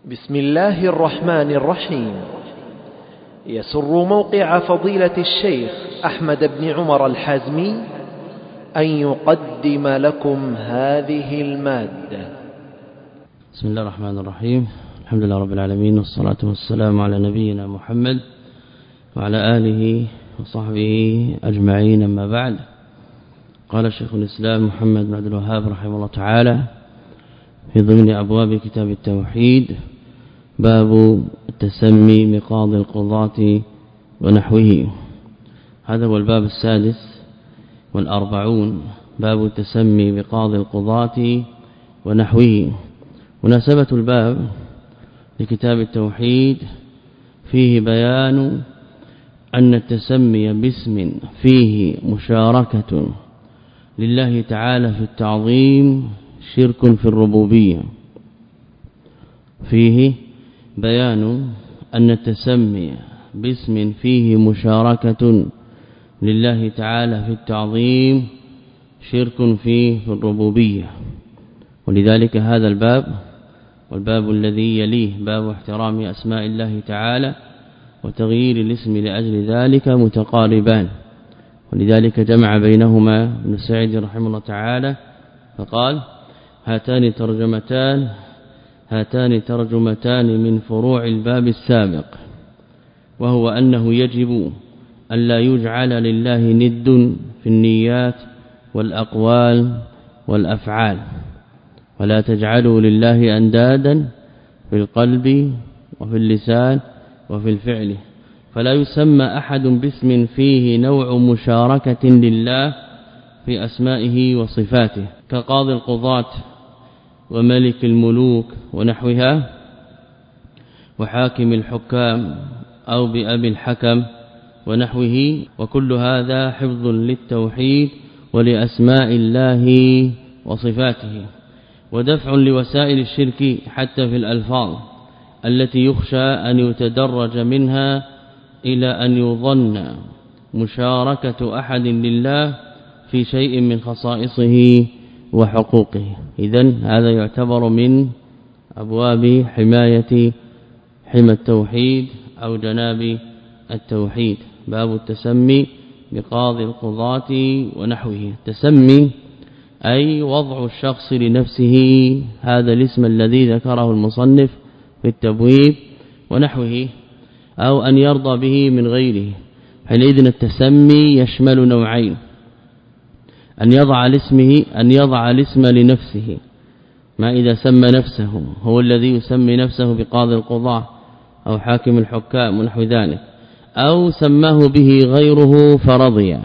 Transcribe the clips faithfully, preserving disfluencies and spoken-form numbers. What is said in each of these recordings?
بسم الله الرحمن الرحيم. يسر موقع فضيلة الشيخ أحمد بن عمر الحازمي أن يقدم لكم هذه المادة. بسم الله الرحمن الرحيم. الحمد لله رب العالمين، والصلاة والسلام على نبينا محمد وعلى آله وصحبه أجمعين، أما بعد. قال شيخ الإسلام محمد بن عبد الوهاب رحمه الله تعالى في ضمن أبواب كتاب التوحيد: باب التسمي بقاضي القضاة ونحوه. هذا هو الباب السادس والأربعون، باب التسمي بقاضي القضاة ونحوه. مناسبة الباب لكتاب التوحيد فيه بيان أن التسمي باسم فيه مشاركة لله تعالى في التعظيم شرك في الربوبية. فيه بيان أن التسمي باسم فيه مشاركة لله تعالى في التعظيم شرك فيه في الربوبية، ولذلك هذا الباب والباب الذي يليه باب احترام أسماء الله تعالى وتغيير الاسم لأجل ذلك متقاربان، ولذلك جمع بينهما ابن سعيد رحمه الله تعالى فقال: هاتان ترجمتان هاتان ترجمتان من فروع الباب السابق، وهو أنه يجب أن لا يجعل لله ند في النيات والأقوال والأفعال، ولا تجعلوا لله أندادا في القلب وفي اللسان وفي الفعل، فلا يسمى أحد باسم فيه نوع مشاركة لله في أسمائه وصفاته، كقاضي القضاة وملك الملوك ونحوها، وحاكم الحكام أو بأبي الحكم ونحوه. وكل هذا حفظ للتوحيد ولأسماء الله وصفاته، ودفع لوسائل الشرك حتى في الألفاظ التي يخشى أن يتدرج منها إلى أن يظن مشاركة أحد لله في شيء من خصائصه وحقوقه. إذن هذا يعتبر من أبواب حماية حمى التوحيد أو جناب التوحيد، باب التسمي بقاضي القضاة ونحوه. التسمي أي وضع الشخص لنفسه هذا الاسم الذي ذكره المصنف في التبويب ونحوه، أو أن يرضى به من غيره. حينئذ التسمي يشمل نوعين: أن يضع لاسمه أن يضع الاسم لنفسه، ما إذا سمى نفسه هو الذي يسمي نفسه بقاضي القضاة أو حاكم الحكام ونحو ذلك، أو سماه به غيره فرضي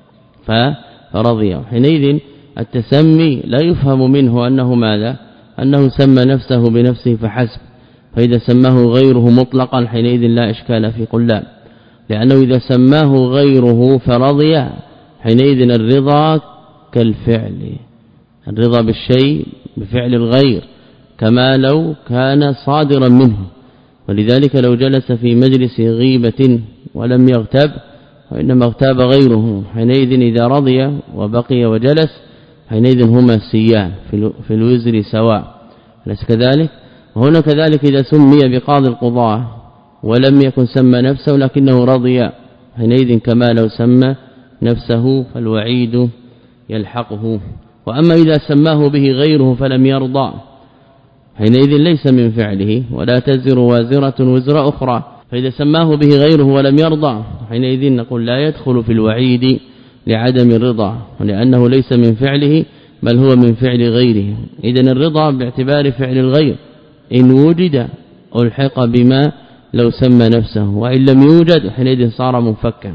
فرضي حينئذ التسمي لا يفهم منه أنه ماذا أنه سمى نفسه بنفسه فحسب، فإذا سماه غيره مطلقا حينئذ لا إشكال في قلاب، لأنه إذا سماه غيره فرضي حينئذ الرضا كالفعل، الرضا بالشيء بفعل الغير كما لو كان صادرا منه. ولذلك لو جلس في مجلس غيبة ولم يغتب وإنما اغتاب غيره، حينئذ إذا رضي وبقي وجلس حينئذ هما سيان في الوزر سواء، أليس كذلك؟ وهنا كذلك إذا سمي بقاضي القضاة ولم يكن سمى نفسه لكنه رضي حينئذ كما لو سمى نفسه فالوعيد يلحقه. وأما إذا سماه به غيره فلم يرضى حينئذ ليس من فعله، ولا تزر وازرة وزر أخرى. فإذا سماه به غيره ولم يرضى حينئذ نقول لا يدخل في الوعيد لعدم الرضا، ولأنه ليس من فعله بل هو من فعل غيره. إذن الرضا باعتبار فعل الغير إن وجد ألحق بما لو سمى نفسه، وإن لم يوجد حينئذ صار منفكا.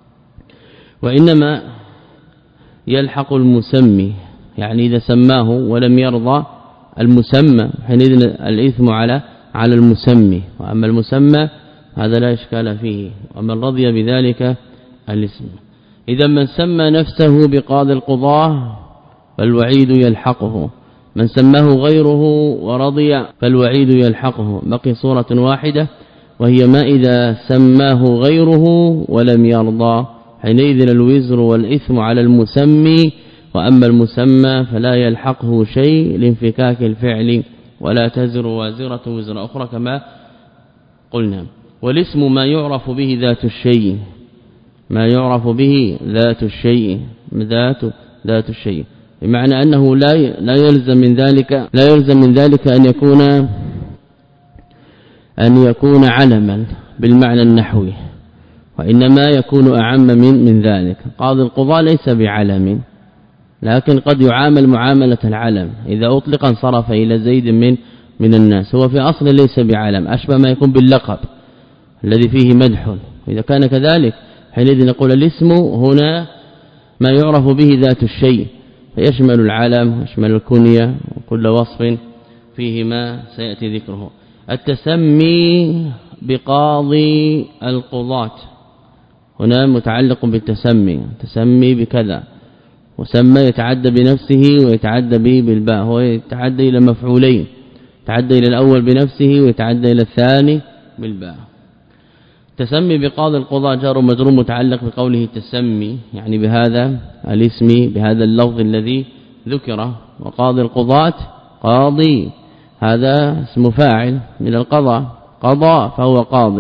وإنما يلحق المسمي، يعني إذا سماه ولم يرضى المسمى حينئذ الإثم على على المسمي، وأما المسمى هذا لا إشكال فيه، ومن رضي بذلك الاسم. إذا من سمى نفسه بقاضي القضاة فالوعيد يلحقه، من سماه غيره ورضي فالوعيد يلحقه. بقي صورة واحدة وهي ما إذا سماه غيره ولم يرضى حينئذ الوزر والإثم على المسمي، وأما المسمى فلا يلحقه شيء لانفكاك الفعل ولا تزر وازرة وزر أخرى كما قلنا. والاسم ما يعرف به ذات الشيء ما يعرف به ذات الشيء ذات ذات الشيء بمعنى أنه لا لا يلزم من ذلك لا يلزم من ذلك أن يكون أن يكون علما بالمعنى النحوي وإنما يكون أعم من من ذلك. قاضي القضاة ليس بعلم لكن قد يعامل معاملة العلم إذا أطلق انصرف إلى زيد من من الناس. هو في أصل ليس بعلم أشبه ما يكون باللقب الذي فيه مدح. وإذا كان كذلك حينئذ نقول الاسم هنا ما يعرف به ذات الشيء فيشمل العلم ويشمل الكنية وكل وصف فيه ما سيأتي ذكره. التسمي بقاضي القضاة هنا متعلق بالتسمي تسمي بكذا وسمى يتعدى بنفسه ويتعدى به بالباء هو يتعدى إلى مفعولين يتعدى إلى الأول بنفسه ويتعدى إلى الثاني بالباء. تسمي بقاضي القضاة جار ومجرور متعلق بقوله تسمي يعني بهذا الاسم بهذا اللفظ الذي ذكره. وقاضي القضاة قاضي هذا اسم فاعل من القضاء قضاء فهو قاض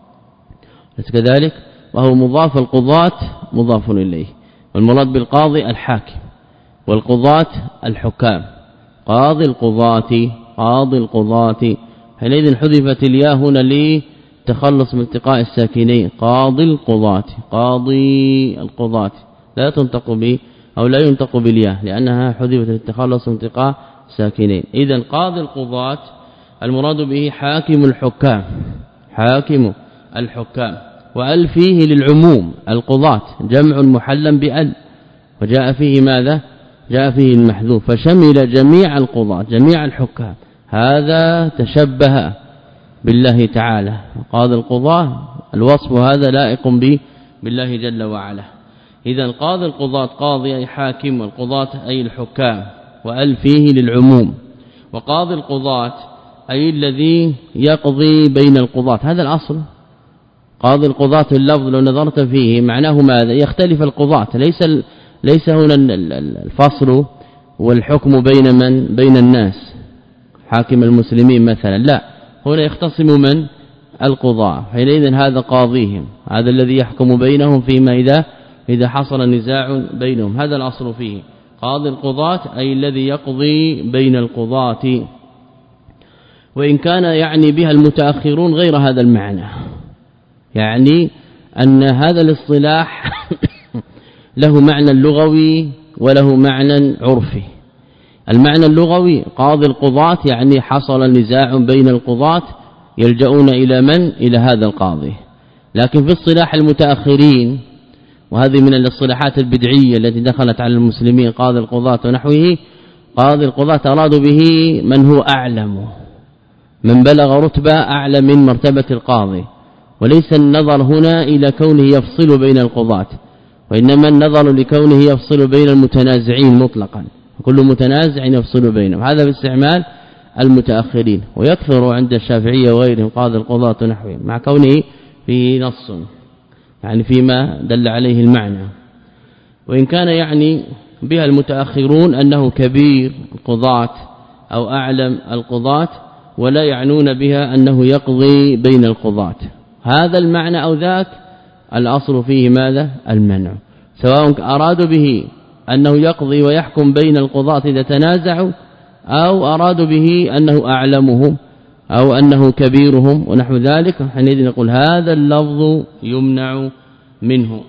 كذلك وهو مضاف القضاة مضاف إليه. والمراد بالقاضي الحاكم والقضاة الحكام. قاضي القضاة قاضي القضاة حينئذ حذفت الياء هنا لتخلص من التقاء الساكنين. قاضي القضاة قاضي القضاة لا تنطق به أو لا ينطق بالياء لأنها حذفت للتخلص من التقاء ساكنين. إذن قاضي القضاة المراد به حاكم الحكام حاكم الحكام. وال فيه للعموم القضاة جمع محلا بال وجاء فيه ماذا جاء فيه المحذوف فشمل جميع القضاة جميع الحكام. هذا تشبه بالله تعالى. قاضي القضاة الوصف هذا لائق به بالله جل وعلا. إذن قاضي القضاة قاضي أي حاكم والقضاة أي الحكام وال فيه للعموم. وقاضي القضاة أي الذي يقضي بين القضاة هذا الأصل. قاضي القضاة اللفظ لو نظرت فيه معناه ماذا يختلف القضاة ليس ليس هنا الفصل والحكم بين من بين الناس حاكم المسلمين مثلا لا هنا يختصم من القضاة حينئذ هذا قاضيهم هذا الذي يحكم بينهم فيما إذا إذا حصل نزاع بينهم. هذا الأصل فيه قاضي القضاة أي الذي يقضي بين القضاة. وإن كان يعني بها المتأخرون غير هذا المعنى يعني أن هذا الاصطلاح له معنى لغوي وله معنى عرفي. المعنى اللغوي قاضي القضاة يعني حصل نزاع بين القضاة يلجؤون إلى من إلى هذا القاضي. لكن في اصطلاح المتأخرين وهذه من الاصطلاحات البدعية التي دخلت على المسلمين قاضي القضاة ونحوه قاضي القضاة أرادوا به من هو أعلم من بلغ رتبة أعلى من مرتبة القاضي. وليس النظر هنا إلى كونه يفصل بين القضاة وإنما النظر لكونه يفصل بين المتنازعين مطلقا كل متنازع يفصل بينهم. هذا باستعمال المتأخرين. ويكثر عند الشافعية وغيرهم قاضي القضاة ونحوه مع كونه فيه نص يعني فيما دل عليه المعنى. وإن كان يعني بها المتأخرون أنه كبير القضاة أو أعلم القضاة ولا يعنون بها أنه يقضي بين القضاة هذا المعنى أو ذاك الأصل فيه ماذا المنع سواء أرادوا به أنه يقضي ويحكم بين القضاة إذا تنازعوا أو أرادوا به أنه أعلمهم أو أنه كبيرهم ونحو ذلك. حينئذ نقول هذا اللفظ يمنع منه.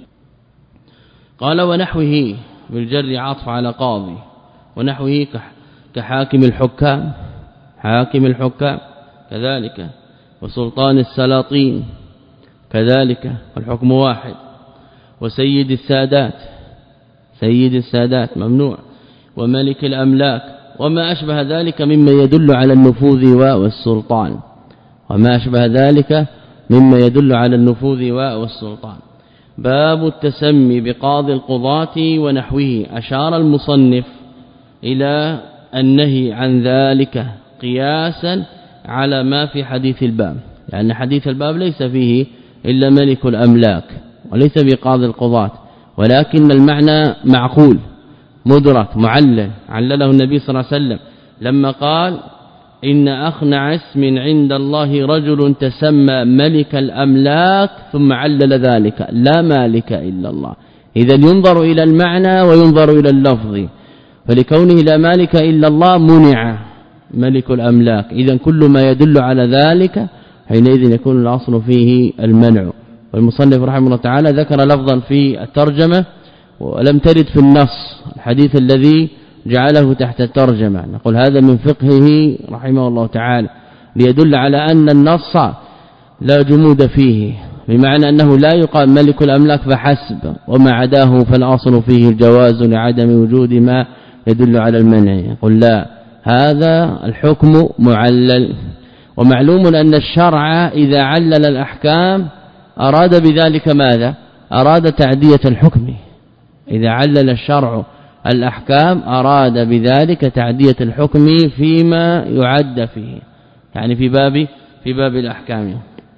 قال ونحوه بالجر عطف على قاضي ونحوه كحاكم الحكام حاكم الحكام كذلك وسلطان السلاطين كذلك والحكم واحد. وسيد السادات سيد السادات ممنوع. وملك الأملاك وما أشبه ذلك مما يدل على النفوذ والسلطان وما أشبه ذلك مما يدل على النفوذ والسلطان. باب التسمي بقاضي القضاة ونحوه. أشار المصنف إلى النهي عن ذلك قياسا على ما في حديث الباب لأن حديث الباب ليس فيه إلا ملك الأملاك وليس بقاضي القضاة ولكن المعنى معقول مدرك معلل علله النبي صلى الله عليه وسلم لما قال إن أخنع اسم عند الله رجل تسمى ملك الأملاك ثم علل ذلك لا مالك إلا الله. إذا ينظر إلى المعنى وينظر إلى اللفظ، فلكونه لا مالك إلا الله منع ملك الأملاك. إذا كل ما يدل على ذلك حينئذ يكون الأصل فيه المنع. والمصنف رحمه الله تعالى ذكر لفظا في الترجمة ولم ترد في النص الحديث الذي جعله تحت الترجمة. نقول هذا من فقهه رحمه الله تعالى ليدل على أن النص لا جمود فيه، بمعنى أنه لا يقال ملك الأملاك فحسب وما عداه فالأصل فيه الجواز لعدم وجود ما يدل على المنع. يقول لا، هذا الحكم معلل. ومعلوم أن الشرع إذا علل الأحكام أراد بذلك ماذا؟ أراد تعدية الحكم. إذا علل الشرع الأحكام أراد بذلك تعدية الحكم فيما يعد فيه، يعني في باب في باب الأحكام.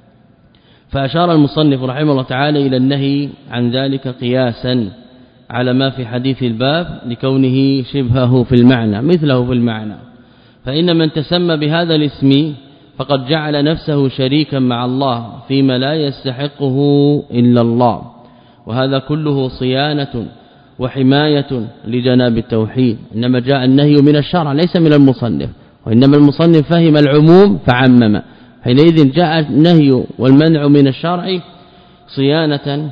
فأشار المصنف رحمه الله تعالى إلى النهي عن ذلك قياسا على ما في حديث الباب لكونه شبهه في المعنى مثله في المعنى. فإن من تسمى بهذا الاسم فقد جعل نفسه شريكا مع الله فيما لا يستحقه إلا الله، وهذا كله صيانة وحماية لجناب التوحيد. إنما جاء النهي من الشرع ليس من المصنف، وإنما المصنف فهم العموم فعمم. حينئذ جاء النهي والمنع من الشرع صيانة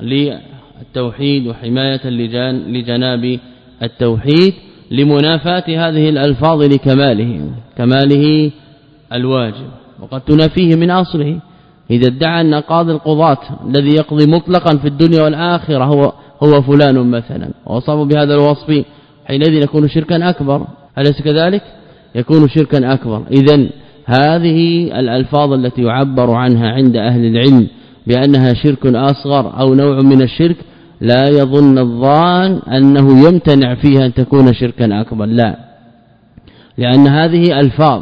للتوحيد وحماية لجناب التوحيد لمنافاة هذه الألفاظ لكماله كماله الواجب، وقد تنافيه من أصله. إذا ادعى أن قاضي القضاة الذي يقضي مطلقا في الدنيا والآخرة هو هو فلان مثلا ووصفه بهذا الوصف حينئذ يكون شركا أكبر، أليس كذلك؟ يكون شركا أكبر. إذن هذه الألفاظ التي يعبر عنها عند أهل العلم بأنها شرك أصغر أو نوع من الشرك لا يظن الظان أنه يمتنع فيها أن تكون شركا أكبر، لا، لأن هذه ألفاظ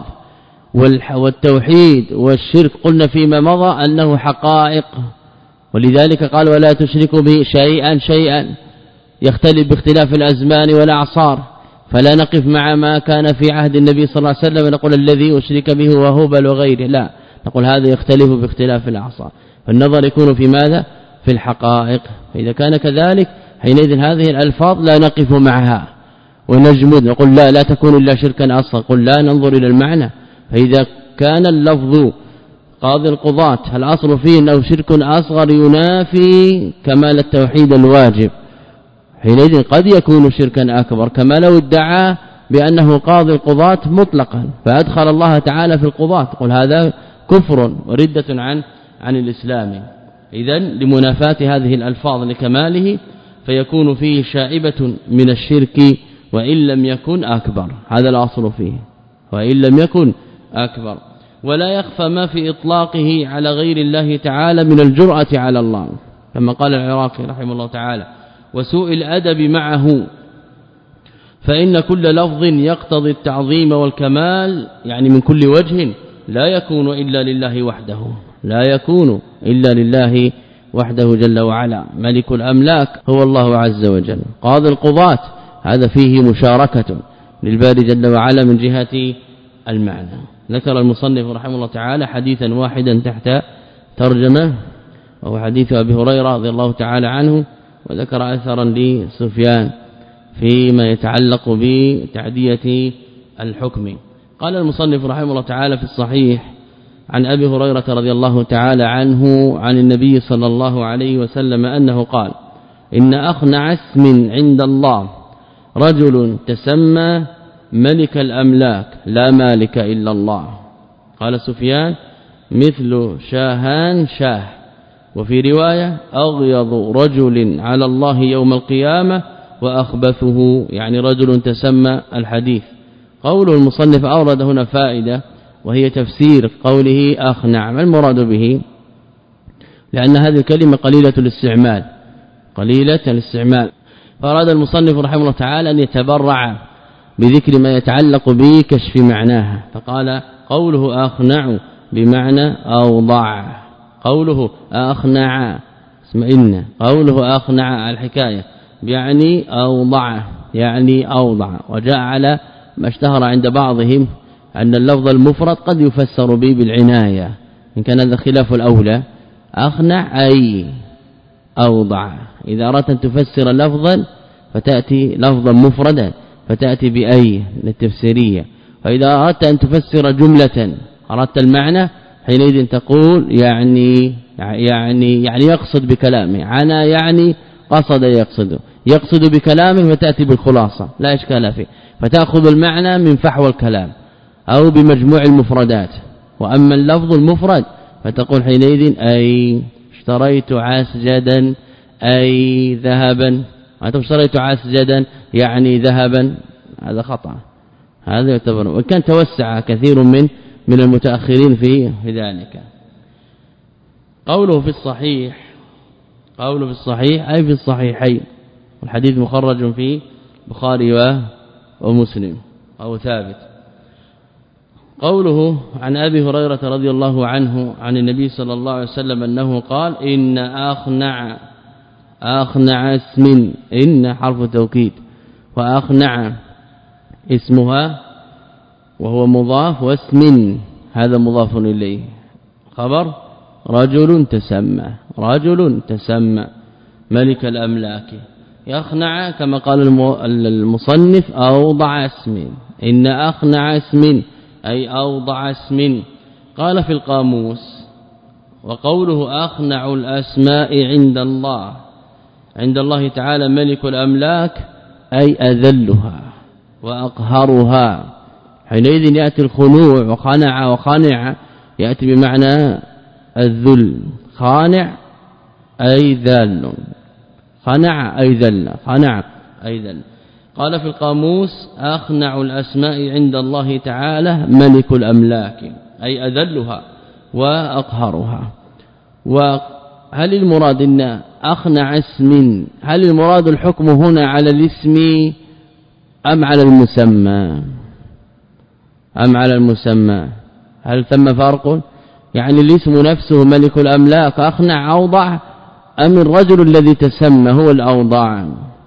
والتوحيد والشرك قلنا فيما مضى أنه حقائق، ولذلك قال ولا تشركوا به شيئا شيئا يختلف باختلاف الأزمان والأعصار. فلا نقف مع ما كان في عهد النبي صلى الله عليه وسلم ونقول الذي أشرك به وهبل وغيره، لا، نقول هذا يختلف باختلاف الأعصار. فالنظر يكون في ماذا؟ في الحقائق. فإذا كان كذلك حينئذ هذه الألفاظ لا نقف معها ونجمد نقول لا لا تكون إلا شركا أصغر، قل لا ننظر إلى المعنى. فإذا كان اللفظ قاضي القضاة الأصل فيه أنه شرك أصغر ينافي كمال التوحيد الواجب، حينئذ قد يكون شركا أكبر، كما لو ادعى بأنه قاضي القضاة مطلقا فأدخل الله تعالى في القضاة، قل هذا كفر وردة عن عن الإسلام. إذن لمنافاة هذه الألفاظ لكماله فيكون فيه شائبة من الشرك وإن لم يكن أكبر، هذا الأصل فيه وإن لم يكن أكبر. ولا يخفى ما في إطلاقه على غير الله تعالى من الجرأة على الله، كما قال العراقي رحمه الله تعالى وسوء الأدب معه، فإن كل لفظ يقتضي التعظيم والكمال يعني من كل وجه لا يكون إلا لله وحده، لا يكون إلا لله وحده جل وعلا. ملك الأملاك هو الله عز وجل. قاضي القضاة هذا فيه مشاركة للباري جل وعلا من جهة المعنى. ذكر المصنف رحمه الله تعالى حديثا واحدا تحت ترجمة وهو حديث أبي هريرة رضي الله تعالى عنه، وذكر أثرا لسفيان فيما يتعلق بتعدية الحكم. قال المصنف رحمه الله تعالى في الصحيح عن أبي هريرة رضي الله تعالى عنه عن النبي صلى الله عليه وسلم أنه قال إن أخنع اسم عند الله رجل تسمى ملك الأملاك لا مالك إلا الله. قال سفيان مثل شاهان شاه، وفي رواية أغيض رجل على الله يوم القيامة وأخبثه، يعني رجل تسمى الحديث. قول المصنف أورد هنا فائدة وهي تفسير قوله أخنع، ما المراد به؟ لأن هذه الكلمة قليلة الاستعمال قليلة الاستعمال فأراد المصنف رحمه الله تعالى أن يتبرع بذكر ما يتعلق بكشف معناها، فقال قوله أخنع بمعنى أوضع، قوله أخنع اسم إن، قوله أخنع الحكاية يعني أوضع يعني أوضع. وجاء على ما اشتهر عند بعضهم أن اللفظ المفرد قد يفسر به بالعناية إن كان هذا خلاف الأولى. أخنع أي أوضع. إذا أردت أن تفسر لفظا فتأتي لفظا مفردا فتأتي بأي للتفسيرية. فإذا أردت أن تفسر جملة أردت المعنى حينئذ تقول يعني يعني يعني يقصد بكلامه. عنا يعني قصد يقصد يقصد بكلامه فتأتي بالخلاصة لا إشكال فيه. فتأخذ المعنى من فحوى الكلام أو بمجموع المفردات. وأما اللفظ المفرد فتقول حينئذ أي اشتريت عسجدا أي ذهبا. أنت اشتريت عسجدا يعني ذهبا هذا خطأ. هذا يعتبر وكان توسع كثير من من المتأخرين في ذلك. قوله في الصحيح قوله في الصحيح أي في الصحيحين والحديث مخرج في البخاري ومسلم أو ثابت. قوله عن أبي هريرة رضي الله عنه عن النبي صلى الله عليه وسلم أنه قال إن أخنع أخنع اسم إن حرف توكيد وأخنع اسمها وهو مضاف واسم هذا مضاف إليه خبر رجل تسمى رجل تسمى ملك الأملاك. يخنع كما قال المصنف أوضع اسم إن أخنع اسم أي أوضع اسم. قال في القاموس وقوله أخنع الأسماء عند الله عند الله تعالى ملك الأملاك أي أذلها وأقهرها. حينئذ يأتي الخنوع وخنع وخانع يأتي بمعنى الذل. خانع أي ذل خنع أي ذل خنع أي ذل. قال في القاموس أخنع الأسماء عند الله تعالى ملك الأملاك أي أذلها وأقهرها. وهل المراد إن أخنع اسم هل المراد الحكم هنا على الاسم أم على المسمى أم على المسمى؟ هل ثم فرق؟ يعني الاسم نفسه ملك الأملاك أخنع أوضع أم الرجل الذي تسمى هو الأوضع؟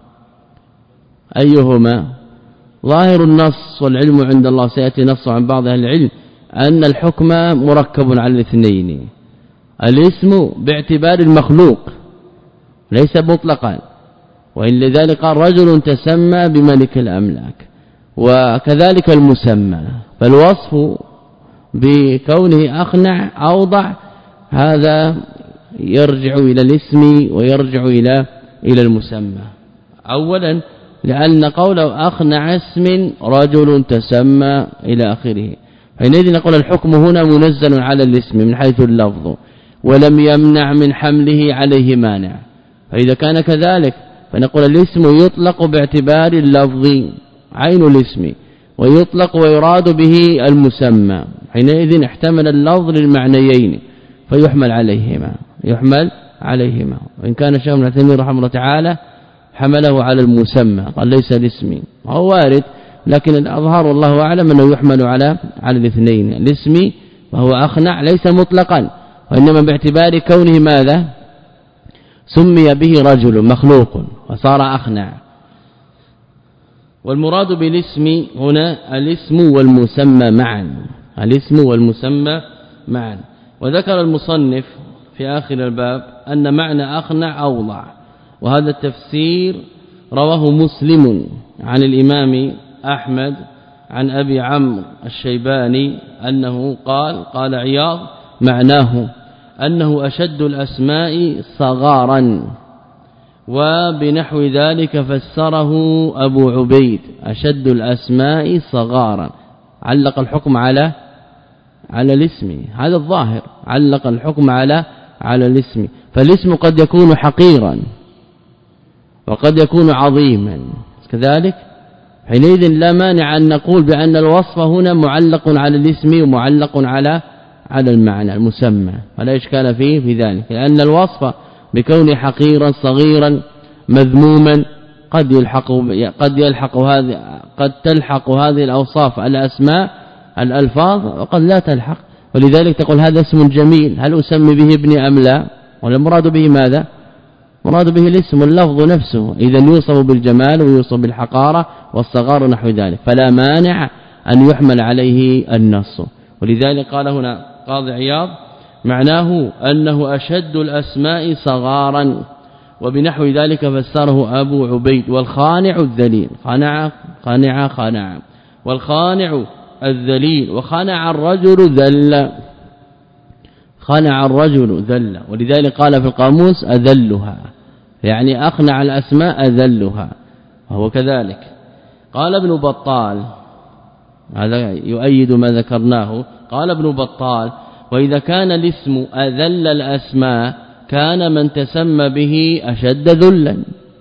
أيهما؟ ظاهر النص والعلم عند الله سيأتي نص عن بعض أهل العلم أن الحكم مركب على الاثنين. الاسم باعتبار المخلوق ليس مطلقا وإن لذلك قال رجل تسمى بملك الأملاك وكذلك المسمى. فالوصف بكونه أخنع أوضع هذا يرجع إلى الاسم ويرجع إلى إلى المسمى. أولا لأن قوله أخنع اسم رجل تسمى إلى آخره. حينئذ نقول الحكم هنا منزل على الاسم من حيث اللفظ ولم يمنع من حمله عليه مانع. فإذا كان كذلك فنقول الاسم يطلق باعتبار اللفظ عين الاسم ويطلق ويراد به المسمى. حينئذ احتمل اللفظ للمعنيين فيحمل عليهما يحمل عليهما. وإن كان الشيخ ابن عثيمين رحمه الله تعالى حمله على المسمى قال ليس الاسم هو وارد لكن الأظهر والله أعلم أنه يحمل على على الاثنين. الاسم وهو أخنع ليس مطلقا وإنما باعتبار كونه ماذا سمي به رجل مخلوق وصار أخنع. والمراد بالاسم هنا الاسم والمسمى معا الاسم والمسمى معا. وذكر المصنف في آخر الباب أن معنى أخنع أوضع وهذا التفسير رواه مسلم عن الإمام أحمد عن أبي عمرو الشيباني أنه قال قال عياض معناه أنه أشد الأسماء صغارا. وبنحو ذلك فسره أبو عبيد أشد الأسماء صغارا علق الحكم على على الاسم. هذا الظاهر علق الحكم على على الاسم. فالاسم قد يكون حقيرا وقد يكون عظيما كذلك. حينئذ لا مانع أن نقول بأن الوصف هنا معلق على الاسم ومعلق على على المعنى المسمى ولا إشكال فيه في ذلك لأن الوصف بكون حقيرا صغيرا مذموما قد يلحق قد يلحق هذه قد تلحق هذه الأوصاف الأسماء الألفاظ وقد لا تلحق. ولذلك تقول هذا اسم جميل هل أسمي به ابني أم لا؟ ولا مراد به ماذا؟ مراد به الاسم اللفظ نفسه إذا يوصف بالجمال ويوصف بالحقارة والصغار نحو ذلك. فلا مانع أن يحمل عليه النص. ولذلك قال هنا قاضي عياض معناه أنه أشد الأسماء صغارا، وبنحو ذلك فسره أبو عبيد. والخانع الذليل، خانع خانع خانع والخانع الذليل، وخانع الرجل ذل، خانع الرجل ذل. ولذلك قال في القاموس أذلها، يعني أخنع الأسماء أذلها، وهو كذلك. قال ابن بطال، هذا يؤيد ما ذكرناه، قال ابن بطال وإذا كان الاسم أذل الأسماء كان من تسمى به أشد ذلا.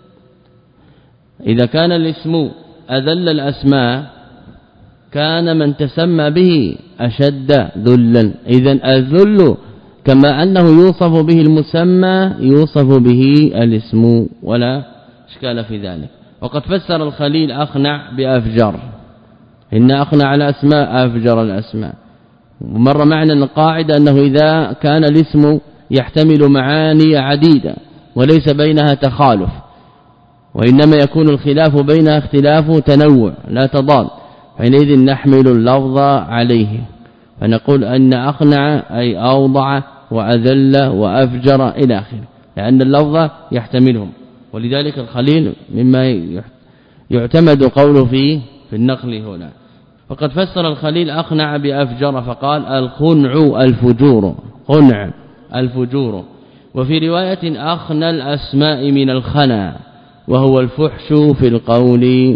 إذا كان الاسم أذل الأسماء كان من تسمى به أشد ذلا. إذن الذل كما أنه يوصف به المسمى يوصف به الاسم، ولا اشكال في ذلك. وقد فسر الخليل أخنع بأفجر، إن أخنع الأسماء أفجر الأسماء. ومر معنا القاعدة أنه إذا كان الاسم يحتمل معاني عديدة وليس بينها تخالف، وإنما يكون الخلاف بينها اختلاف تنوع لا تضاد، حينئذ نحمل اللفظ عليه فنقول أن أخنع أي أوضع وأذل وأفجر إلى آخره، لأن اللفظ يحتملهم. ولذلك الخليل مما يعتمد قوله فيه في النقل هنا. وقد فسر الخليل أخنع بأفجر فقال الخنع الفجور، خنع الفجور. وفي رواية أخنى الأسماء من الخنا وهو الفحش في القول.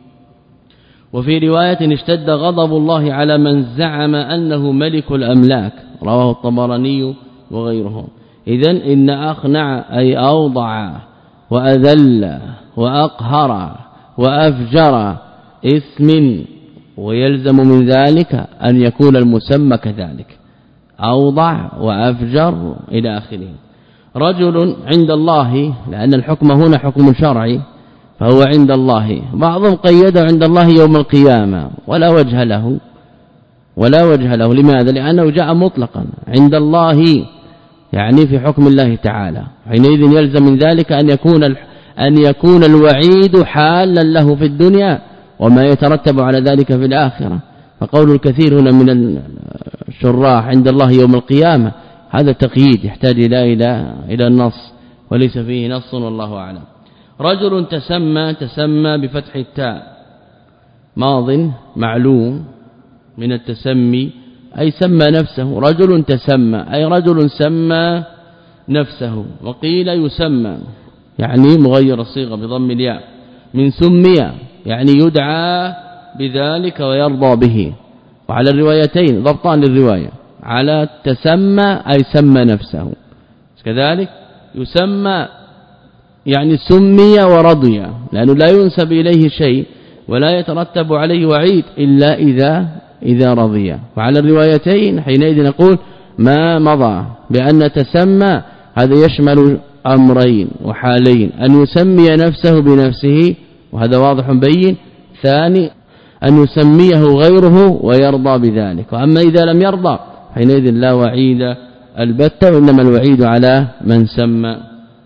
وفي رواية اشتد غضب الله على من زعم أنه ملك الأملاك، رواه الطبراني وغيره. إذن إن أخنع أي أوضع وأذل وأقهر وأفجر اسم، ويلزم من ذلك أن يكون المسمى كذلك، أوضع وأفجر إلى آخره. رجل عند الله، لأن الحكم هنا حكم شرعي فهو عند الله، بعضهم قيده عند الله يوم القيامة ولا وجه له، ولا وجه له. لماذا؟ لأنه جاء مطلقا عند الله، يعني في حكم الله تعالى. حينئذ يلزم من ذلك أن يكون أن يكون الوعيد حالا له في الدنيا وما يترتب على ذلك في الآخرة. فقول الكثير هنا من الشراح عند الله يوم القيامة هذا تقييد يحتاج إلى إلى إلى النص، وليس فيه نص والله أعلم. رجل تسمى، تسمى بفتح التاء، ماض معلوم من التسمي أي سمى نفسه. رجل تسمى أي رجل سمى نفسه. وقيل يسمى يعني مغير الصيغة بضم الياء من سمي، يعني يدعى بذلك ويرضى به. وعلى الروايتين ضبطان للرواية، على تسمى أي سمى نفسه، كذلك يسمى يعني سمي ورضي، لأنه لا ينسب إليه شيء ولا يترتب عليه وعيد إلا إذا إذا رضي. وعلى الروايتين حينئذ نقول ما مضى بأن تسمى هذا يشمل أمرين وحالين، أن يسمي نفسه بنفسه وهذا واضح بين، ثاني أن يسميه غيره ويرضى بذلك. وأما إذا لم يرضى حينئذ لا وعيد البتة، وإنما الوعيد على من سمى.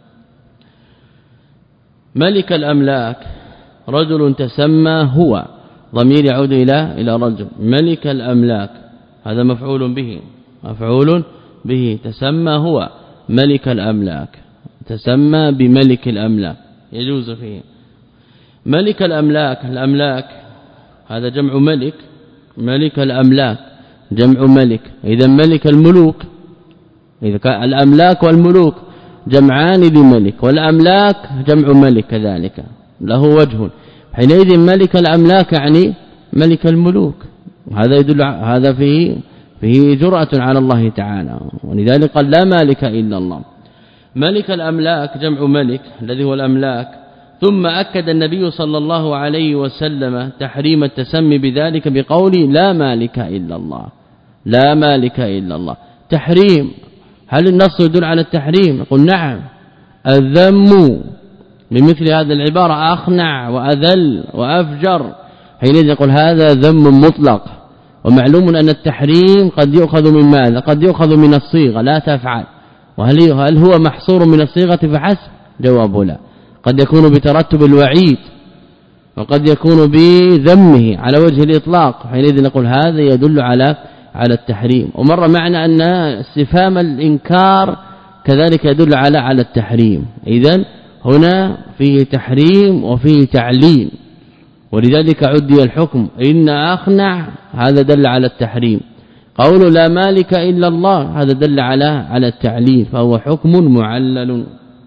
ملك الأملاك رجل تسمى، هو ضمير يعود إلى إلى رجل. ملك الأملاك هذا مفعول به، مفعول به. تسمى هو ملك الأملاك، تسمى بملك الأملاك يجوز فيه. ملك الأملاك، الأملاك هذا جمع ملك، ملك الأملاك جمع ملك. إذا ملك الملوك، إذا كان الأملاك والملوك جمعان لملك، والأملاك جمع ملك كذلك له وجه. حينئذ ملك الأملاك يعني ملك الملوك، هذا يدل هذا فيه فيه جرأة على الله تعالى، ولذلك قال لا مالك إلا الله. ملك الأملاك جمع ملك الذي هو الأملاك. ثم أكد النبي صلى الله عليه وسلم تحريم التسمي بذلك بقول لا مالك إلا الله، لا مالك إلا الله. تحريم، هل النص يدل على التحريم؟ يقول نعم. الذم بمثل هذه العبارة أخنع وأذل وأفجر، حينئذ يقول هذا ذم مطلق. ومعلوم أن التحريم قد يؤخذ من ماذا؟ قد يؤخذ من الصيغة لا تفعل. وهل هل هو محصور من الصيغة فحسب؟ جواب لا، قد يكون بترتب الوعيد وقد يكون بذمه على وجه الإطلاق، حينئذ نقول هذا يدل على على التحريم. ومر معنا أن استفهام الإنكار كذلك يدل على على التحريم. إذن هنا فيه تحريم وفيه تعليل، ولذلك عدي الحكم إن أخنع هذا دل على التحريم. قول لا مالك إلا الله هذا دل على على التعليل، فهو حكم معلل.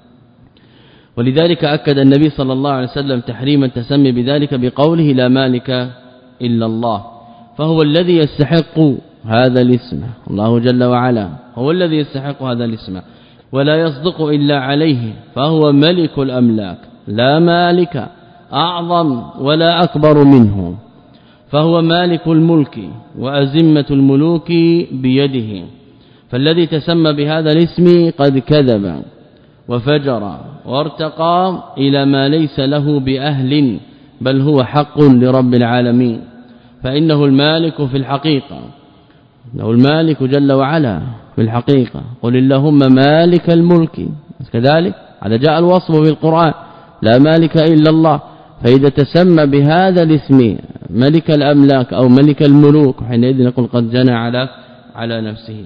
ولذلك أكد النبي صلى الله عليه وسلم تحريم التسمي بذلك بقوله لا مالك إلا الله، فهو الذي يستحق هذا الاسم، الله جل وعلا هو الذي يستحق هذا الاسم، ولا يصدق إلا عليه، فهو ملك الأملاك لا مالك أعظم ولا أكبر منه، فهو مالك الملك وأزمة الملوك بيده. فالذي تسمى بهذا الاسم قد كذب وفجر وارتقى إلى ما ليس له بأهل، بل هو حق لرب العالمين، فإنه المالك في الحقيقة، إنه المالك جل وعلا في الحقيقة. قل اللهم مالك الملك، كذلك هذا جاء الوصف في القرآن لا مالك إلا الله. فإذا تسمى بهذا الاسم ملك الأملاك أو ملك الملوك حينئذ نقول قد جنى على على نفسه.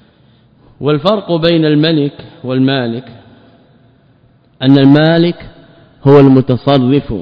والفرق بين الملك والمالك أن المالك هو المتصرف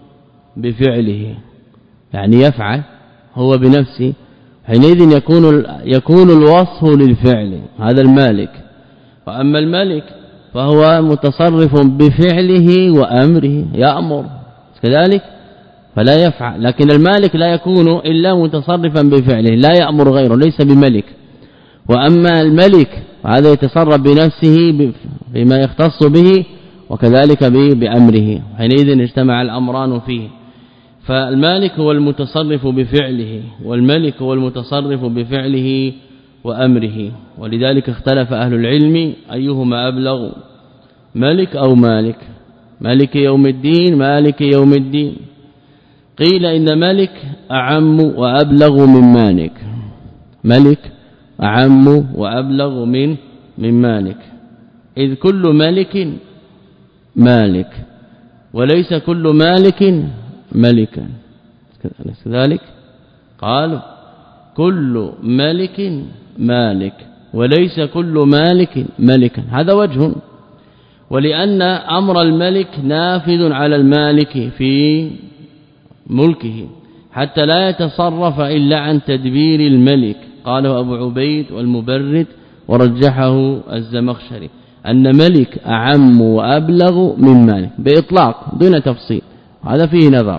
بفعله، يعني يفعل هو بنفسه، حينئذ يكون يكون الوصف للفعل، هذا المالك. وأما الملك فهو متصرف بفعله وأمره، يأمر كذلك فلا يفعل. لكن المالك لا يكون إلا متصرفا بفعله، لا يأمر غيره، ليس بملك. وأما الملك فهذا يتصرف بنفسه فيما يختص به وكذلك بأمره، حينئذ اجتمع الأمران فيه. فالمالك هو المتصرف بفعله، والملك هو المتصرف بفعله وأمره. ولذلك اختلف أهل العلم أيهما أبلغ، ملك أو مالك، مالك يوم الدين مالك يوم الدين. قيل إن ملك أعم وأبلغ من مالك، ملك أعم وأبلغ من من مالك، إذ كل ملك مالك وليس كل مالك ملكا. كذلك قالوا كل ملك مالك وليس كل مالك ملكا، هذا وجه. ولأن أمر الملك نافذ على المالك في ملكه حتى لا يتصرف إلا عن تدبير الملك، قاله أبو عبيد والمبرد ورجحه الزمخشري أن ملك أعم وأبلغ من مالك بإطلاق دون تفصيل، هذا فيه نظر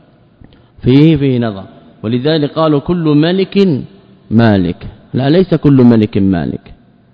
فيه فيه نظر. ولذلك قالوا كل ملك مالك، لا ليس كل ملك مالك،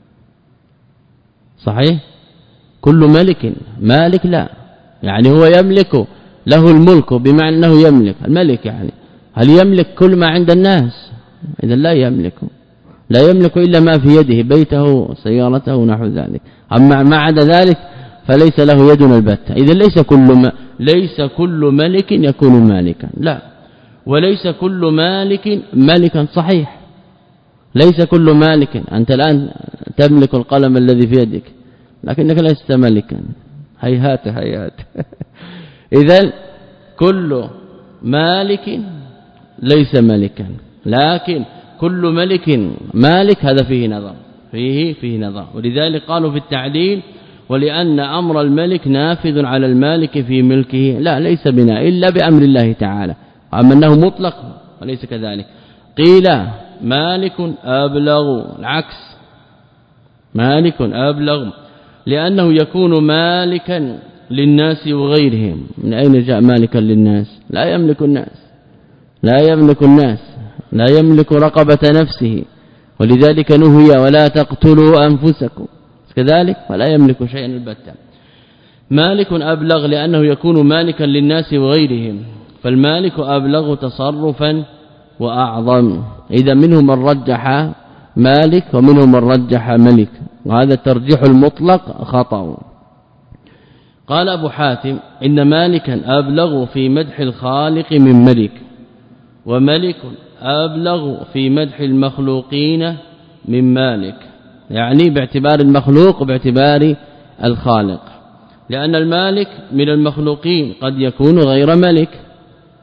صحيح كل ملك مالك لا، يعني هو يملك له الملك بمعنى أنه يملك الملك، يعني هل يملك كل ما عند الناس؟ إذا لا يملك، لا يملك إلا ما في يده، بيته سيارته نحو ذلك. أما ما عدا ذلك فليس له يد البتة. إذا ليس كل ما ليس كل ملك يكون مالكا، لا، وليس كل مالك ملكا، صحيح ليس كل مالك. أنت الآن تملك القلم الذي في يدك لكنك لست ملكا، هيهات هيهات إذا كل مالك ليس ملكا، لكن كل ملك مالك، هذا فيه نظر فيه فيه نظر. ولذلك قالوا في التعديل ولأن أمر الملك نافذ على المالك في ملكه، لا ليس بنا إلا بأمر الله تعالى، أما أنه مطلق وليس كذلك. قيل مالك أبلغ، العكس، مالك أبلغ لأنه يكون مالكا للناس وغيرهم. من أين جاء مالكا للناس؟ لا يملك الناس، لا يملك الناس، لا يملك رقبة نفسه، ولذلك نهي ولا تقتلوا أنفسكم، كذلك فلا يملك شيئا البتة. مالك أبلغ لأنه يكون مالكا للناس وغيرهم، فالمالك أبلغ تصرفا وأعظم. إذا منهم من رجح مالك ومنهم من رجح ملك، وهذا الترجيح المطلق خطأ. قال أبو حاتم إن مالكا أبلغ في مدح الخالق من ملك، وملك أبلغ في مدح المخلوقين من مالك، يعني باعتبار المخلوق وباعتبار الخالق، لأن المالك من المخلوقين قد يكون غير ملك،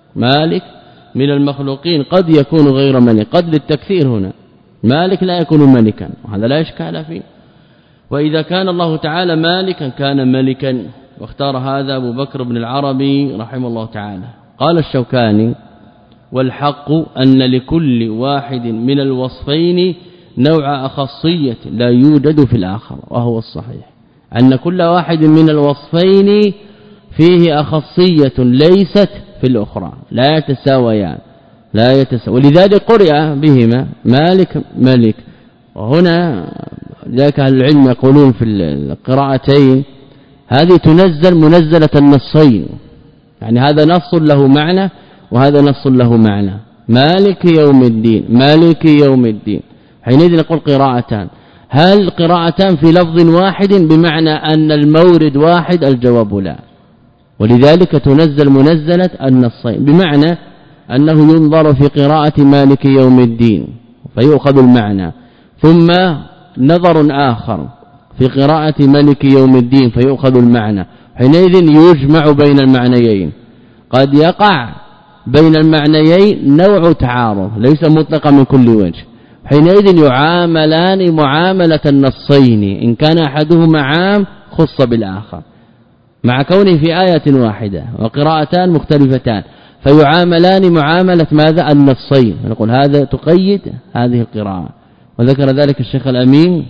مالك من المخلوقين قد يكون غير ملك، قد للتكثير هنا، مالك لا يكون ملكا وهذا لا إشكال فيه. وإذا كان الله تعالى مالكا كان ملكا، واختار هذا أبو بكر بن العربي رحمه الله تعالى. قال الشوكاني: والحق أن لكل واحد من الوصفين نوع أخصية لا يوجد في الآخر، وهو الصحيح أن كل واحد من الوصفين فيه أخصية ليست في الأخرى، لا يتساويان لا يتساوي، ولذلك قرئ بهما مالك ملك. وهنا ذاك العلم يقولون في القراءتين هذه تنزل منزلة النصين، يعني هذا نص له معنى وهذا نص له معنى، مالك يوم الدين مالك يوم الدين، حينئذ نقول قراءتان. هل قراءتان في لفظ واحد بمعنى أن المورد واحد؟ الجواب لا، ولذلك تنزل منزلة النصين، بمعنى أنه ينظر في قراءة مالك يوم الدين فيؤخذ المعنى، ثم نظر آخر في قراءة مالك يوم الدين فيؤخذ المعنى، حينئذ يجمع بين المعنيين. قد يقع بين المعنيين نوع تعارض ليس مطلقا من كل وجه، حينئذ يعاملان معاملة النصين، إن كان أحدهما عام خص بالآخر مع كونه في آية واحدة وقراءتان مختلفتان، فيعاملان معاملة ماذا؟ النصين، نقول هذا تقيد هذه القراءة. وذكر ذلك الشيخ الأمين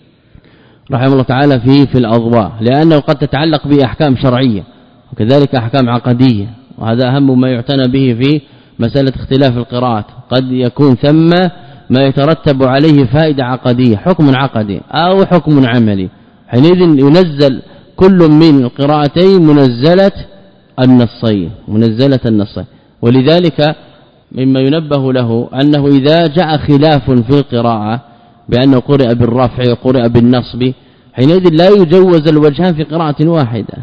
رحمه الله تعالى في في الأضواء، لأنه قد تتعلق بأحكام شرعية وكذلك أحكام عقدية، وهذا أهم ما يعتنى به في مسألة اختلاف القراءات. قد يكون ثم ما يترتب عليه فائدة عقدية، حكم عقدي أو حكم عملي، حينئذ ينزل كل من القراءتين منزلة النصين منزلة النصين. ولذلك مما ينبه له أنه إذا جاء خلاف في القراءة بأنه قرئ بالرفع وقرئ بالنصب، حينئذ لا يجوز الوجهان في قراءة واحدة،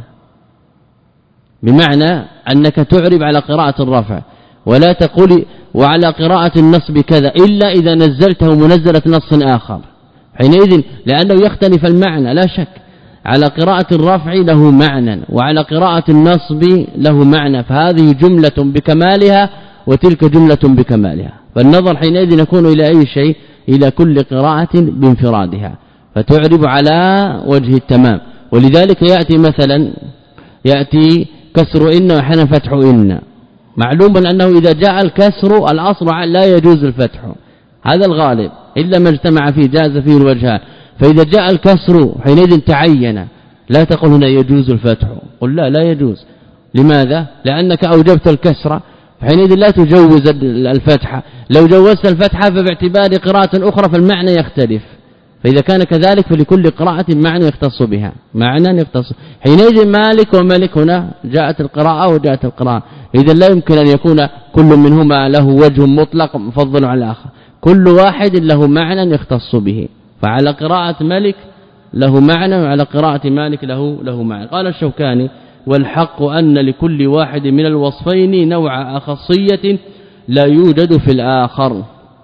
بمعنى أنك تعرب على قراءة الرفع ولا تقول وعلى قراءة النصب كذا إلا إذا نزلته منزلة نص آخر، حينئذ لأنه يختلف المعنى لا شك، على قراءة الرفع له معنى وعلى قراءة النصب له معنى، فهذه جملة بكمالها وتلك جملة بكمالها، فالنظر حينئذ يكون إلى أي شيء؟ إلى كل قراءة بانفرادها، فتعرب على وجه التمام. ولذلك يأتي مثلا يأتي كسر إن وحين فتح إن، معلوم أنه إذا جاء الكسر الأصل لا يجوز الفتح، هذا الغالب إلا ما اجتمع فيه جاز فيه الوجهان، فإذا جاء الكسر حينئذ تعين، لا تقول هنا يجوز الفتح، قل لا لا يجوز. لماذا؟ لأنك أوجبت الكسر، حينئذ لا تجوز الفتحة، لو جوزت الفتحة فباعتبار قراءة أخرى فالمعنى يختلف، فإذا كان كذلك فلكل قراءة معنى يختص بها معنى يختص. حينئذ مالك وملك هنا جاءت القراءة وجاءت القراءة، إذا لا يمكن أن يكون كل منهما له وجه مطلق مفضل على الآخر، كل واحد له معنى يختص به، فعلى قراءة ملك له معنى وعلى قراءة مالك له له معنى. قال الشوكاني: والحق أن لكل واحد من الوصفين نوع أخصية لا يوجد في الآخر،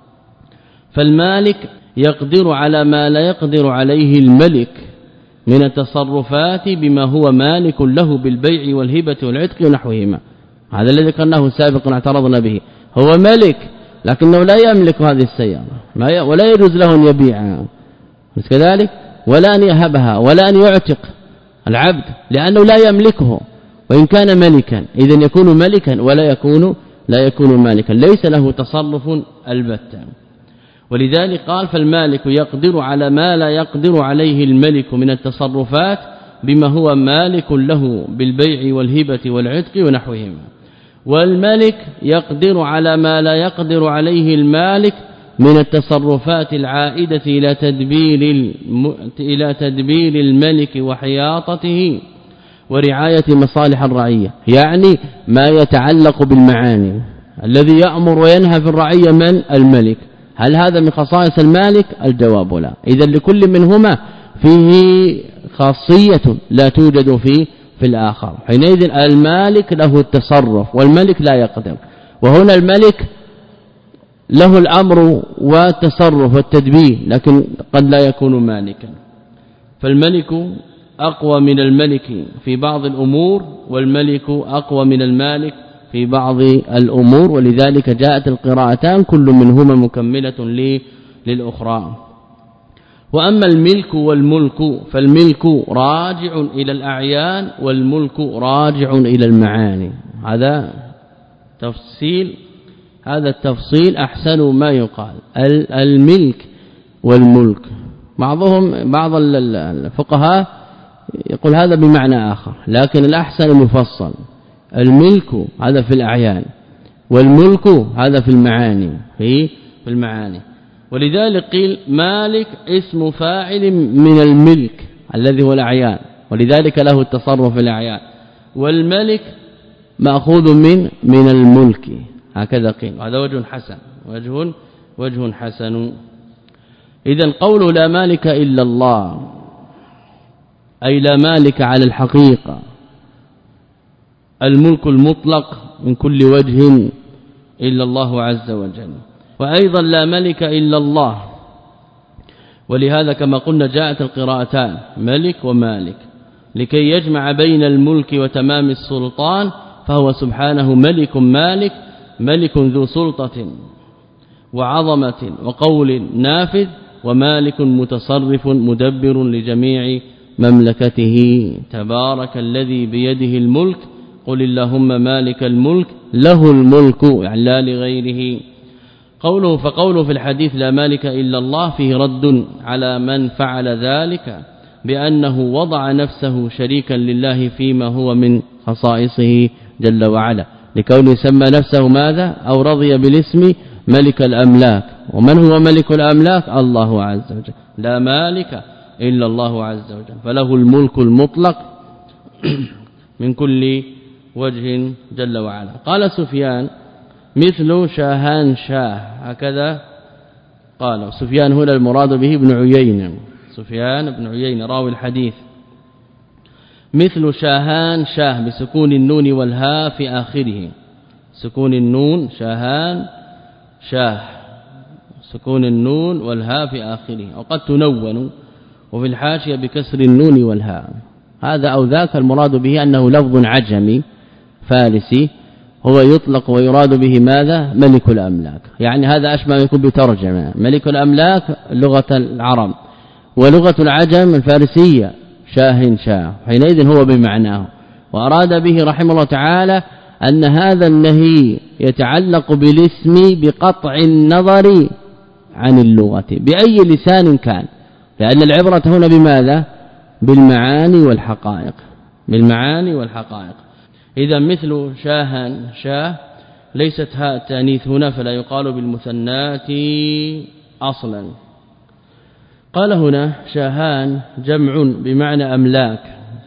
فالمالك يقدر على ما لا يقدر عليه الملك من التصرفات بما هو مالك له بالبيع والهبة والعتق ونحوهما، هذا الذي قلناه سابقا اعترضنا به، هو ملك لكنه لا يملك هذه السيارة ولا يجوز له أن يبيعها كذلك، ولا أن يهبها ولا أن يعتق العبد لأنه لا يملكه، وإن كان ملكا إذن يكون ملكا ولا يكون لا يكون مالكا، ليس له تصرف البتة. ولذلك قال: فالمالك يقدر على ما لا يقدر عليه الملك من التصرفات بما هو مالك له بالبيع والهبة والعتق ونحوهما، والملك يقدر على ما لا يقدر عليه المالك من التصرفات العائدة إلى تدبير الم... إلى تدبير الملك وحياطته ورعاية مصالح الرعية، يعني ما يتعلق بالمعاني الذي يأمر وينهى في الرعية من؟ الملك. هل هذا من خصائص المالك؟ الجواب لا. إذا لكل منهما فيه خاصية لا توجد في في الآخر، حينئذ المالك له التصرف والملك لا يقدر، وهنا الملك له الأمر والتصرف والتدبير لكن قد لا يكون مالكا، فالملك أقوى من الملك في بعض الأمور، والملك أقوى من المالك في بعض الأمور، ولذلك جاءت القراءتان كل منهما مكملة للأخرى. وأما الملك والملك فالملك راجع إلى الأعيان والملك راجع إلى المعاني. هذا تفصيل هذا التفصيل أحسن ما يقال. الملك والملك بعضهم بعض الفقهاء يقول هذا بمعنى آخر، لكن الأحسن المفصل. الملك هذا في الأعيان والملك هذا في المعاني في في المعاني. ولذلك قيل مالك اسم فاعل من الملك الذي هو الأعيان، ولذلك له التصرف في الأعيان، والملك مأخوذ من من الملك، هكذا قيل. هذا وجه حسن وجه وجه حسن. إذا قول لا مالك إلا الله أي لا مالك على الحقيقة، الملك المطلق من كل وجه إلا الله عز وجل. وأيضا لا ملك إلا الله، ولهذا كما قلنا جاءت القراءتان ملك ومالك لكي يجمع بين الملك وتمام السلطان، فهو سبحانه ملك مالك، ملك ذو سلطة وعظمة وقول نافذ، ومالك متصرف مدبر لجميع مملكته. تبارك الذي بيده الملك قل اللهم مالك الملك له الملك يعني لا لغيره. قوله فقوله في الحديث لا مالك إلا الله فيه رد على من فعل ذلك بأنه وضع نفسه شريكا لله فيما هو من خصائصه جل وعلا، لكونه سمى نفسه ماذا أو رضي بالاسم ملك الأملاك. ومن هو ملك الأملاك؟ الله عز وجل. لا مالك إلا الله عز وجل، فله الملك المطلق من كل وجه جل وعلا. قال سفيان مثل شاهان شاه، هكذا قال. سفيان هنا المراد به ابن عيينة، سفيان بن عيينة راوي الحديث. مثل شاهان شاه بسكون النون والهاء في آخره، سكون النون شاهان شاه، سكون النون والهاء في آخره، وقد تنون وفي الحاشية بكسر النون والهاء. هذا أو ذاك المراد به أنه لفظ عجمي فارسي، هو يطلق ويراد به ماذا ملك الأملاك، يعني هذا أشبه يكون بترجمة. ملك الأملاك لغة العرب، ولغة العجم الفارسية شاه شاه، حينئذ هو بمعناه. وأراد به رحمه الله تعالى أن هذا النهي يتعلق بالاسم بقطع النظر عن اللغة بأي لسان كان، لأن العبرة هنا بماذا بالمعاني والحقائق، بالمعاني والحقائق. إذا مثل شاهان شاه ليست هاء التانيث هنا، فلا يقال بالمثنات أصلا. قال هنا شاهان جمع بمعنى أملاك،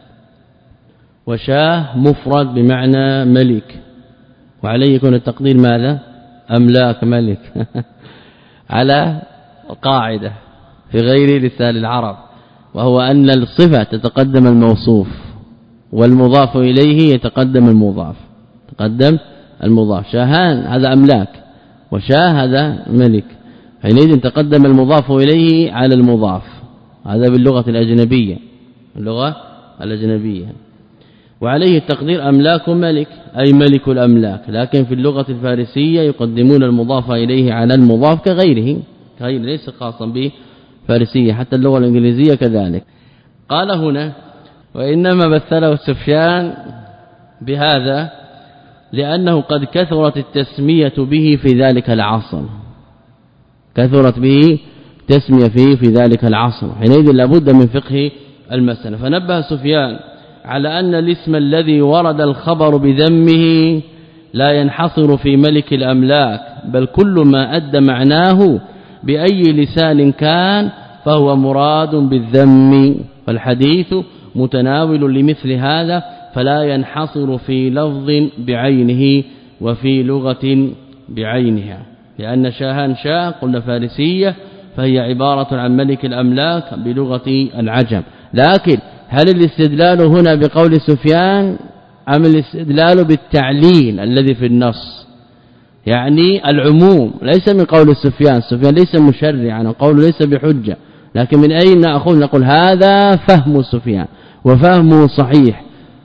وشاه مفرد بمعنى ملك، وعليه يكون التقدير ماذا أملاك ملك على قاعدة في غير لسان العرب، وهو أن الصفة تتقدم الموصوف والمضاف إليه يتقدم المضاف، تقدم المضاف. شاهان هذا أملاك وشاه هذا ملك، حينئذ تقدم المضاف إليه على المضاف، هذا باللغة الأجنبية اللغة الأجنبية. وعليه التقدير أملاك ملك أي ملك الأملاك، لكن في اللغة الفارسية يقدمون المضاف إليه على المضاف كغيره، غير ليس خاصا به فارسية، حتى اللغة الإنجليزية كذلك. قال هنا وإنما مثله سفيان بهذا لأنه قد كثرت التسمية به في ذلك العصر، كثرت به تسمية فيه في ذلك العصر، حينئذ لابد من فقه المسألة. فنبه سفيان على أن الاسم الذي ورد الخبر بذمه لا ينحصر في ملك الأملاك، بل كل ما أدى معناه بأي لسان كان فهو مراد بالذم، فالحديث متناول لمثل هذا، فلا ينحصر في لفظ بعينه وفي لغة بعينها، لأن شاهان شاه قلنا فارسية، فهي عبارة عن ملك الأملاك بلغة العجم. لكن هل الاستدلال هنا بقول سفيان أم الاستدلال بالتعليل الذي في النص؟ يعني العموم ليس من قول سفيان، سفيان ليس مشرعا وقوله ليس بحجة، لكن من أين نأخذ؟ نقول هذا فهم سفيان وفهمه صحيح،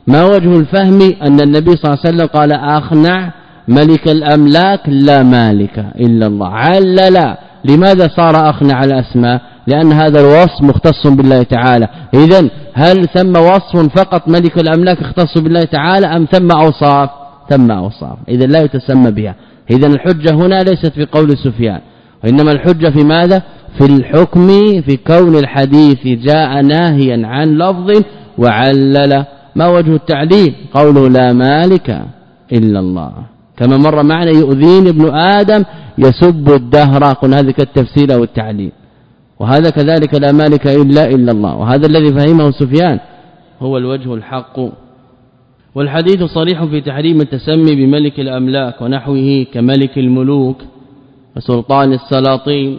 ما وجه الفهم أن النبي صلى الله عليه وسلم قال أخنع ملك الأملاك لا مالك إلا الله؟ علل لماذا صار أخنع الأسماء؟ لأن هذا الوصف مختص بالله تعالى. إذن هل ثم وصف فقط ملك الأملاك اختص بالله تعالى أم ثم أوصاف؟ ثم أوصاف، إذن لا يتسمى بها. إذن الحجة هنا ليست في قول سفيان، وإنما الحجة في ماذا؟ في الحكم، في كون الحديث جاء ناهيا عن لفظ وعلل. ما وجه التعليل؟ قوله لا مالك إلا الله، كما مر معنا يؤذين ابن آدم يسب الدهر، قلنا هذا كالتفسير أو التعليل، وهذا كذلك لا مالك إلا إلا الله، وهذا الذي فهمه سفيان هو الوجه الحق. والحديث صريح في تحريم التسمي بملك الأملاك ونحوه كملك الملوك وسلطان السلاطين،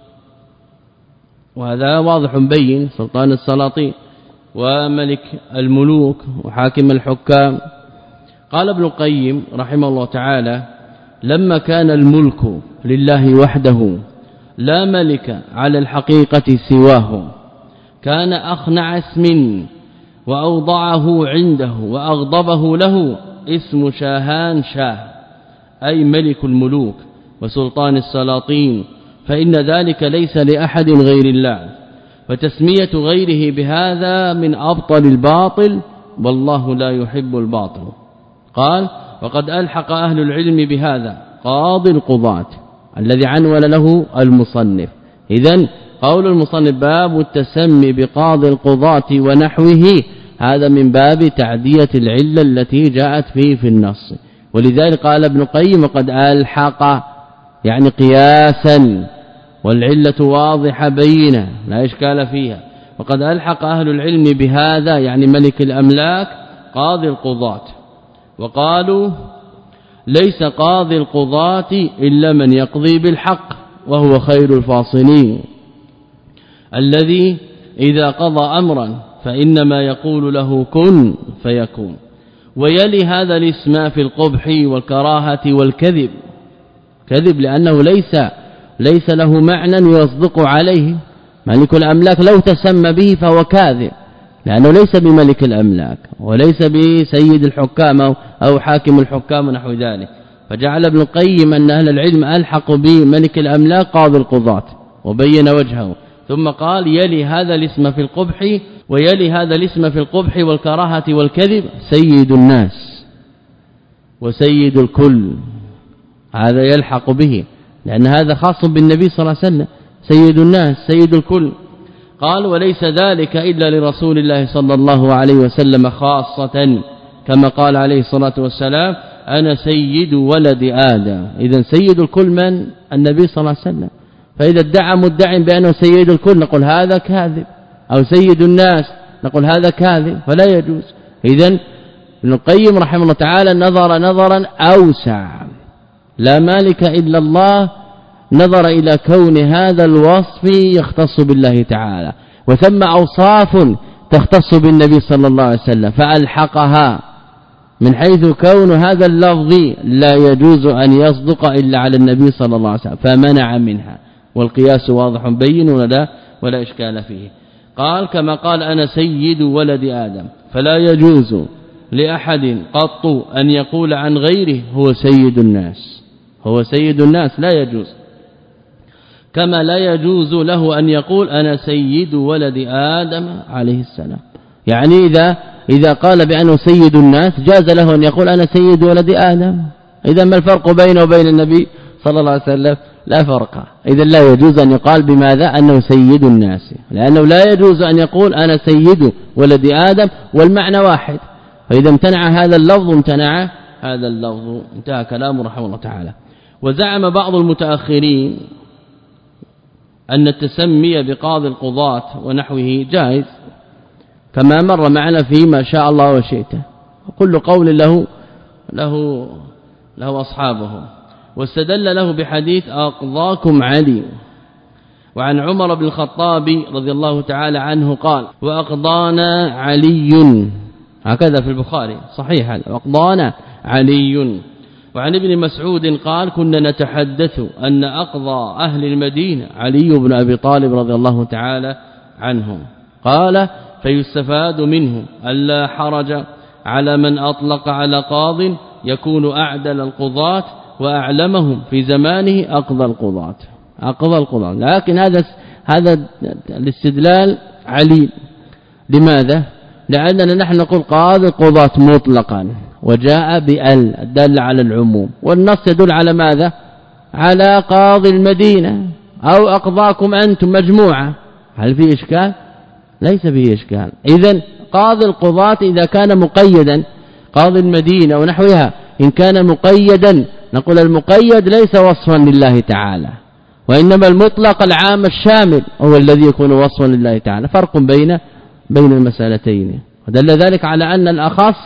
وهذا واضح بين، سلطان السلاطين وملك الملوك وحاكم الحكام. قال ابن القيم رحمه الله تعالى: لما كان الملك لله وحده لا ملك على الحقيقة سواه، كان أخنع اسم وأوضعه عنده وأغضبه له اسم شاهان شاه، أي ملك الملوك وسلطان السلاطين، فإن ذلك ليس لأحد غير الله، فتسمية غيره بهذا من أبطل الباطل، والله لا يحب الباطل. قال: وقد ألحق أهل العلم بهذا قاضي القضاة الذي عنون له المصنف. إذن قول المصنف باب التسمي بقاضي القضاة ونحوه، هذا من باب تعدية العلة التي جاءت فيه في النص. ولذلك قال ابن القيم: وقد ألحق يعني قياسا، والعلة واضحة بينة لا إشكال فيها. وقد ألحق أهل العلم بهذا يعني ملك الأملاك قاضي القضاة، وقالوا ليس قاضي القضاة إلا من يقضي بالحق، وهو خير الفاصلين، الذي إذا قضى أمرا فإنما يقول له كن فيكون. ويلي هذا الاسم في القبح والكراهة والكذب، كذب لأنه ليس ليس له معنى يصدق عليه. ملك الأملاك لو تسمى به فهو كاذب، لأنه ليس بملك الأملاك وليس بسيد الحكام أو حاكم الحكام ونحو ذلك. فجعل ابن القيم أن أهل العلم ألحقوا بملك الأملاك قاضي القضاة وبين وجهه، ثم قال: يلي هذا الاسم في القبح ويلي هذا الاسم في القبح والكراهة والكذب سيد الناس وسيد الكل، هذا يلحق به، لأن هذا خاص بالنبي صلى الله عليه وسلم، سيد الناس سيد الكل. قال: وليس ذلك إلا لرسول الله صلى الله عليه وسلم خاصة، كما قال عليه الصلاة والسلام: أنا سيد ولد آدم. إذن سيد الكل من؟ النبي صلى الله عليه وسلم. فإذا ادعى مدعي بأنه سيد الكل نقول هذا كاذب، أو سيد الناس نقول هذا كاذب، فلا يجوز. إذن ابن القيم رحمه الله تعالى نظر نظرا أوسع، لا مالك إلا الله، نظر إلى كون هذا الوصف يختص بالله تعالى، وثم أوصاف تختص بالنبي صلى الله عليه وسلم فألحقها، من حيث كون هذا اللفظ لا يجوز أن يصدق إلا على النبي صلى الله عليه وسلم، فمنع منها، والقياس واضح بين ولا ولا إشكال فيه. قال: كما قال: أنا سيد ولد آدم، فلا يجوز لأحد قط أن يقول عن غيره هو سيد الناس، هو سيد الناس، لا يجوز. كما لا يجوز له أن يقول أنا سيد ولد آدم عليه السلام، يعني إذا إذا قال بأنه سيد الناس جاز له أن يقول أنا سيد ولد آدم. إذا ما الفرق بينه وبين النبي صلى الله عليه وسلم؟ لا فرق. إذا لا يجوز أن يقال بماذا؟ أنه سيد الناس، لأنه لا يجوز أن يقول أنا سيد ولد آدم والمعنى واحد، فإذا امتنع هذا اللفظ امتنع هذا اللفظ. انتهى كلامه رحمه الله تعالى. وزعم بعض المتأخرين أن التسمي بقاضي القضاة ونحوه جائز، كما مر معنا فيما شاء الله وشئته، وكل قول له له له أصحابه. واستدل له بحديث أقضاكم علي. وعن عمر بن الخطاب رضي الله تعالى عنه قال: وأقضانا علي، هكذا في البخاري صحيح، وأقضانا علي. وعن ابن مسعود قال: كنا نتحدث أن أقضى أهل المدينة علي بن أبي طالب رضي الله تعالى عنه. قال: فيستفاد منه ألا حرج على من أطلق على قاض يكون أعدل القضاة وأعلمهم في زمانه أقضى القضاة أقضى القضاة لكن هذا هذا الاستدلال عليل. لماذا؟ لأننا نحن نقول قاضي القضاة مطلقا وجاء بال دل على العموم والنص يدل على ماذا؟ على قاضي المدينة أو أقضاكم أنتم مجموعة. هل في إشكال؟ ليس فيه إشكال. إذن قاضي القضاة إذا كان مقيدا قاضي المدينة ونحوها إن كان مقيدا نقول المقيد ليس وصفا لله تعالى وإنما المطلق العام الشامل هو الذي يكون وصفا لله تعالى. فرق بين بين المسألتين. ودل ذلك على أن الأخص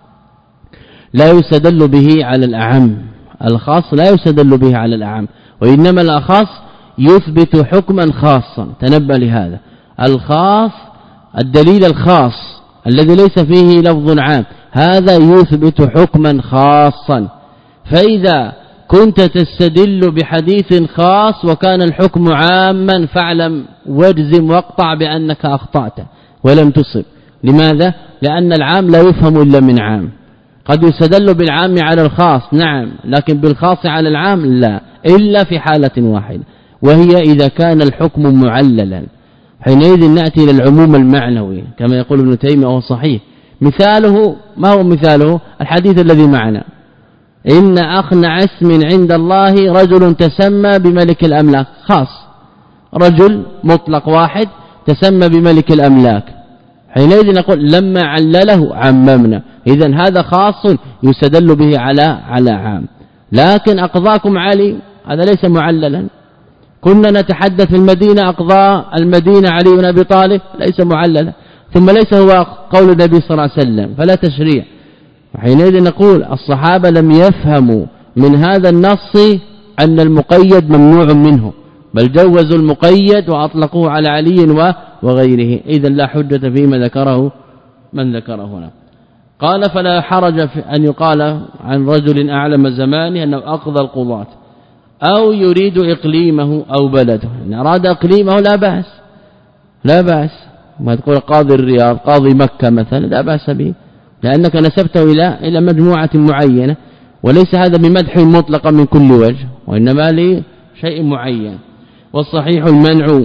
لا يستدل به على الأعم. الخاص لا يستدل به على الأعم وإنما الأخص يثبت حكما خاصا. تنبه لهذا الخاص الدليل الخاص الذي ليس فيه لفظ عام هذا يثبت حكما خاصا. فإذا كنت تستدل بحديث خاص وكان الحكم عاما فاعلم واجزم واقطع بأنك أخطأت ولم تصب. لماذا؟ لأن العام لا يفهم إلا من عام. قد يستدل بالعام على الخاص نعم لكن بالخاص على العام لا إلا في حالة واحدة وهي إذا كان الحكم معللا حينئذ نأتي إلى العموم المعنوي كما يقول ابن تيمية وهو صحيح. مثاله ما هو مثاله؟ الحديث الذي معنا إن أخنع اسم عند الله رجل تسمى بملك الأملاك. خاص رجل مطلق واحد تسمى بملك الأملاك حينئذ نقول لما علله عممنا. إذن هذا خاص يستدل به على على عام. لكن أقضاكم علي هذا ليس معللا. كنا نتحدث في المدينة أقضاء المدينة علي بن أبي طالب ليس معللا ثم ليس هو قول النبي صلى الله عليه وسلم فلا تشريع. وحينئذ نقول الصحابة لم يفهموا من هذا النص أن المقيد ممنوع منه بل جوزوا المقيد وأطلقوه على علي وغيره. إذن لا حجة فيما ذكره من ذكره هنا. قال فلا حرج في أن يقال عن رجل أعلم زمانه أنه أقضى القضاة أو يريد إقليمه أو بلده. إن أراد إقليمه لا بأس لا بأس ما تقول قاضي الرياض قاضي مكة مثلا لا بأس به لأنك نسبته إلى إلى مجموعة معينة وليس هذا بمدح مطلقا من كل وجه وإنما لشيء معين. والصحيح المنع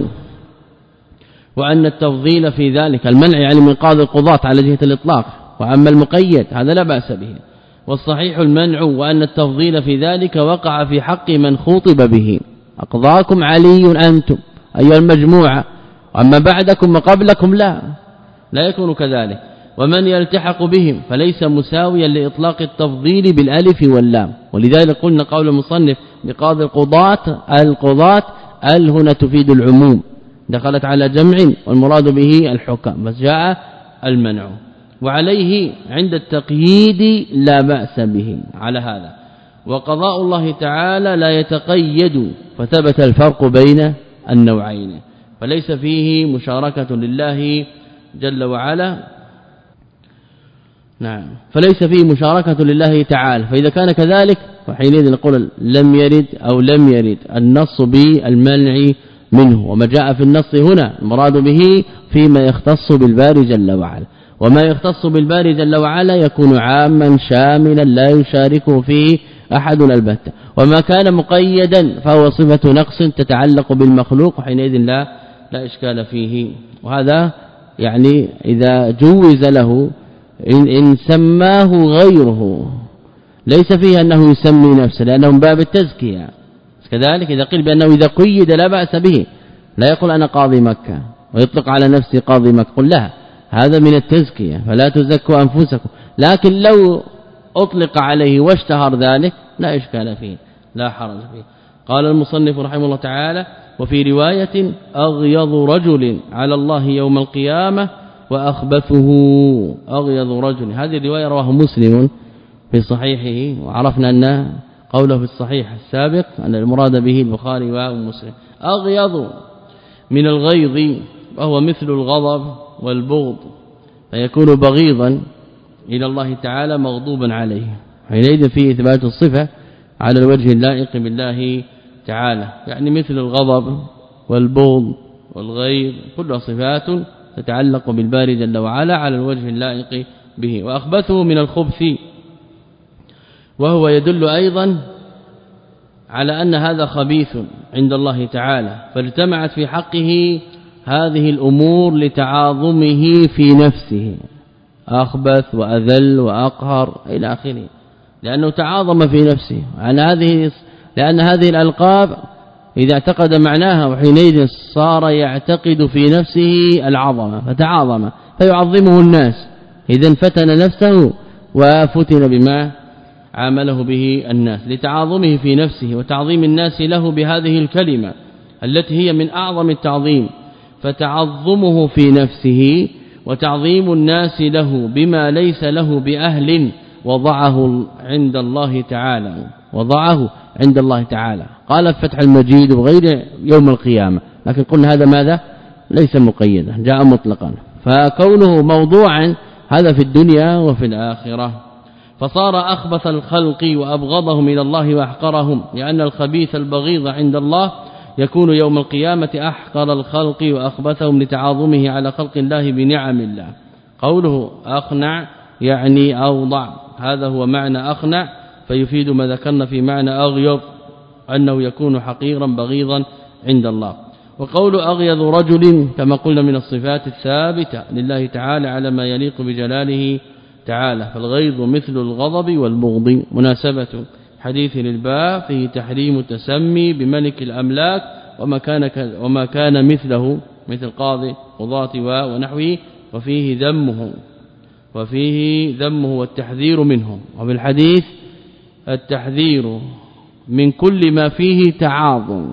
وأن التفضيل في ذلك المنع يعني من قاضي القضاة على جهة الإطلاق وأما المقيد هذا لا بأس به. والصحيح المنع وأن التفضيل في ذلك وقع في حق من خوطب به أقضاكم علي أنتم أيها المجموعة أما بعدكم وقبلكم لا لا يكون كذلك. ومن يلتحق بهم فليس مساويا لإطلاق التفضيل بالالف واللام. ولذلك قلنا قول المصنف بقاضي القضاة القضاة ال هنا تفيد العموم دخلت على جمع والمراد به الحكم بس جاء المنع. وعليه عند التقييد لا بأس به على هذا. وقضاء الله تعالى لا يتقيد فثبت الفرق بين النوعين فليس فيه مشاركة لله جل وعلا نعم فليس فيه مشاركة لله تعالى. فإذا كان كذلك فحينئذ نقول لم يرد أو لم يرد النص بالمنع منه. وما جاء في النص هنا المراد به فيما يختص بالباري جل وعلا وما يختص بالباري جل وعلا يكون عاما شاملا لا يشاركه فيه أحد البتة. وما كان مقيدا فهو صفة نقص تتعلق بالمخلوق وحينئذ لا لا إشكال فيه. وهذا يعني إذا جوز له إن, إن سماه غيره ليس فيه أنه يسمي نفسه لأنه من باب التزكية. كذلك إذا قيل بأنه إذا قيد لا بأس به لا يقول أنا قاضي مكة ويطلق على نفسه قاضي مكة قل لا هذا من التزكية فلا تزكوا أنفسكم. لكن لو أطلق عليه واشتهر ذلك لا إشكال فيه لا حرج فيه. قال المصنف رحمه الله تعالى وفي رواية أغيظ رجل على الله يوم القيامة وأخبثه أغيظ رجل. هذه الرواية رواه مسلم في صحيحه وعرفنا أن قوله في الصحيح السابق أن المراد به البخاري ومسلم. أغيظ من الغيظ وهو مثل الغضب والبغض فيكون بغيضا إلى الله تعالى مغضوبا عليه حينئذ فيه إثبات الصفة على الوجه اللائق بالله تعالى يعني مثل الغضب والبغض والغيظ كلها صفات تتعلق بالباري جل وعلا على الوجه اللائق به. وأخبثه من الخبث، وهو يدل أيضا على أن هذا خبيث عند الله تعالى، فاجتمعت في حقه هذه الأمور لتعاظمه في نفسه، أخبث وأذل وأقهر إلى آخره، لأنه تعاظم في نفسه عن هذه، لأن هذه الألقاب إذا اعتقد معناها وحينئذ صار يعتقد في نفسه العظمة فتعاظم فيعظمه الناس، إذا فتن نفسه وفتن بما عامله به الناس لتعاظمه في نفسه وتعظيم الناس له بهذه الكلمة التي هي من أعظم التعظيم. فتعظمه في نفسه وتعظيم الناس له بما ليس له بأهل وضعه عند الله تعالى، وضعه عند الله تعالى. قال فتح المجيد وغير يوم القيامة، لكن قلنا هذا ماذا ليس مقيدا، جاء مطلقا، فكونه موضوعا هذا في الدنيا وفي الآخرة. فصار أخبث الخلق وأبغضهم إلى الله وأحقرهم، لأن الخبيث البغيض عند الله يكون يوم القيامة أحقر الخلق وأخبثهم لتعاظمه على خلق الله بنعم الله. قوله أخنع يعني أوضع، هذا هو معنى أخنع، فيفيد ما ذكرنا في معنى أغيض أنه يكون حقيرا بغيضا عند الله. وقول أغيض رجل كما قلنا من الصفات الثابتة لله تعالى على ما يليق بجلاله تعالى، فالغيظ مثل الغضب والبغض. مناسبة حديث للباب فيه تحريم التسمي بملك الأملاك وما كان وما كان مثله مثل قاضي قضاة ونحوه، وفيه ذمه وفيه ذمه والتحذير منه. وفي الحديث التحذير من كل ما فيه تعاظم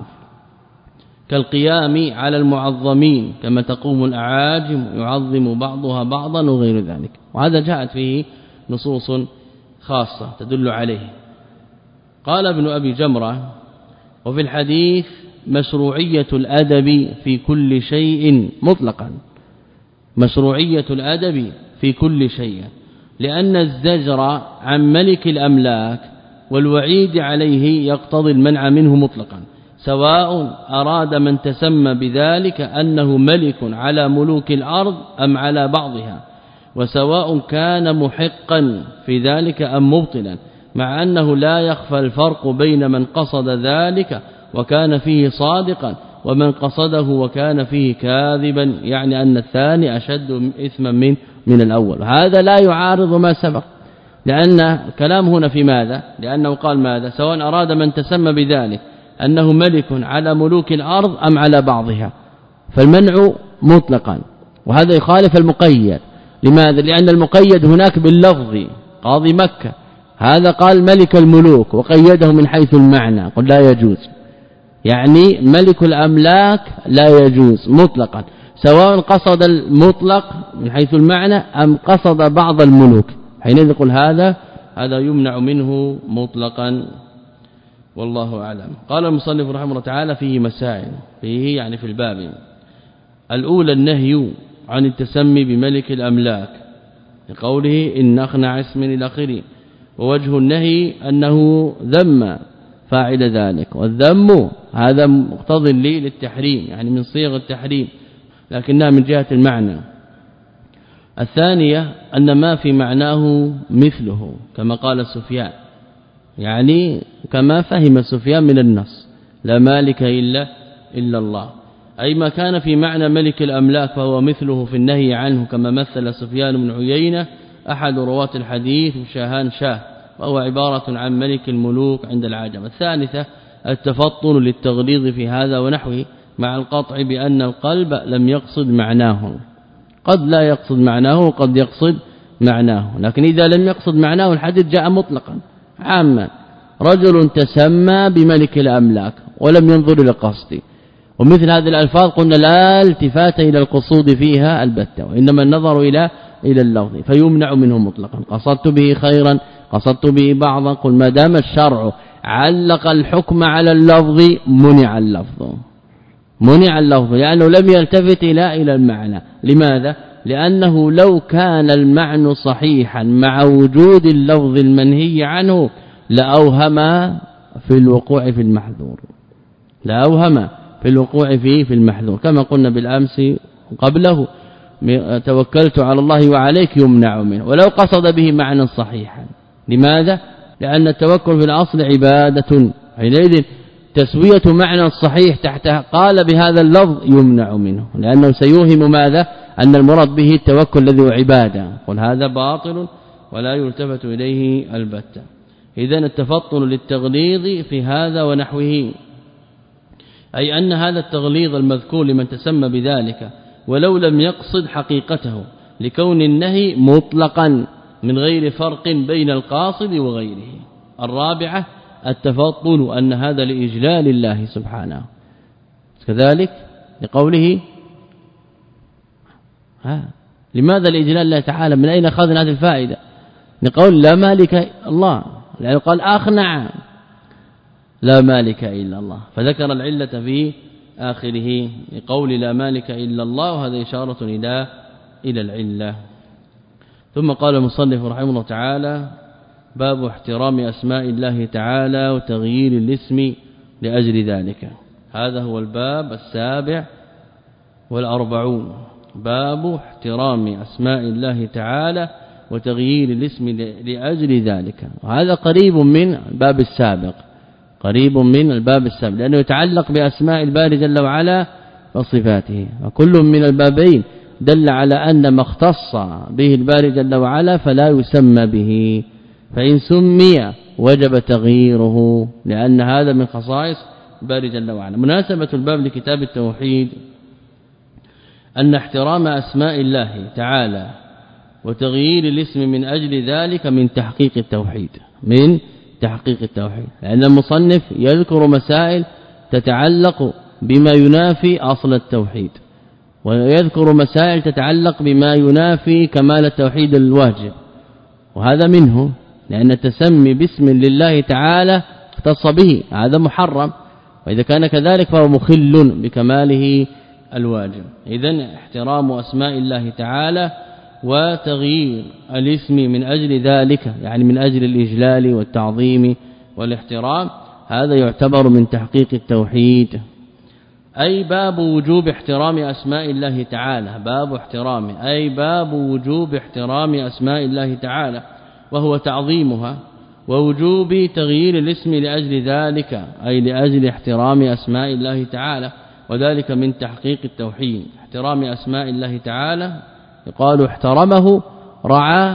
كالقيام على المعظمين كما تقوم الأعاجم يعظم بعضها بعضا وغير ذلك، وهذا جاءت فيه نصوص خاصة تدل عليه. قال ابن أبي جمرة وفي الحديث مشروعية الأدب في كل شيء مطلقا، مشروعية الأدب في كل شيء، لأن الزجر عن ملك الأملاك والوعيد عليه يقتضي المنع منه مطلقا، سواء أراد من تسمى بذلك أنه ملك على ملوك الأرض أم على بعضها، وسواء كان محقا في ذلك أم مبطلا، مع أنه لا يخفى الفرق بين من قصد ذلك وكان فيه صادقا ومن قصده وكان فيه كاذبا، يعني أن الثاني أشد إثما من من الأول. هذا لا يعارض ما سبق، لأن كلام هنا في ماذا؟ لأنه قال ماذا؟ سواء أراد من تسمى بذلك أنه ملك على ملوك الأرض أم على بعضها، فالمنع مطلقا، وهذا يخالف المقيد. لماذا؟ لأن المقيد هناك باللفظ قاضي مكة، هذا قال ملك الملوك وقيده من حيث المعنى، قل لا يجوز، يعني ملك الأملاك لا يجوز مطلقا، سواء قصد المطلق من حيث المعنى أم قصد بعض الملوك، حينئذ يقول هذا هذا يمنع منه مطلقا، والله أعلم. قال المصنف رحمه الله تعالى فيه مسائل، فيه يعني في الباب. الأولى النهي عن التسمي بملك الأملاك لقوله إن أخنع اسم إلى آخره، ووجه النهي أنه ذم فاعل ذلك، والذم هذا مقتضي لي للتحريم، يعني من صيغ التحريم لكنها من جهة المعنى. الثانية أن ما في معناه مثله كما قال سفيان، يعني كما فهم سفيان من النص لا مالك إلا إلا الله، أي ما كان في معنى ملك الأملاك فهو مثله في النهي عنه، كما مثل سفيان بن عيينة أحد رواة الحديث شاهان شاه، وهو عبارة عن ملك الملوك عند العجم. الثالثة التفطن للتغليظ في هذا ونحوه، مع القطع بأن القلب لم يقصد معناه، قد لا يقصد معناه وقد يقصد معناه، لكن إذا لم يقصد معناه الحديث جاء مطلقا عاما، رجل تسمى بملك الأملاك ولم ينظر إلى قصده، ومثل هذه الألفاظ قلنا لا التفات إلى القصود فيها البتة، وإنما النظر إلى إلى اللفظ، فيمنع منه مطلقا. قصدت به خيرا، قصدت به بعضا، قل ما دام الشرع علق الحكم على اللفظ منع اللفظ، منع اللفظ لأنه لم يلتفت إلى إلى المعنى. لماذا؟ لأنه لو كان المعنى صحيحا مع وجود اللفظ المنهي عنه لأوهم في الوقوع في المحذور، لأوهم في الوقوع فيه في المحذور، كما قلنا بالأمس قبله توكلت على الله وعليك يمنع منه، ولو قصد به معنى صحيحا. لماذا؟ لأن التوكل في الأصل عبادة، حينئذ تسوية معنى الصحيح تحت قال بهذا اللفظ يمنع منه، لأنه سيوهم ماذا؟ أن المراد به التوكل الذي هو عبادة، قل هذا باطل ولا يلتفت إليه البتة. إذن التفطن للتغليظ في هذا ونحوه، أي أن هذا التغليظ المذكور لمن تسمى بذلك ولو لم يقصد حقيقته، لكون النهي مطلقا من غير فرق بين القاصد وغيره. الرابعة التفطن أن هذا لإجلال الله سبحانه، كذلك لقوله ها لماذا لإجلال الله تعالى؟ من أين أخذنا هذه الفائدة؟ نقول لا مالك الله، لأنه قال أخنع لا مالك إلا الله، فذكر العلة في آخره لقول لا مالك إلا الله، وهذا إشارة إلى إلى العلة. ثم قال المصنف رحمه الله تعالى: باب احترام أسماء الله تعالى وتغيير الاسم لأجل ذلك. هذا هو الباب السابع والأربعون، باب احترام أسماء الله تعالى وتغيير الاسم لأجل ذلك. وهذا قريب من الباب السابق، قريب من الباب السابق، لأنه يتعلق بأسماء الباري جل وعلا وصفاته، وكل من البابين دل على أن ما اختص به الباري جل وعلا فلا يسمى به، فإن سمي وجب تغييره، لأن هذا من خصائص الباري جل وعلا. مناسبة الباب لكتاب التوحيد أن احترام أسماء الله تعالى وتغيير الاسم من أجل ذلك من تحقيق التوحيد، من تحقيق التوحيد، لأن المصنف يذكر مسائل تتعلق بما ينافي أصل التوحيد، ويذكر مسائل تتعلق بما ينافي كمال التوحيد الواجب، وهذا منه، لأن التسمي باسم لله تعالى اختص به، هذا محرم، وإذا كان كذلك فهو مخل بكماله الواجب. إذن احترام أسماء الله تعالى وتغيير الاسم من أجل ذلك، يعني من أجل الإجلال والتعظيم والاحترام، هذا يعتبر من تحقيق التوحيد. أي باب وجوب احترام أسماء الله تعالى، باب احترام أي باب وجوب احترام أسماء الله تعالى وهو تعظيمها، ووجوب تغيير الاسم لأجل ذلك، أي لأجل احترام أسماء الله تعالى، وذلك من تحقيق التوحيد. احترام أسماء الله تعالى يقال احترمه رعى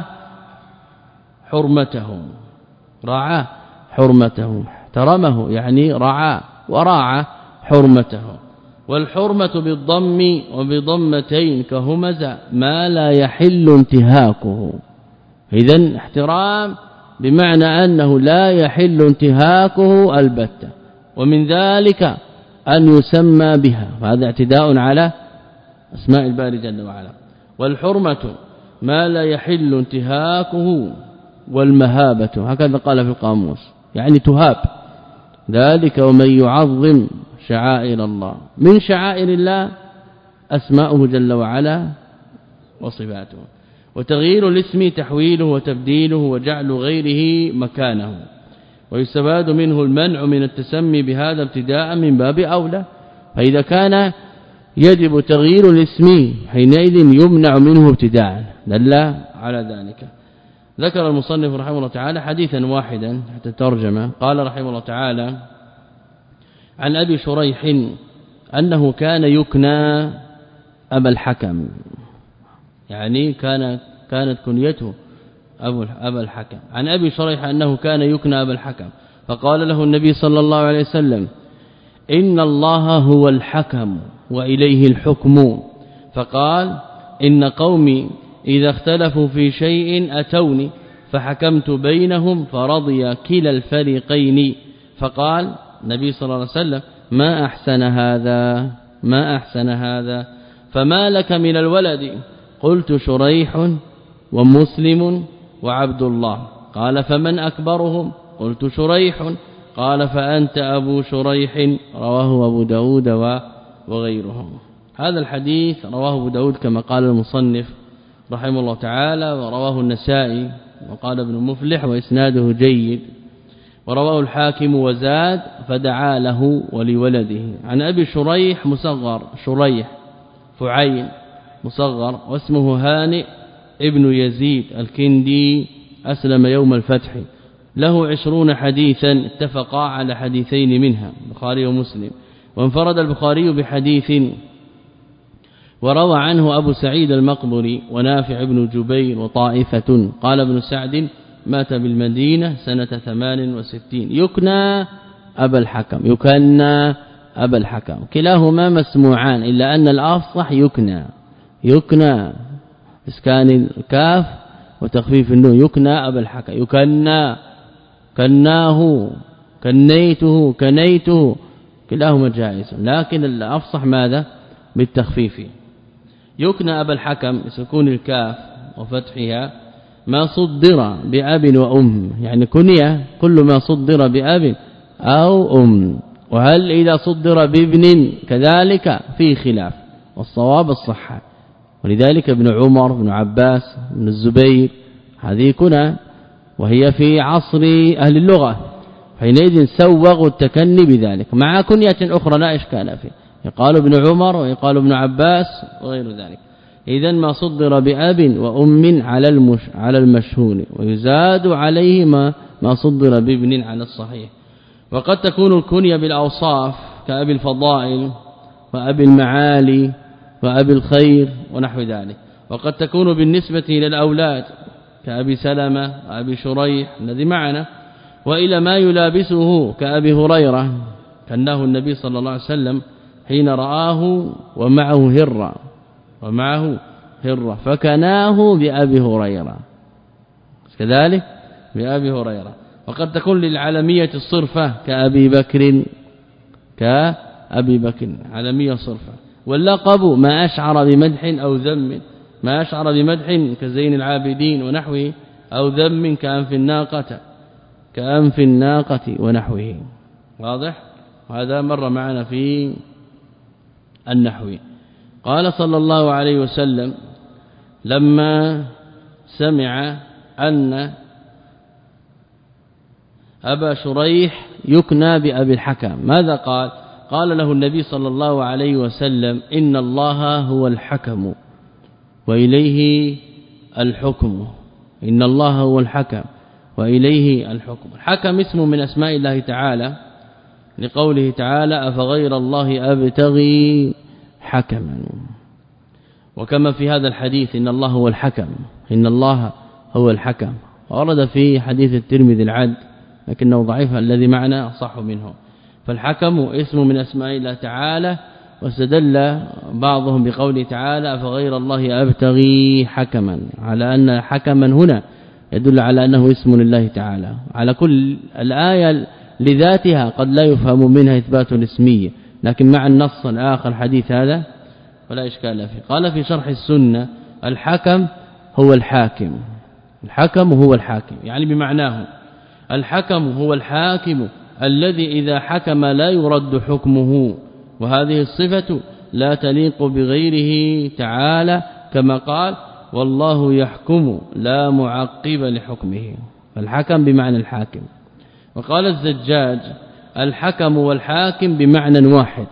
حرمته، رعى حرمته، احترمه يعني رعى وراعى حرمته. والحرمة بالضم وبضمتين كهمزة ما لا يحل انتهاكه. إذن احترام بمعنى أنه لا يحل انتهاكه البتة، ومن ذلك أن يسمى بها، فهذا اعتداء على أسماء الباري جل وعلا. والحرمة ما لا يحل انتهاكه، والمهابة هكذا قال في القاموس، يعني تهاب ذلك. ومن يعظم شعائر الله، من شعائر الله أسماؤه جل وعلا وصفاته. وتغيير الاسم تحويله وتبديله وجعل غيره مكانه، ويستفاد منه المنع من التسمي بهذا ابتداء من باب أولى، فإذا كان يجب تغيير الاسم حينئذ يمنع منه ابتداء، دل على ذلك. ذكر المصنف رحمه الله تعالى حديثا واحدا حتى ترجمه. قال رحمه الله تعالى: عن أبي شريح أنه كان يكنى أبا الحكم، يعني كان كانت كنيته أبو أبا الحكم. عن أبي شريح أنه كان يكنى أبا الحكم، فقال له النبي صلى الله عليه وسلم: إن الله هو الحكم وإليه الحكم. فقال: إن قومي إذا اختلفوا في شيء أتوني فحكمت بينهم فرضي كلا الفريقين. فقال النبي صلى الله عليه وسلم: ما أحسن هذا، ما أحسن هذا، فما لك من الولد؟ قلت: شريح ومسلم وعبد الله. قال: فمن أكبرهم؟ قلت: شريح. قال: فأنت أبو شريح. رواه أبو داود وغيره. هذا الحديث رواه أبو داود كما قال المصنف رحمه الله تعالى، ورواه النسائي وقال ابن مفلح وإسناده جيد، ورواه الحاكم وزاد: فدعا له ولولده. عن أبي شريح مصغر شريح فعين مصغر واسمه هانئ ابن يزيد الكندي أسلم يوم الفتح له عشرون حديثا اتفقا على حديثين منها البخاري ومسلم وانفرد البخاري بحديث وروى عنه أبو سعيد المقبري ونافع بن جبير وطائفة قال ابن سعد مات بالمدينة سنة ثمان وستين يكنى أبا الحكم يكنى أبا الحكم كلاهما مسموعان إلا أن الأفصح يكنى يكنى اسكان الكاف وتخفيف النون يكنى أبا الحكم يكنى كناه كنيته كنيته كلاهما جائز لكن الأفصح ماذا بالتخفيف يكنى أبا الحكم بسكون الكاف وفتحها ما صدر بأب وأم يعني كنية كل ما صدر بأب أو أم وهل إذا صدر بابن كذلك في خلاف والصواب الصحة ولذلك ابن عمر بن عباس بن الزبير هذه كنى وهي في عصر أهل اللغة حينئذ سوغوا التكني بذلك مع كنية أخرى لا إشكال فيه يقال ابن عمر ويقال ابن عباس وغير ذلك إذا ما صدر بأب وأم على المش على المشهور ويزاد عليه ما ما صدر بابن على الصحيح وقد تكون الكنية بالأوصاف كأبي الفضائل وأبي المعالي وأبي الخير ونحو ذلك وقد تكون بالنسبة إلى الأولاد كأبي سلمة وأبي شريح الذي معنا وإلى ما يلابسه كأبي هريرة كناه النبي صلى الله عليه وسلم حين رآه ومعه هرة ومعه هرة فكناه بأبي هريرة كذلك بأبي هريرة وقد تكون للعالمية الصرفة كأبي بكر كأبي بكر عالمية صرفة واللقب ما أشعر بمدح أو ذم ما أشعر بمدح كزين العابدين ونحوه أو ذم كأنف الناقة كأنف الناقة ونحوه واضح وهذا مر معنا في النحو قال صلى الله عليه وسلم لما سمع أن أبا شريح يكنى بأبي الحكم ماذا قال قال له النبي صلى الله عليه وسلم إن الله هو الحكم وإليه الحكم إن الله هو الحكم وإليه الحكم الحكم اسم من أسماء الله تعالى لقوله تعالى أفغير الله أبتغي حكما وكما في هذا الحديث إن الله هو الحكم إن الله هو الحكم ورد في حديث الترمذي العد لكنه ضعيف الذي معنا صح منه فالحكم اسم من أسماء الله تعالى واستدل بعضهم بقوله تعالى فغير الله أبتغي حكما على أن حكما هنا يدل على أنه اسم لله تعالى على كل الآية لذاتها قد لا يفهم منها إثبات الاسمية لكن مع النص الآخر حديث هذا ولا إشكال فيه قال في شرح السنة الحكم هو الحاكم الحكم هو الحاكم يعني بمعناه الحكم هو الحاكم الذي إذا حكم لا يرد حكمه وهذه الصفة لا تليق بغيره تعالى كما قال والله يحكم لا معقب لحكمه فالحكم بمعنى الحاكم وقال الزجاج الحكم والحاكم بمعنى واحد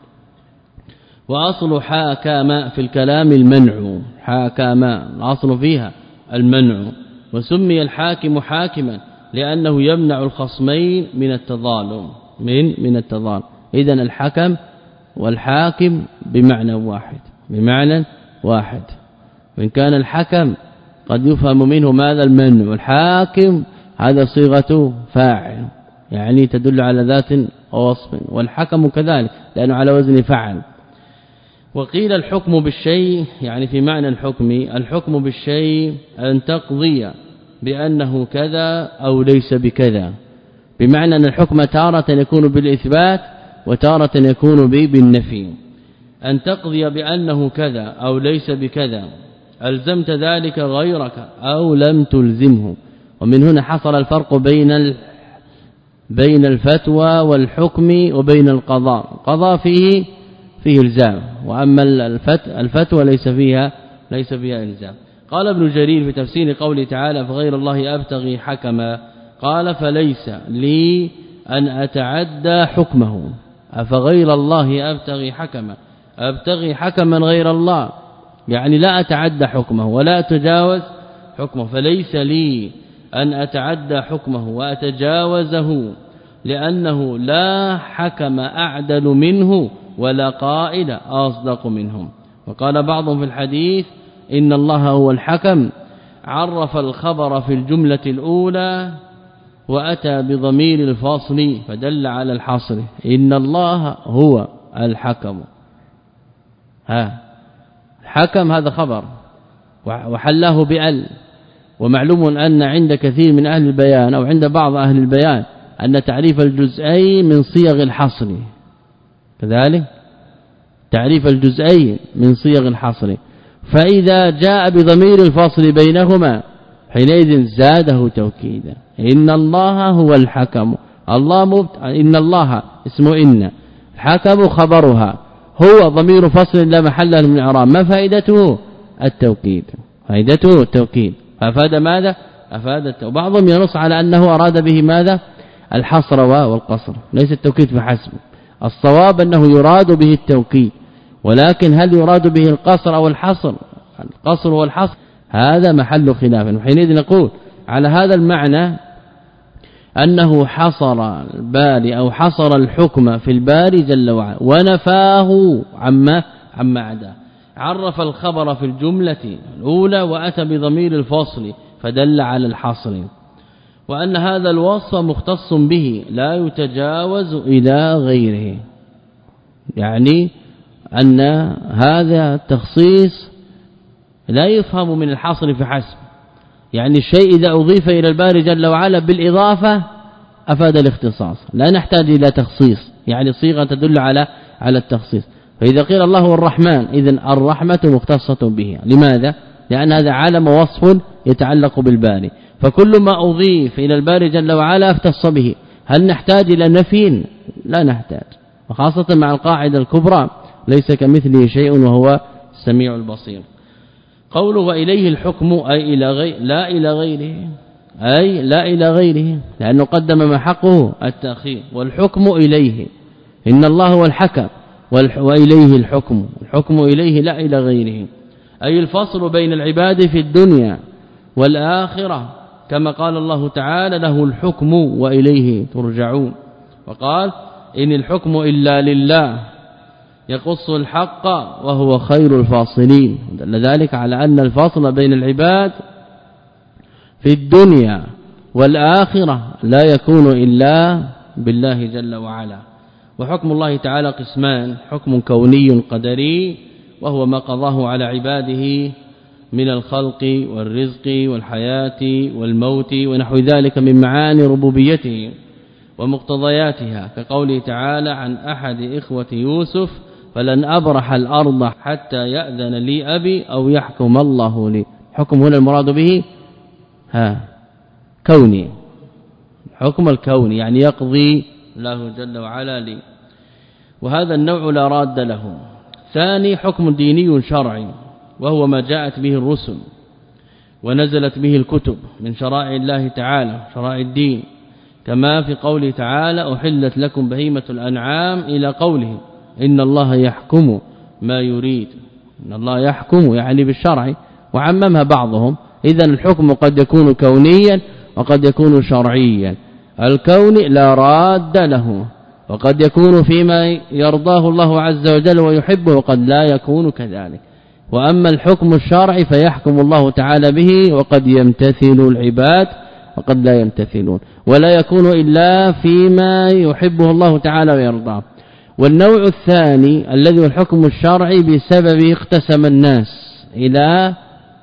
وأصل حاكم في الكلام المنع حاكم الأصل فيها المنع وسمي الحاكم حاكما لأنه يمنع الخصمين من التظالم من من التظالم اذا الحكم والحاكم بمعنى واحد بمعنى واحد وإن كان الحكم قد يفهم منه ماذا المنع والحاكم هذا صيغه فاعل يعني تدل على ذات ووصف والحكم كذلك لأنه على وزن فعل وقيل الحكم بالشيء يعني في معنى الحكم الحكم بالشيء أن تقضي بأنه كذا أو ليس بكذا بمعنى أن الحكم تارة يكون بالإثبات وتارة يكون بالنفي أن تقضي بأنه كذا أو ليس بكذا ألزمت ذلك غيرك أو لم تلزمه ومن هنا حصل الفرق بين بين الفتوى والحكم وبين القضاء القضاء فيه فيه الزام واما الفتوى ليس فيها ليس فيها الزام قال ابن جرير في تفسير قوله تعالى فغير الله ابتغي حكما قال فليس لي أن أتعدى حكمه أفغير الله ابتغي حكما ابتغي حكما غير الله يعني لا أتعدى حكمه ولا أتجاوز حكمه، فليس لي أن أتعدى حكمه وأتجاوزه، لأنه لا حكم أعدل منه ولا قائل أصدق منهم. وقال بعضهم في الحديث إن الله هو الحكم، عرف الخبر في الجملة الأولى وأتى بضمير الفاصل فدل على الحصر. إن الله هو الحكم، ها الحكم هذا خبر وحلاه بأل. ومعلوم أن عند كثير من أهل البيان أو عند بعض أهل البيان أن تعريف الجزئين من صيغ الحصر، كذلك تعريف الجزئين من صيغ الحصر، فإذا جاء بضمير الفاصل بينهما حينئذ زاده توكيدا. إن الله هو الحكم، الله مبت... إن الله اسمه إن، الحكم خبرها، هو ضمير فصل لا محل له من الاعراب. ما فائدته؟ التوكيد، فائدته التوكيد. فافاد ماذا؟ افاد التوكيد. بعضهم ينص على أنه أراد به ماذا؟ الحصر والقصر، ليس التوكيد فحسب. الصواب أنه يراد به التوكيد، ولكن هل يراد به القصر أو الحصر؟ القصر والحصر هذا محل خلاف. وحينئذ نقول على هذا المعنى أنه حصر الباري أو حصر الحكم في الباري جل وعلا ونفاه عما عما عداه. عرف الخبر في الجملة الأولى وأتى بضمير الفصل فدل على الحصر، وأن هذا الوصف مختص به لا يتجاوز إلى غيره، يعني أن هذا التخصيص لا يفهم من الحصر فحسب. يعني الشيء إذا أضيف إلى الباري جل وعلا بالإضافة أفاد الاختصاص، لا نحتاج إلى تخصيص، يعني صيغة تدل على على التخصيص. فإذا قيل الله هو الرحمن إذن الرحمة مختصة به. لماذا؟ لأن هذا عالم وصف يتعلق بالباري، فكل ما أضيف إلى الباري جل وعلا اختص به. هل نحتاج إلى نفي؟ لا نحتاج، وخاصة مع القاعدة الكبرى ليس كمثله شيء وهو السميع البصير. قوله وإليه الحكم أي إلى غير لا إلى غيره، أي لا إلى غيره، لأنه قدم ما حقه التأخير، والحكم إليه. إن الله هو الحكم وإليه الحكم، الحكم إليه لا إلى غيره، أي الفصل بين العباد في الدنيا والآخرة، كما قال الله تعالى له الحكم وإليه ترجعون. وقال إن الحكم إلا لله يقص الحق وهو خير الفاصلين. دل ذلك على أن الفصل بين العباد في الدنيا والآخرة لا يكون إلا بالله جل وعلا. وحكم الله تعالى قسمان: حكم كوني قدري وهو ما قضاه على عباده من الخلق والرزق والحياة والموت ونحو ذلك من معاني ربوبيته ومقتضياتها، كقوله تعالى عن أحد إخوة يوسف: فلن أبرح الأرض حتى يأذن لي أبي أو يحكم الله لي. حكم هنا المراد به ها كوني، حكم الكوني يعني يقضي الله جل وعلا لي، وهذا النوع لا راد له. ثاني حكم ديني شرعي وهو ما جاءت به الرسل ونزلت به الكتب من شرائع الله تعالى، شرائع الدين، كما في قوله تعالى: أحلت لكم بهيمة الأنعام إلى قوله: إن الله يحكم ما يريد. إن الله يحكم يعني بالشرع، وعممها بعضهم. إذن الحكم قد يكون كونيا وقد يكون شرعيا. الكون لا راد له، وقد يكون فيما يرضاه الله عز وجل ويحبه، وقد لا يكون كذلك. وأما الحكم الشرعي فيحكم الله تعالى به، وقد يمتثل العباد وقد لا يمتثلون، ولا يكون إلا فيما يحبه الله تعالى ويرضاه. والنوع الثاني الذي هو الحكم الشرعي بسببه اقتسم الناس إلى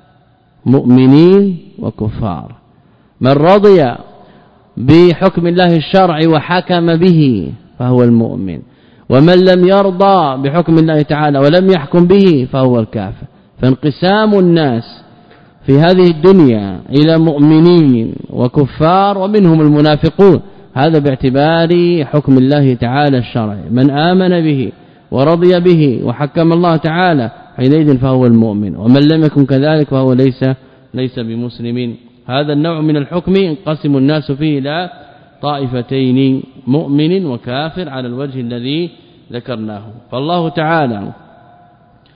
مؤمنين وكفار. من رضي بحكم الله الشرعي وحكم به فهو المؤمن، ومن لم يرضى بحكم الله تعالى ولم يحكم به فهو الكافر. فانقسام الناس في هذه الدنيا إلى مؤمنين وكفار ومنهم المنافقون، هذا باعتبار حكم الله تعالى الشرعي. من آمن به ورضي به وحكم الله تعالى حينئذ فهو المؤمن، ومن لم يكن كذلك فهو ليس ليس بمسلم. هذا النوع من الحكم انقسم الناس فيه إلى طائفتين: مؤمن وكافر على الوجه الذي ذكرناه. فالله تعالى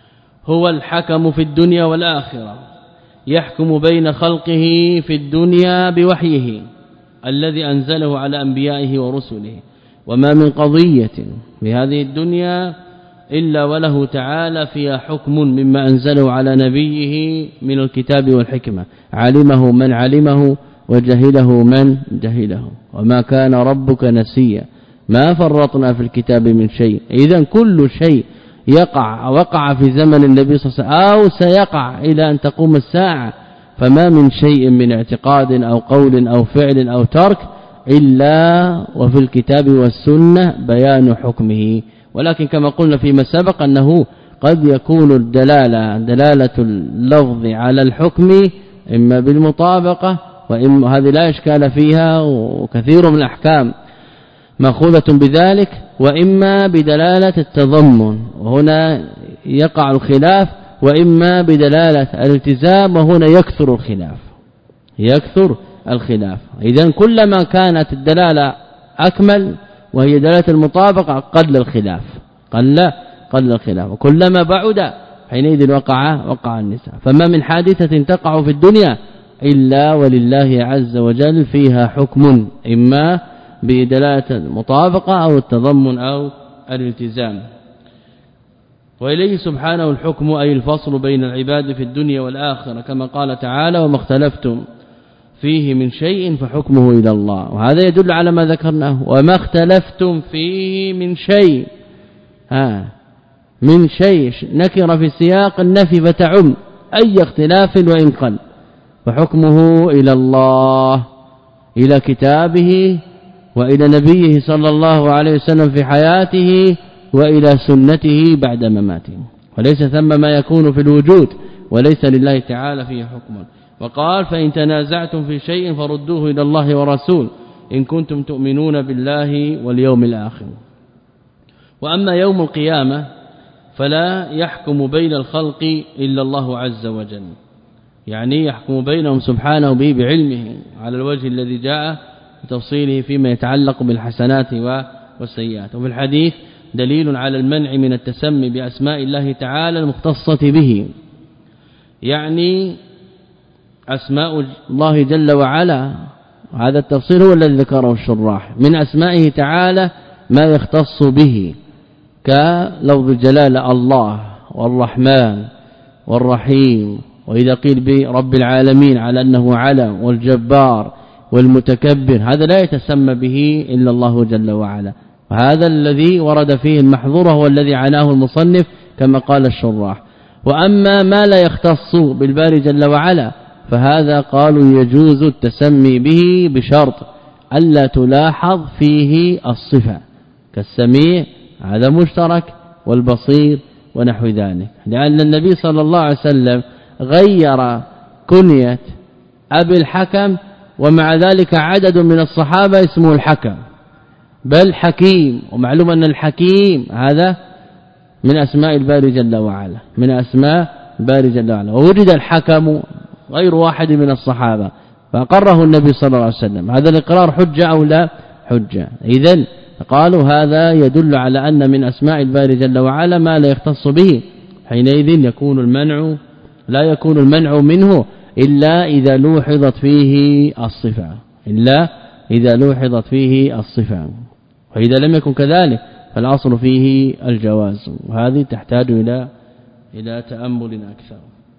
هو الحكم في الدنيا والآخرة يحكم بين خلقه في الدنيا بوحيه الذي أنزله على أنبيائه ورسله وما من قضية في هذه الدنيا إلا وله تعالى فيها حكم مما أنزله على نبيه من الكتاب والحكمة علمه من علمه وجهله من جهله وما كان ربك نسيا ما فرطنا في الكتاب من شيء. إذا كل شيء يقع وقع في زمن النبي صلى الله عليه وسلم أو سيقع إلى أن تقوم الساعة فما من شيء من اعتقاد أو قول أو فعل أو ترك إلا وفي الكتاب والسنة بيان حكمه. ولكن كما قلنا فيما سبق أنه قد يكون الدلالة دلالة اللفظ على الحكم إما بالمطابقة وإما هذه لا إشكال فيها وكثير من الأحكام مأخوذة بذلك وإما بدلالة التضمن وهنا يقع الخلاف وإما بدلالة الالتزام وهنا يكثر الخلاف يكثر الخلاف. إذن كلما كانت الدلالة أكمل وهي دلالة المطابقة قل الخلاف قل قل الخلاف وكلما بعد حينئذ وقع وقع النساء. فما من حادثة تقع في الدنيا إلا ولله عز وجل فيها حكم إما بدلالة المطابقة أو التضمن أو الالتزام. وإليه سبحانه الحكم أي الفصل بين العباد في الدنيا والآخرة كما قال تعالى وما اختلفتم فيه من شيء فحكمه إلى الله. وهذا يدل على ما ذكرناه وما اختلفتم فيه من شيء ها من شيء نكر في سياق النفي فتعم أي اختلاف وإن قل فحكمه إلى الله إلى كتابه وإلى نبيه صلى الله عليه وسلم في حياته وإلى سنته بعد مماته وليس ثم ما يكون في الوجود وليس لله تعالى فيه حكم. وقال فإن تنازعتم في شيء فردوه إلى الله ورسول إن كنتم تؤمنون بالله واليوم الآخر. وأما يوم القيامة فلا يحكم بين الخلق إلا الله عز وجل يعني يحكم بينهم سبحانه به بعلمه على الوجه الذي جاء بتفصيله فيما يتعلق بالحسنات والسيئات. وفي الحديث دليل على المنع من التسمي بأسماء الله تعالى المختصة به يعني أسماء الله جل وعلا هذا التفصيل هو الذي ذكره الشراح من أسمائه تعالى ما يختص به كلفظ الجلالة الله والرحمن والرحيم وإذا قيل برب العالمين على أنه علم والجبار والمتكبر هذا لا يتسمى به إلا الله جل وعلا. وهذا الذي ورد فيه المحظور هو الذي عناه المصنف كما قال الشراح. وأما ما لا يختص بالباري جل وعلا فهذا قالوا يجوز التسمي به بشرط ألا تلاحظ فيه الصفة كالسميع هذا مشترك والبصير ونحو ذلك لأن النبي صلى الله عليه وسلم غير كنية أبي الحكم ومع ذلك عدد من الصحابة اسمه الحكم بل حكيم ومعلوم أن الحكيم هذا من أسماء الباري جل وعلا من أسماء الباري جل وعلا. ووجد الحكم غير واحد من الصحابة فأقره النبي صلى الله عليه وسلم هذا الإقرار حجة أو لا حجة. إذن قالوا هذا يدل على أن من أسماء الباري جل وعلا ما لا يختص به حينئذ يكون المنع لا يكون المنع منه إلا إذا لوحظت فيه الصفة إلا إذا لوحظت فيه الصفة. وإذا لم يكن كذلك فالأصل فيه الجواز وهذه تحتاج إلى إلى تأمل أكثر.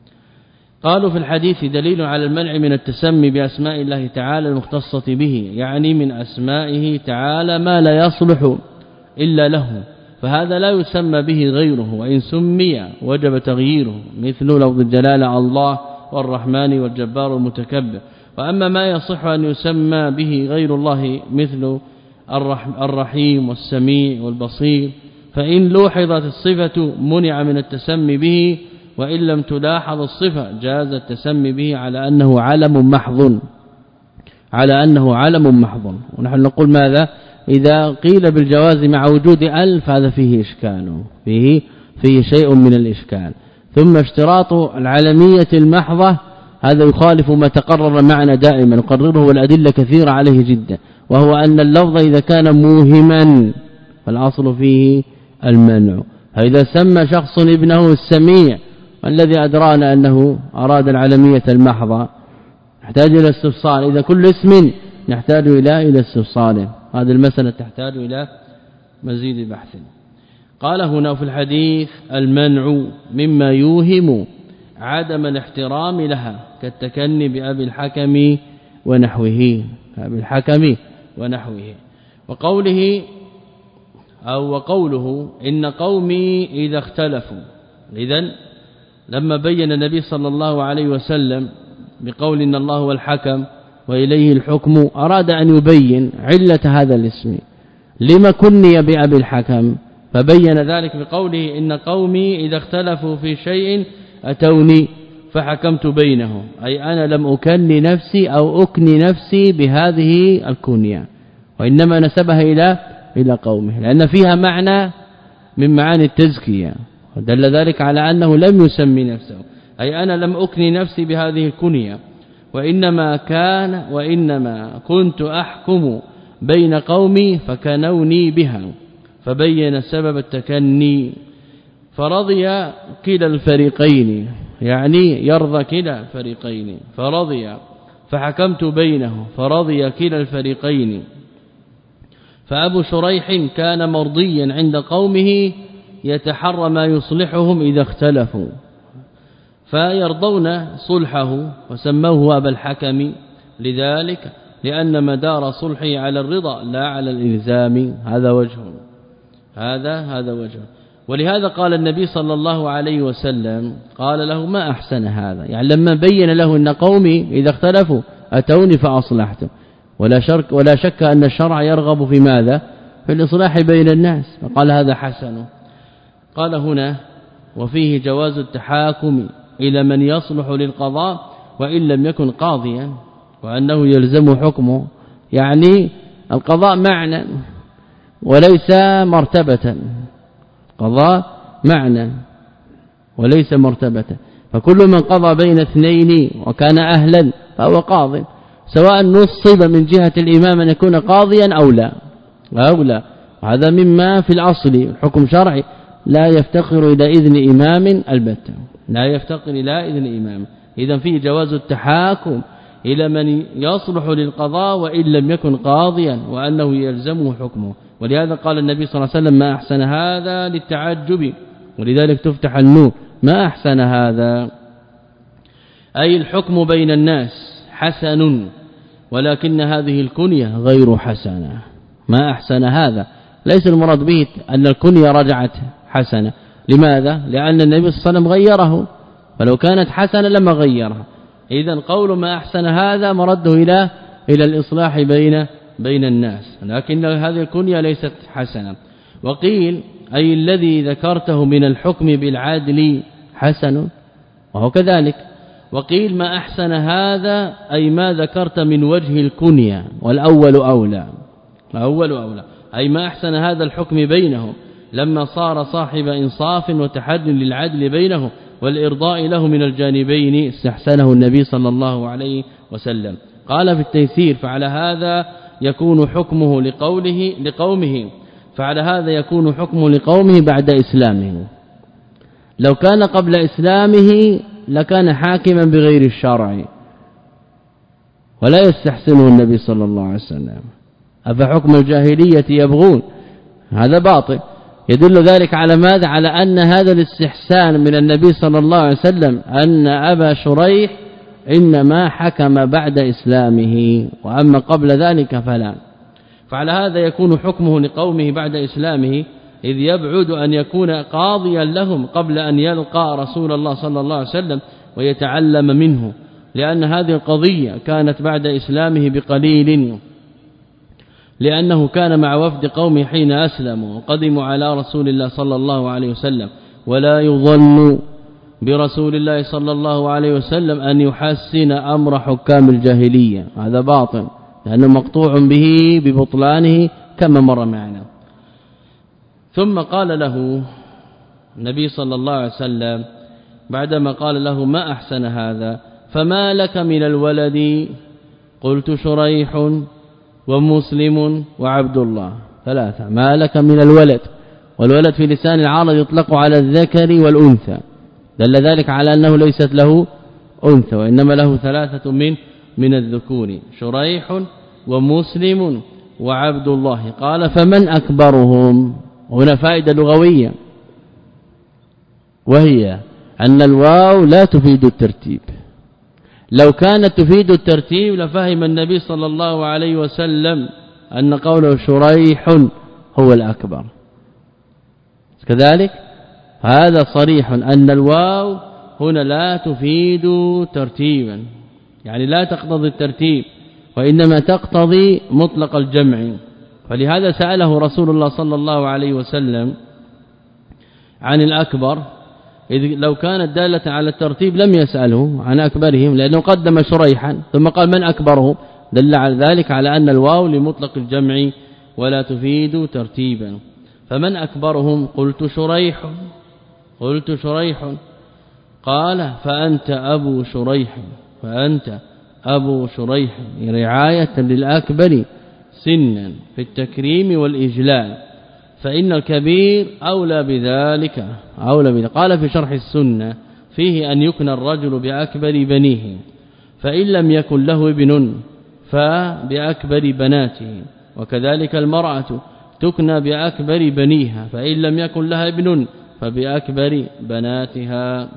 قالوا في الحديث دليل على المنع من التسمي بأسماء الله تعالى المختصة به يعني من أسمائه تعالى ما لا يصلح إلا له فهذا لا يسمى به غيره وإن سمي وجب تغييره مثل لفظ الجلالة الله والرحمن والجبار والمتكبر. وأما ما يصح أن يسمى به غير الله مثل الرحيم والسميع والبصير فإن لوحظت الصفة منع من التسمي به وإن لم تلاحظ الصفة جاز التسمي به على أنه علم محض على أنه علم محض. ونحن نقول ماذا إذا قيل بالجواز مع وجود ألف هذا فيه إشكال فيه فيه شيء من الإشكال. ثم اشتراط العلمية المحضة هذا يخالف ما تقرر معنا دائما نقرره والأدلة كثيرة عليه جدا وهو أن اللفظ إذا كان موهما فالأصل فيه المنع. إذا سمى شخص ابنه السميع الذي أدرانا أنه أراد العلمية المحضة نحتاج إلى استفصال. إذا كل اسم نحتاج إلى إلى استفصال، هذه المسألة تحتاج إلى مزيد بحث. قال هنا في الحديث المنع مما يوهم عدم الاحترام لها كالتكني بأبي الحكم ونحوه، أبي الحكم ونحوه. وقوله أو وقوله إن قومي إذا اختلفوا، إذن لما بين النبي صلى الله عليه وسلم بقول إن الله هو الحكم وإليه الحكم أراد أن يبين علة هذا الاسم لما كني بأبي الحكم، فبين ذلك بقوله إن قومي إذا اختلفوا في شيء أتوني فحكمت بينهم، أي أنا لم أكن نفسي أو أكني نفسي بهذه الكنية، وإنما نسبها إلى إلى قومه لأن فيها معنى من معاني التزكية، ودل ذلك على أنه لم يسمي نفسه، أي أنا لم أكني نفسي بهذه الكنية، وإنما كان وإنما كنت أحكم بين قومي فكنوني بها، فبين سبب التكني. فرضي كلا الفريقين، يعني يرضى كلا الفريقين، فرضي فحكمت بينه فرضي كلا الفريقين. فأبو شريح كان مرضيا عند قومه يتحرى ما يصلحهم إذا اختلفوا، فيرضون صلحه وسموه أبا الحكم لذلك لأن مدار صلحه على الرضا لا على الإلزام. هذا وجه هذا هذا وجه. ولهذا قال النبي صلى الله عليه وسلم قال له ما أحسن هذا، يعني لما بين له أن قومي إذا اختلفوا أتوني فأصلحته، ولا شك ولا شك أن الشرع يرغب في ماذا؟ في الإصلاح بين الناس، فقال هذا حسن. قال هنا وفيه جواز التحاكم إلى من يصلح للقضاء وإن لم يكن قاضيا، وأنه يلزم حكمه، يعني القضاء معنى وليس مرتبة، قضاء معنى وليس مرتبة، فكل من قضى بين اثنين وكان أهلا فهو قاض، سواء نصب من جهة الإمام أن يكون قاضيا أو لا أو لا. وهذا مما في الأصل الحكم شرعي لا يفتقر إلى إذن إمام البتة، لا يفتقر إلى إذن إمام. إذن فيه جواز التحاكم إلى من يصلح للقضاء وإن لم يكن قاضيا، وأنه يلزمه حكمه. ولهذا قال النبي صلى الله عليه وسلم ما أحسن هذا للتعجب، ولذلك تفتح النون ما أحسن هذا، أي الحكم بين الناس حسن ولكن هذه الكنية غير حسنة. ما أحسن هذا ليس المراد به أن الكنية رجعت حسنة، لماذا؟ لأن النبي صلى الله عليه وسلم غيره، فلو كانت حسنة لما غيرها. إذن قول ما أحسن هذا مرده إلى إلى الإصلاح بين بين الناس، لكن هذه الكنية ليست حسنة. وقيل أي الذي ذكرته من الحكم بالعدل حسن، وهو كذلك. وقيل ما أحسن هذا أي ما ذكرت من وجه الكنية، والأول أولى، الأول أولى أي ما أحسن هذا الحكم بينهم لما صار صاحب إنصاف وتحد للعدل بينهم والإرضاء له من الجانبين استحسنه النبي صلى الله عليه وسلم. قال في التيسير فعلى هذا يكون حكمه لقوله لقومه فعلى هذا يكون حكمه لقومه بعد إسلامه. لو كان قبل إسلامه لكان حاكما بغير الشرع ولا يستحسنه النبي صلى الله عليه وسلم. أفحكم الجاهلية يبغون، هذا باطل. يدل ذلك على ماذا؟ على أن هذا الاستحسان من النبي صلى الله عليه وسلم أن أبا شريح إنما حكم بعد إسلامه، وأما قبل ذلك فلا. فعلى هذا يكون حكمه لقومه بعد إسلامه، إذ يبعد أن يكون قاضيا لهم قبل أن يلقى رسول الله صلى الله عليه وسلم ويتعلم منه، لأن هذه القضية كانت بعد إسلامه بقليل، لأنه كان مع وفد قومه حين أسلموا وقدموا على رسول الله صلى الله عليه وسلم. ولا يظن برسول الله صلى الله عليه وسلم أن يحسن أمر حكام الجاهلية، هذا باطل، لأنه مقطوع به ببطلانه كما مر معنا. ثم قال له النبي صلى الله عليه وسلم بعدما قال له ما أحسن هذا فما لك من الولد؟ قلت شريح ومسلم وعبد الله، ثلاثة. ما لك من الولد، والولد في لسان العرب يطلق على الذكر والأنثى، دل ذلك على أنه ليست له أنثى وإنما له ثلاثة من من الذكور شريح ومسلم وعبد الله. قال فمن أكبرهم؟ هنا فائدة لغوية وهي أن الواو لا تفيد الترتيب، لو كانت تفيد الترتيب لفهم النبي صلى الله عليه وسلم أن قوله شريح هو الأكبر. كذلك هذا صريح أن الواو هنا لا تفيد ترتيبا، يعني لا تقتضي الترتيب وإنما تقتضي مطلق الجمع. فلهذا سأله رسول الله صلى الله عليه وسلم عن الأكبر، إذ لو كانت دالة على الترتيب لم يسأله عن أكبرهم لأنه قدم شريحا ثم قال من أكبره، دل على ذلك على أن الواو لمطلق الجمع ولا تفيد ترتيبا. فمن أكبرهم؟ قلت شريح قلت شريح قال فأنت أبو شريح فأنت أبو شريح رعاية للأكبر سنا في التكريم والإجلال، فإن الكبير أولى بذلك أولى بذلك. قال في شرح السنة فيه أن يكنى الرجل بأكبر بنيه، فإن لم يكن له ابن فبأكبر بناته، وكذلك المرأة تكنى بأكبر بنيها، فإن لم يكن لها ابن فبأكبر بناتها.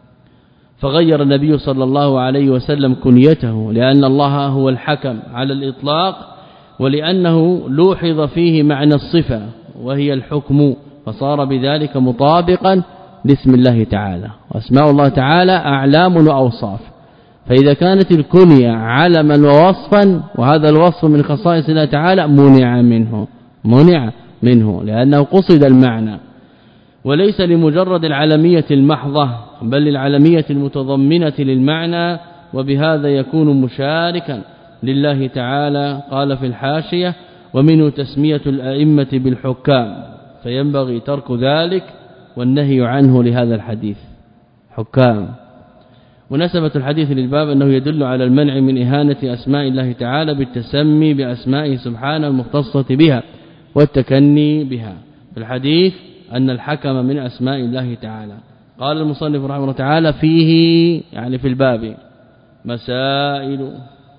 فغير النبي صلى الله عليه وسلم كنيته لأن الله هو الحكم على الإطلاق، ولأنه لوحظ فيه معنى الصفة وهي الحكم، فصار بذلك مطابقا لاسم الله تعالى، واسماء الله تعالى أعلام وأوصاف. فإذا كانت الكنية علما ووصفا وهذا الوصف من خصائص الله تعالى منع منه منع منه لأنه قصد المعنى، وليس لمجرد العلمية المحضة بل للعلمية المتضمنة للمعنى، وبهذا يكون مشاركا لله تعالى. قال في الحاشية ومنه تسمية الأئمة بالحكام، فينبغي ترك ذلك والنهي عنه لهذا الحديث حكام. ونسبة الحديث للباب أنه يدل على المنع من إهانة أسماء الله تعالى بالتسمي بأسمائه سبحانه المختصة بها والتكني بها. في الحديث أن الحكم من أسماء الله تعالى. قال المصنف رحمه الله تعالى فيه يعني في الباب مسائل: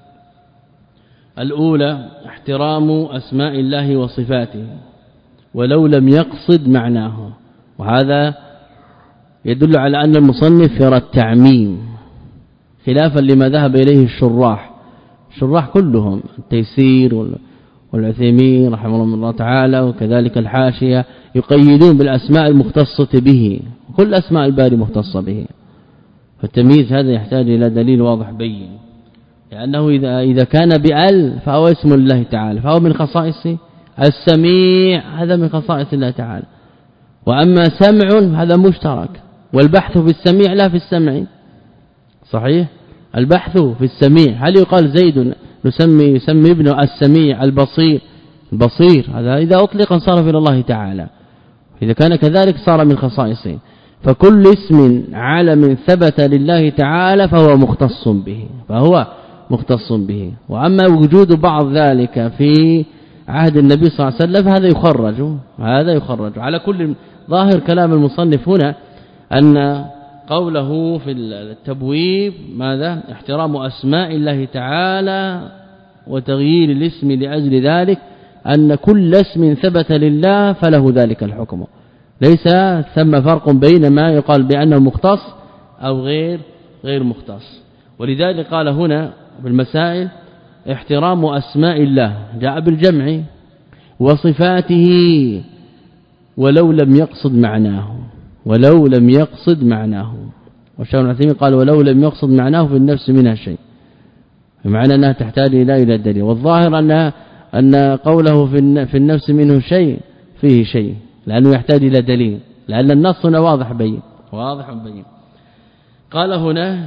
الأولى احترام أسماء الله وصفاته ولو لم يقصد معناه، وهذا يدل على أن المصنف يرى التعميم خلافا لما ذهب إليه الشراح الشراح كلهم التيسير والعثيمين رحمه الله تعالى وكذلك الحاشية يقيدون بالأسماء المختصة به، كل أسماء الباري مختصة به. فالتمييز هذا يحتاج إلى دليل واضح بين، لأنه إذا إذا كان بأل فهو اسم الله تعالى، فهو من خصائصه. السميع هذا من خصائص الله تعالى، وأما سمع هذا مشترك، والبحث في السميع لا في السمع. صحيح؟ البحث في السميع، هل يقال زيد نسمي يسمي ابنه السميع البصير؟ البصير هذا إذا أطلق صار إلى الله تعالى، إذا كان كذلك صار من خصائصه. فكل اسم علم ثبت لله تعالى فهو مختص به فهو مختص به. وأما وجود بعض ذلك في عهد النبي صلى الله عليه وسلم هذا يخرج هذا يخرج على كل. ظاهر كلام المصنف هنا أن قوله في التبويب ماذا؟ احترام أسماء الله تعالى وتغيير الاسم لأجل ذلك، أن كل اسم ثبت لله فله ذلك الحكم، ليس ثم فرق بين ما يقال بأنه مختص أو غير غير مختص. ولذلك قال هنا بالمسائل احترام أسماء الله جاء بالجمع وصفاته ولو لم يقصد معناه ولو لم يقصد معناه. والشيخ العثيمين قال ولو لم يقصد معناه في النفس منها شيء، بمعنى أنها تحتاج إلى إلى الدليل. والظاهر أن أن قوله في في النفس منه شيء فيه شيء، لأنه يحتاج إلى دليل، لأن النص هنا واضح بين واضح بين. قال هنا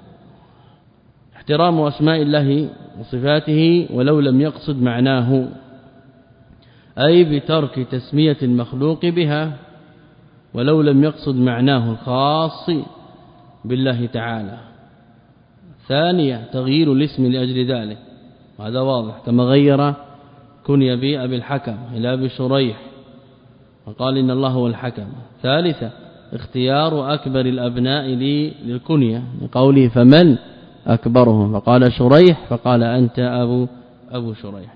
احترام أسماء الله وصفاته ولو لم يقصد معناه، أي بترك تسمية المخلوق بها ولو لم يقصد معناه الخاص بالله تعالى. ثانية تغيير الاسم لأجل ذلك، وهذا واضح كما غير كني بي أبي الحكم إلى أبي شريح وقال إن الله هو الحكم. ثالثة اختيار أكبر الأبناء للكنية لقوله فمن أكبرهم فقال شريح فقال أنت أبو أبو شريح.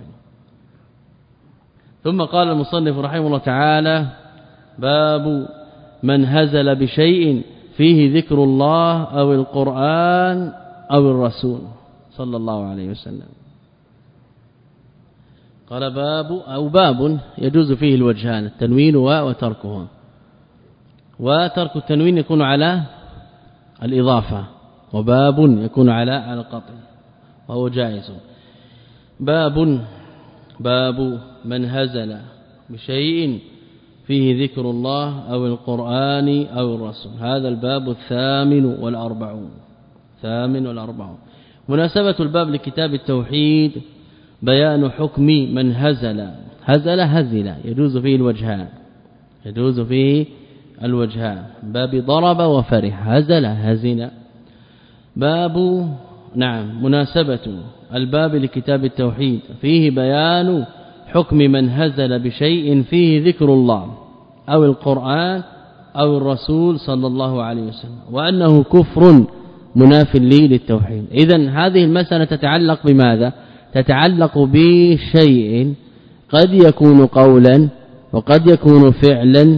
ثم قال المصنف رحمه الله تعالى باب من هزل بشيء فيه ذكر الله أو القرآن أو الرسول صلى الله عليه وسلم. قال باب أو باب يجوز فيه الوجهان التنوين وتركه، وترك التنوين يكون على الإضافة وباب يكون على على القطع وهو جائز. باب باب من هزل بشيء فيه ذكر الله أو القرآن أو الرسول. هذا الباب الثامن والأربعون ثامن والأربعون. مناسبة الباب لكتاب التوحيد بيان حكم من هزل هزل هزل يجوز فيه الوجهان يجوز فيه الوجهان باب ضرب وفرح هزل هزل. باب نعم مناسبة الباب لكتاب التوحيد فيه بيان حكم من هزل بشيء فيه ذكر الله أو القرآن أو الرسول صلى الله عليه وسلم وأنه كفر مناف لي للتوحيد. إذن هذه المسألة تتعلق بماذا؟ تتعلق بشيء قد يكون قولا وقد يكون فعلا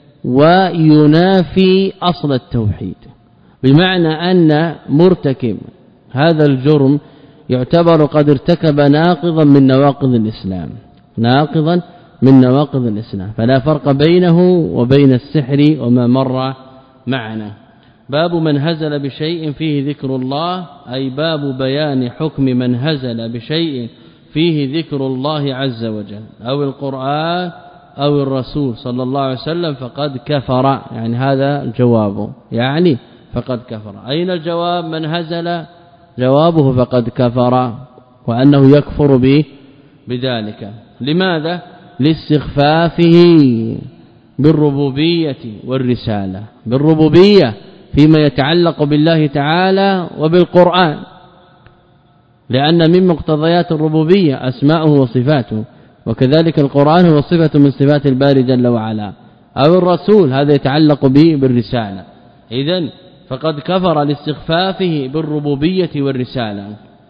وينافي أصل التوحيد، بمعنى أن مرتكب هذا الجرم يعتبر قد ارتكب ناقضا من نواقض الإسلام ناقضا من نواقض الإسلام، فلا فرق بينه وبين السحر وما مر معنا. باب من هزل بشيء فيه ذكر الله أي باب بيان حكم من هزل بشيء فيه ذكر الله عز وجل أو القرآن أو الرسول صلى الله عليه وسلم فقد كفر. يعني هذا الجواب يعني فقد كفر. أين الجواب؟ من هزل جوابه فقد كفر وأنه يكفر به بذلك. لماذا؟ لاستخفافه بالربوبية والرسالة، بالربوبية فيما يتعلق بالله تعالى وبالقرآن، لأن من مقتضيات الربوبية أسماؤه وصفاته، وكذلك القرآن هو صفة من صفات الباري جل وعلا، أو الرسول هذا يتعلق به بالرسالة. إذن فقد كفر لاستخفافه بالربوبية والرسالة،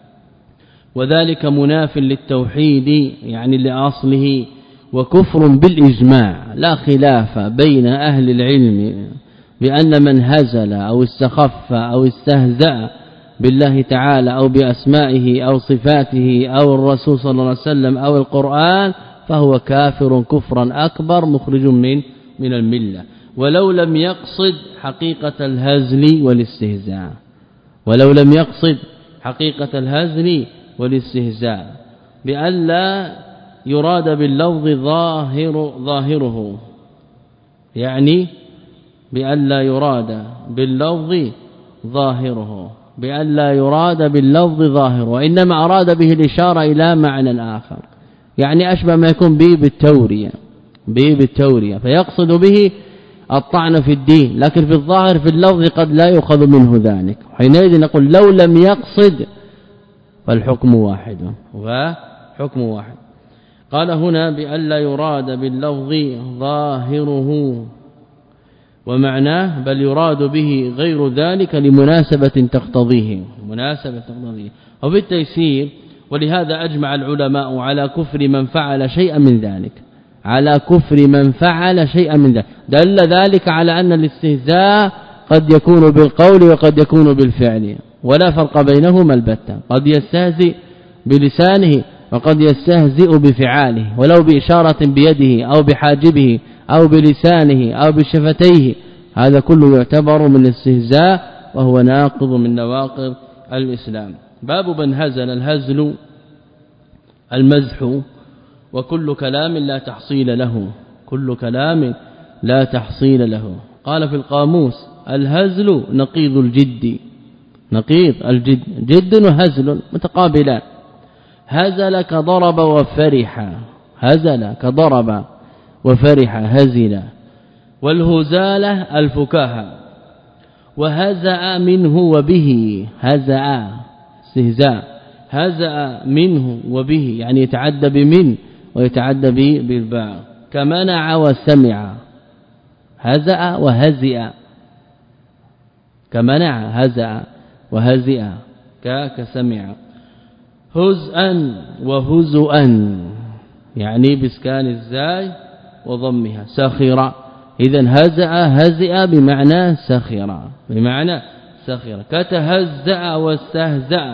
وذلك مناف للتوحيد يعني لأصله، وكفر بالإجماع لا خلاف بين أهل العلم بأن من هزل أو استخف أو استهزأ بالله تعالى أو بأسمائه أو صفاته أو الرسول صلى الله عليه وسلم أو القرآن فهو كافر كفرا أكبر مخرج من من الملة، ولو لم يقصد حقيقة الهزل والاستهزاء ولو لم يقصد حقيقة الهزل والاستهزاء بأن لا يراد باللفظ ظاهر ظاهره، يعني بأن لا يراد باللفظ ظاهره بأن لا يراد باللفظ ظاهره وإنما أراد به الإشارة إلى معنى آخر، يعني أشبه ما يكون به بالتورية به بالتورية فيقصد به الطعن في الدين، لكن في الظاهر في اللفظ قد لا يؤخذ منه ذلك. حينئذ نقول لو لم يقصد فالحكم واحد وحكم واحد. قال هنا بأن لا يراد باللفظ ظاهره ومعناه بل يراد به غير ذلك لمناسبة تقتضيه مناسبة تقتضيه وبالتيسير. ولهذا أجمع العلماء على كفر من فعل شيئا من ذلك على كفر من فعل شيئا من ذلك. دل ذلك على أن الاستهزاء قد يكون بالقول وقد يكون بالفعل ولا فرق بينهما البتة، قد يستهزئ بلسانه وقد يستهزئ بفعاله ولو بإشارة بيده أو بحاجبه أو بلسانه أو بشفتيه، هذا كله يعتبر من الاستهزاء وهو ناقض من نواقض الإسلام. باب من هزل الهزل المزح وكل كلام لا تحصيل له كل كلام لا تحصيل له. قال في القاموس الهزل نقيض الجد نقيض الجد جد وهزل متقابلان. هزل كضرب وفرح هزل كضرب وفرح هزل، والهزالة الفكاهة، وهزأ منه وبه هزأ استهزاء هزأ منه وبه يعني يتعدى بمن ويتعدى بالباء، كمنع وسمع هزأ وهزئ كمنع هزأ وهزئ كسمع هزءا وهزؤا يعني بسكان الزاي وضمها سخر اذا هزأ هزئ بمعنى سخر بمعنى سخر كتهزأ واستهزأ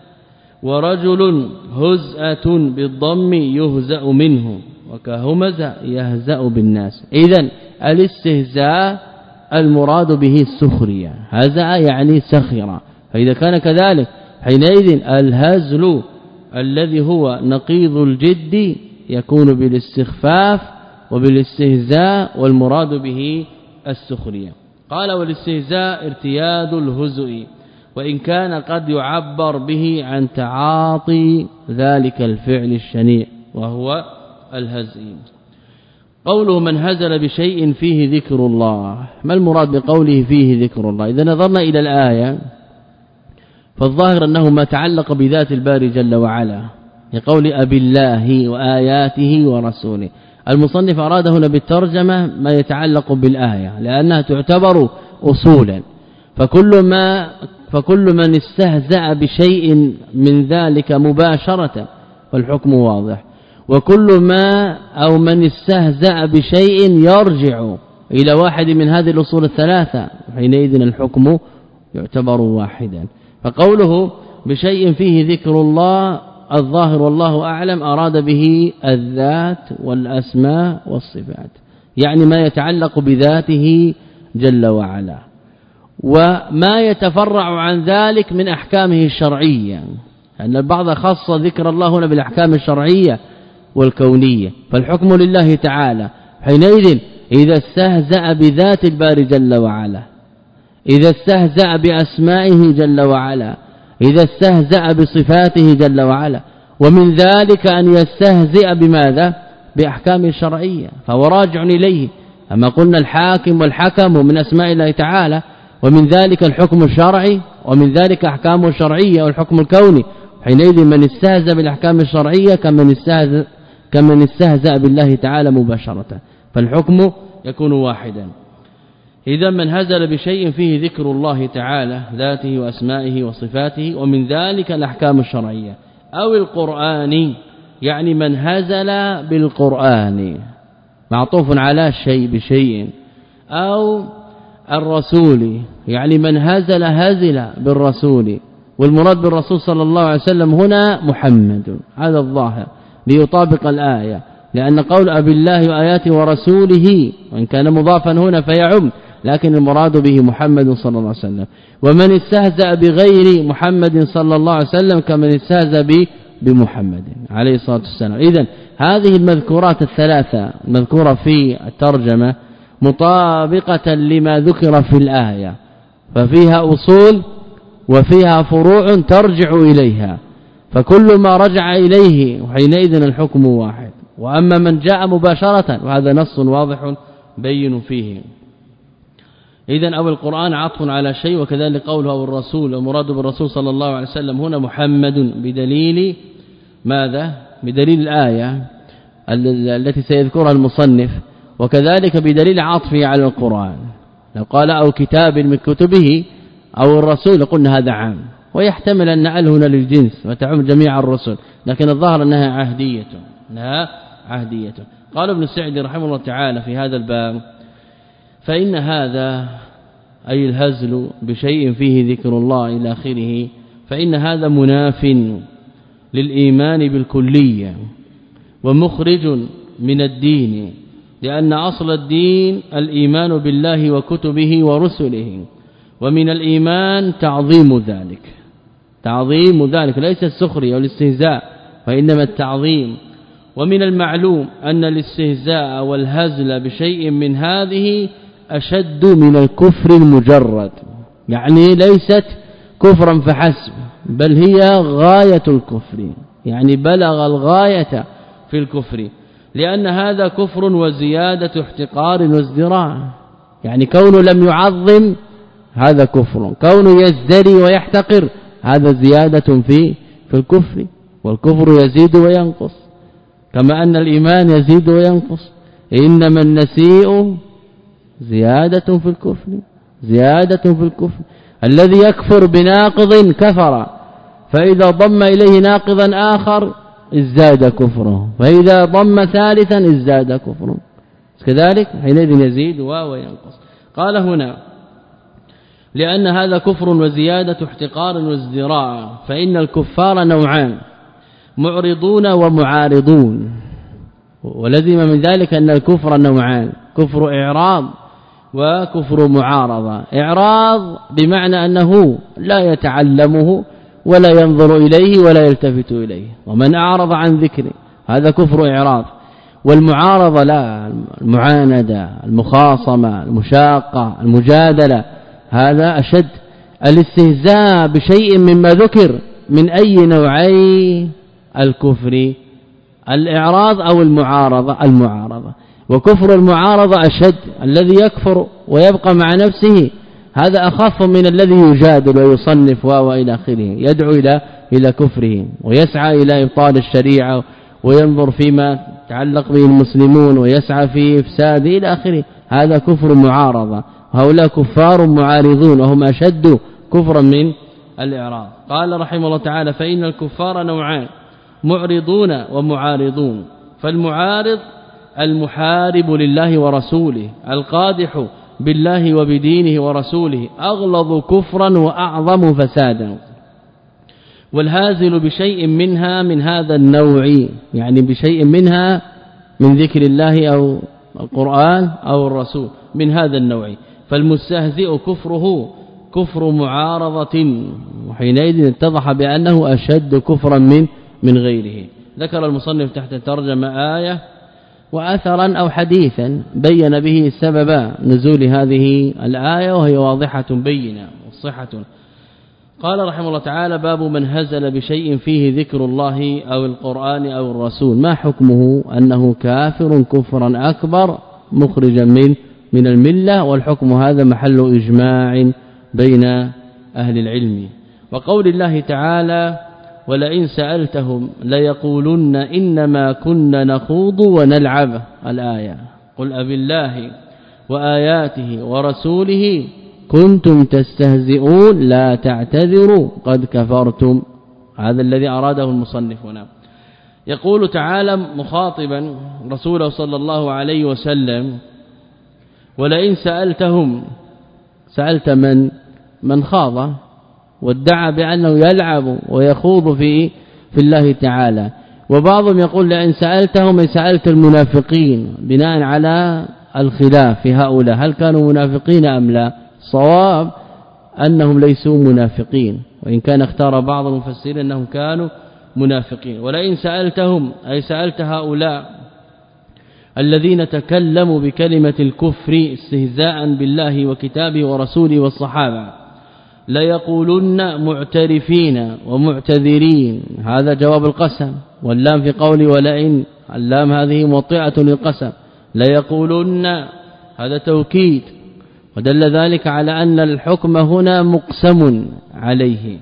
ورجل هزأة بالضم يهزأ منه وكهمز يهزأ بالناس اذا الاستهزاء المراد به السخرية هزأ يعني سخر فإذا كان كذلك حينئذ الهزل الذي هو نقيض الجد يكون بالاستخفاف وبالاستهزاء والمراد به السخرية قال والاستهزاء ارتياد الهزء وإن كان قد يعبر به عن تعاطي ذلك الفعل الشنيع وهو الهزء قوله من هزل بشيء فيه ذكر الله ما المراد بقوله فيه ذكر الله إذا نظرنا إلى الآية فالظاهر أنه ما تعلق بذات الباري جل وعلا لقول أبي الله وآياته ورسوله المصنف أراد هنا بالترجمة ما يتعلق بالآية لأنها تعتبر أصولا فكل ما فكل من استهزأ بشيء من ذلك مباشرة فالحكم واضح وكل ما أو من استهزأ بشيء يرجع إلى واحد من هذه الأصول الثلاثة حينئذ الحكم يعتبر واحدا فقوله بشيء فيه ذكر الله الظاهر والله أعلم أراد به الذات والأسماء والصفات يعني ما يتعلق بذاته جل وعلا وما يتفرع عن ذلك من أحكامه الشرعية أن البعض خص ذكر الله هنا بالأحكام الشرعية والكونية فالحكم لله تعالى حينئذ إذا استهزأ بذات الباري جل وعلا إذا استهزأ بأسمائه جل وعلا إذا استهزأ بصفاته جل وعلا ومن ذلك أن يستهزئ بماذا بأحكام الشرعية فهو راجع إليه أما قلنا الحاكم والحكم من أسماء الله تعالى ومن ذلك الحكم الشرعي ومن ذلك أحكامه الشرعية والحكم الكوني حينئذ من استهزأ بالأحكام الشرعية كمن استهزأ كمن استهزأ بالله تعالى مباشرة فالحكم يكون واحدا إذا من هزل بشيء فيه ذكر الله تعالى ذاته وأسمائه وصفاته ومن ذلك الأحكام الشرعية أو القرآن يعني من هزل بالقرآن معطوف على شيء بشيء أو الرسول يعني من هزل هزل بالرسول والمراد بالرسول صلى الله عليه وسلم هنا محمد هذا الظاهر ليطابق الآية لأن قول أبي الله وآياته ورسوله وإن كان مضافا هنا فيعم لكن المراد به محمد صلى الله عليه وسلم ومن استهزأ بغير محمد صلى الله عليه وسلم كمن استهزأ بمحمد عليه الصلاة والسلام إذن هذه المذكورات الثلاثة المذكورة في الترجمة مطابقة لما ذكر في الآية ففيها أصول وفيها فروع ترجع إليها فكل ما رجع إليه وحينئذ الحكم واحد وأما من جاء مباشرة وهذا نص واضح بين فيه إذن أو القرآن عطف على شيء وكذلك قوله أو الرسول ومراد بالرسول صلى الله عليه وسلم هنا محمد بدليل ماذا بدليل الآية التي سيذكرها المصنف وكذلك بدليل عطفه على القرآن لو قال أو كتاب من كتبه أو الرسول قلنا هذا عام ويحتمل أن ال هنا للجنس وتعم جميع الرسل لكن الظاهر أنها عهدية انها عهدية قال ابن سعدي رحمه الله تعالى في هذا الباب فإن هذا أي الهزل بشيء فيه ذكر الله إلى آخره فإن هذا مناف للإيمان بالكلية ومخرج من الدين لأن أصل الدين الإيمان بالله وكتبه ورسله ومن الإيمان تعظيم ذلك تعظيم ذلك ليس السخرية والاستهزاء وإنما التعظيم ومن المعلوم أن الاستهزاء والهزل بشيء من هذه أشد من الكفر المجرد يعني ليست كفرا فحسب بل هي غاية الكفر يعني بلغ الغاية في الكفر لأن هذا كفر وزيادة احتقار وازدراء يعني كونه لم يعظم هذا كفر كونه يزدري ويحتقر هذا زيادة في في الكفر والكفر يزيد وينقص كما أن الإيمان يزيد وينقص إنما النسيء زيادة في الكفر زيادة في الكفر الذي يكفر بناقض كفر فإذا ضم إليه ناقضا آخر ازداد كفره فإذا ضم ثالثا ازداد كفره كذلك حينئذ يزيد وينقص. قال هنا لأن هذا كفر وزيادة احتقار وازدراء فإن الكفار نوعان معرضون ومعارضون ولزم من ذلك أن الكفر نوعان كفر إعراض وكفر معارضة. إعراض بمعنى أنه لا يتعلمه ولا ينظر إليه ولا يلتفت إليه ومن أعرض عن ذكره هذا كفر إعراض. والمعارضة لا المعاندة المخاصمة المشاقة المجادلة هذا أشد. الاستهزاء بشيء مما ذكر من أي نوعي الكفر الإعراض أو المعارضة المعارضة وكفر المعارضة أشد الذي يكفر ويبقى مع نفسه هذا أخف من الذي يجادل ويصنف وإلى آخره يدعو إلى إلى كفره ويسعى إلى إبطال الشريعة وينظر فيما تعلق به المسلمون ويسعى في إفساد إلى آخره هذا كفر معارضة. هؤلاء كفار معارضون وهم أشد كفرا من الإعراض. قال رحمه الله تعالى فإن الكفار نوعان معرضون ومعارضون. فالمعارض المحارب لله ورسوله القادح بالله وبدينه ورسوله أغلظ كفرا وأعظم فسادا والهازل بشيء منها من هذا النوع يعني بشيء منها من ذكر الله أو القرآن أو الرسول من هذا النوع. فالمستهزئ كفره كفر معارضة وحينئذ اتضح بأنه أشد كفرا من من غيره. ذكر المصنف تحت ترجمة آية وأثرا أو حديثا بين به سبب نزول هذه الآية وهي واضحة بينة وصحة. قال رحمه الله تعالى باب من هزل بشيء فيه ذكر الله أو القرآن أو الرسول ما حكمه أنه كافر كفرا أكبر مخرجا من من الملة والحكم هذا محل إجماع بين أهل العلم. وقول الله تعالى ولئن سألتهم ليقولن إنما كنا نخوض ونلعب الآية قل أبي الله وآياته ورسوله كنتم تستهزئون لا تعتذروا قد كفرتم. هذا الذي أراده المصنف هنا. يقول تعالى مخاطبا رسوله صلى الله عليه وسلم ولئن سألتهم سألت من من خاض وادعى بأنه يلعب ويخوض في في الله تعالى. وبعضهم يقول لئن سألتهم أي سألت المنافقين بناء على الخلاف في هؤلاء هل كانوا منافقين أم لا. صواب أنهم ليسوا منافقين وإن كان اختار بعض المفسرين أنهم كانوا منافقين. ولئن سألتهم أي سألت هؤلاء الذين تكلموا بكلمة الكفر استهزاء بالله وكتابه ورسوله والصحابة ليقولن معترفين ومعتذرين هذا جواب القسم واللام في قولي ولئن اللام هذه موطئة للقسم ليقولن هذا توكيد ودل ذلك على أن الحكم هنا مقسم عليه.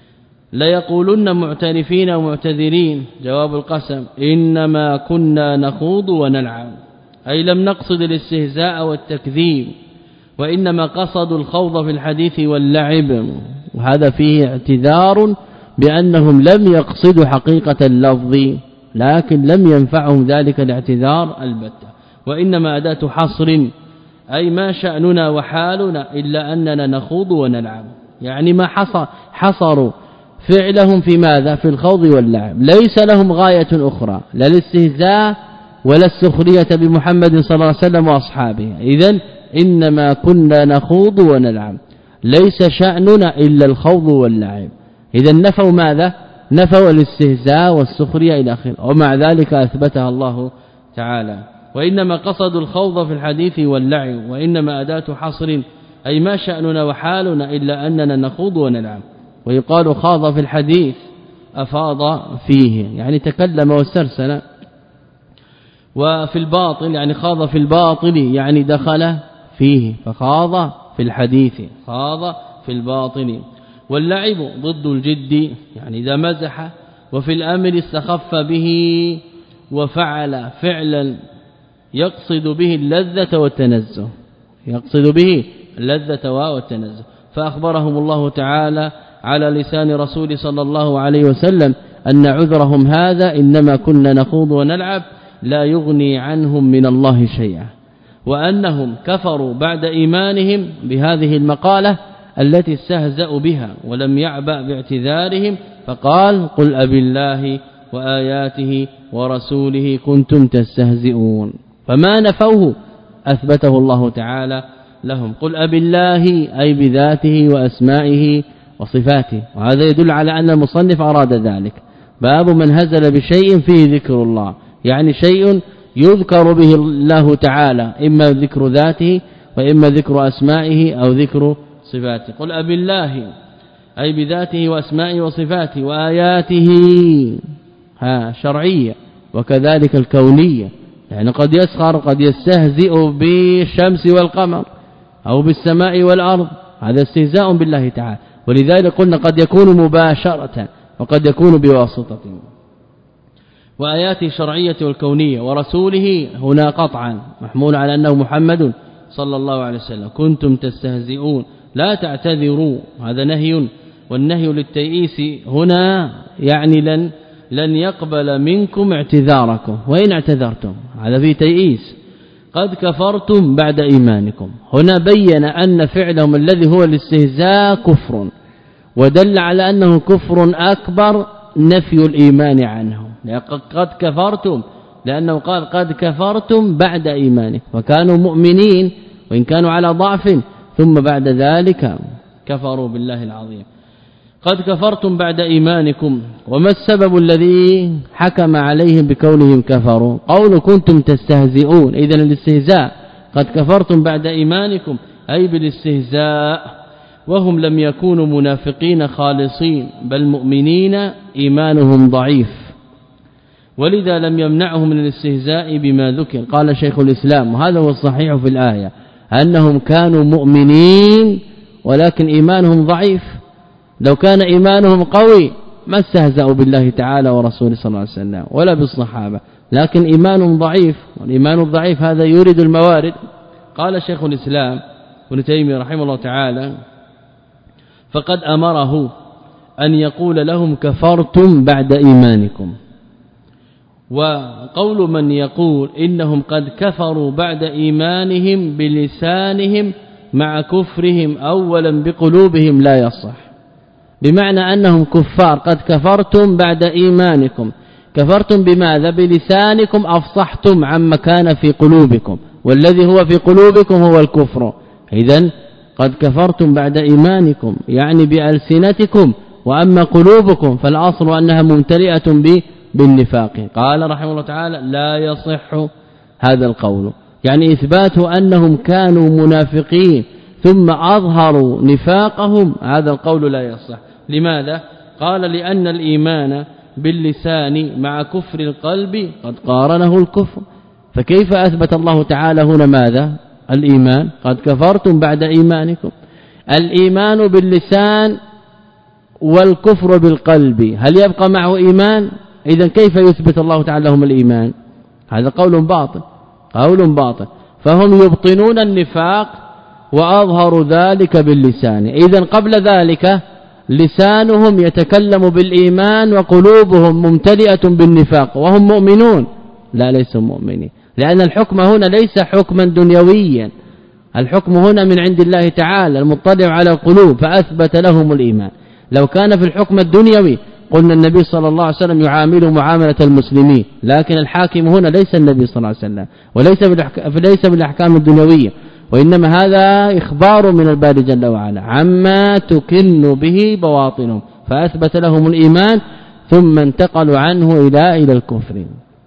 ليقولن معترفين ومعتذرين جواب القسم إنما كنا نخوض ونلعب أي لم نقصد الاستهزاء والتكذيب وإنما قصدوا الخوض في الحديث واللعب وهذا فيه اعتذار بأنهم لم يقصدوا حقيقة اللفظ لكن لم ينفعهم ذلك الاعتذار البتة وإنما أداة حصر أي ما شأننا وحالنا إلا أننا نخوض ونلعب يعني ما حصر حصروا فعلهم في ماذا في الخوض واللعب ليس لهم غاية أخرى لا الاستهزاء ولا السخرية بمحمد صلى الله عليه وسلم وأصحابه. إذن إنما كنا نخوض ونلعب ليس شأننا إلا الخوض واللعب. إذن نفوا ماذا نفوا الاستهزاء والسخرية إلى آخره ومع ذلك أثبتها الله تعالى. وإنما قصدوا الخوض في الحديث واللعب وإنما أداة حصر أي ما شأننا وحالنا إلا أننا نخوض ونلعب. ويقال خاض في الحديث أفاض فيه يعني تكلم واسترسل وفي الباطل يعني خاض في الباطل يعني دخل فيه فخاض في الحديث خاض في الباطل. واللعب ضد الجد يعني إذا مزح وفي الأمر استخف به وفعل فعلا يقصد به اللذة والتنزه يقصد به اللذة والتنزه. فأخبرهم الله تعالى على لسان رسول صلى الله عليه وسلم أن عذرهم هذا إنما كنا نخوض ونلعب لا يغني عنهم من الله شيئا، وأنهم كفروا بعد إيمانهم بهذه المقالة التي استهزأوا بها ولم يعبأ باعتذارهم، فقال قل أبي الله وآياته ورسوله كنتم تستهزئون. فما نفوه أثبته الله تعالى لهم. قل أبي الله أي بذاته وأسمائه وصفاته، وهذا يدل على أن المصنف أراد ذلك. باب من هزل بشيء فيه ذكر الله، يعني شيء يذكر به الله تعالى، إما ذكر ذاته وإما ذكر أسمائه أو ذكر صفاته. قل أبي الله أي بذاته وأسمائه وصفاته، وآياته ها شرعية وكذلك الكونية، يعني قد يسخر قد يستهزئ بالشمس والقمر أو بالسماء والأرض، هذا استهزاء بالله تعالى. ولذلك قلنا قد يكون مباشرة وقد يكون بواسطة. وآياته الشرعية والكونية، ورسوله هنا قطعا محمول على أنه محمد صلى الله عليه وسلم. كنتم تستهزئون لا تعتذروا، هذا نهي، والنهي للتيئيس هنا يعني لن لن يقبل منكم اعتذاركم وإن اعتذرتم، هذا في تيئيس. قد كفرتم بعد إيمانكم، هنا بين أن فعلهم الذي هو الاستهزاء كفر، ودل على أنه كفر أكبر نفي الإيمان عنه. قد كفرتم لأنه قال قد كفرتم بعد إيمانكم، وكانوا مؤمنين وإن كانوا على ضعف، ثم بعد ذلك كفروا بالله العظيم. قد كفرتم بعد إيمانكم. وما السبب الذي حكم عليهم بكونهم كفروا؟ قول كنتم تستهزئون، إذن الاستهزاء. قد كفرتم بعد إيمانكم أي بالاستهزاء، وهم لم يكونوا منافقين خالصين بل مؤمنين إيمانهم ضعيف، ولذا لم يمنعهم من الاستهزاء بما ذكر. قال شيخ الإسلام وهذا هو الصحيح في الآية أنهم كانوا مؤمنين ولكن إيمانهم ضعيف. لو كان إيمانهم قوي ما استهزأوا بالله تعالى ورسوله صلى الله عليه وسلم ولا بالصحابة، لكن إيمانهم ضعيف، والإيمان الضعيف هذا يورد الموارد. قال شيخ الإسلام ابن تيمية رحمه الله تعالى فقد أمره أن يقول لهم كفرتم بعد إيمانكم. وقول من يقول إنهم قد كفروا بعد إيمانهم بلسانهم مع كفرهم أولا بقلوبهم لا يصح، بمعنى أنهم كفار. قد كفرتم بعد إيمانكم، كفرتم بماذا؟ بلسانكم أفصحتم عما كان في قلوبكم، والذي هو في قلوبكم هو الكفر. إذن قد كفرتم بعد إيمانكم يعني بألسنتكم، وأما قلوبكم فالأصل أنها ممتلئة بالنفاق. قال رحمه الله تعالى لا يصح هذا القول، يعني إثبات أنهم كانوا منافقين ثم أظهروا نفاقهم، هذا القول لا يصح. لماذا؟ قال لأن الإيمان باللسان مع كفر القلب قد قارنه الكفر، فكيف أثبت الله تعالى هنا ماذا؟ الإيمان. قد كفرتم بعد إيمانكم، الإيمان باللسان والكفر بالقلب، هل يبقى معه إيمان؟ إذن كيف يثبت الله تعالى لهم الإيمان؟ هذا قول باطل، قول باطل. فهم يبطنون النفاق وأظهروا ذلك باللسان. إذن قبل ذلك لسانهم يتكلم بالإيمان وقلوبهم ممتلئة بالنفاق وهم مؤمنون، لا ليسوا مؤمنين، لأن الحكم هنا ليس حكما دنيويا، الحكم هنا من عند الله تعالى المطلع على القلوب، فأثبت لهم الإيمان. لو كان في الحكم الدنيوي قلنا النبي صلى الله عليه وسلم يعامل معاملة المسلمين، لكن الحاكم هنا ليس النبي صلى الله عليه وسلم وليس ليس بالأحكام الدنيوية، وإنما هذا إخبار من الباري جل وعلا عما تكن به بواطنهم، فأثبت لهم الإيمان ثم انتقلوا عنه إلى إلى الكفر.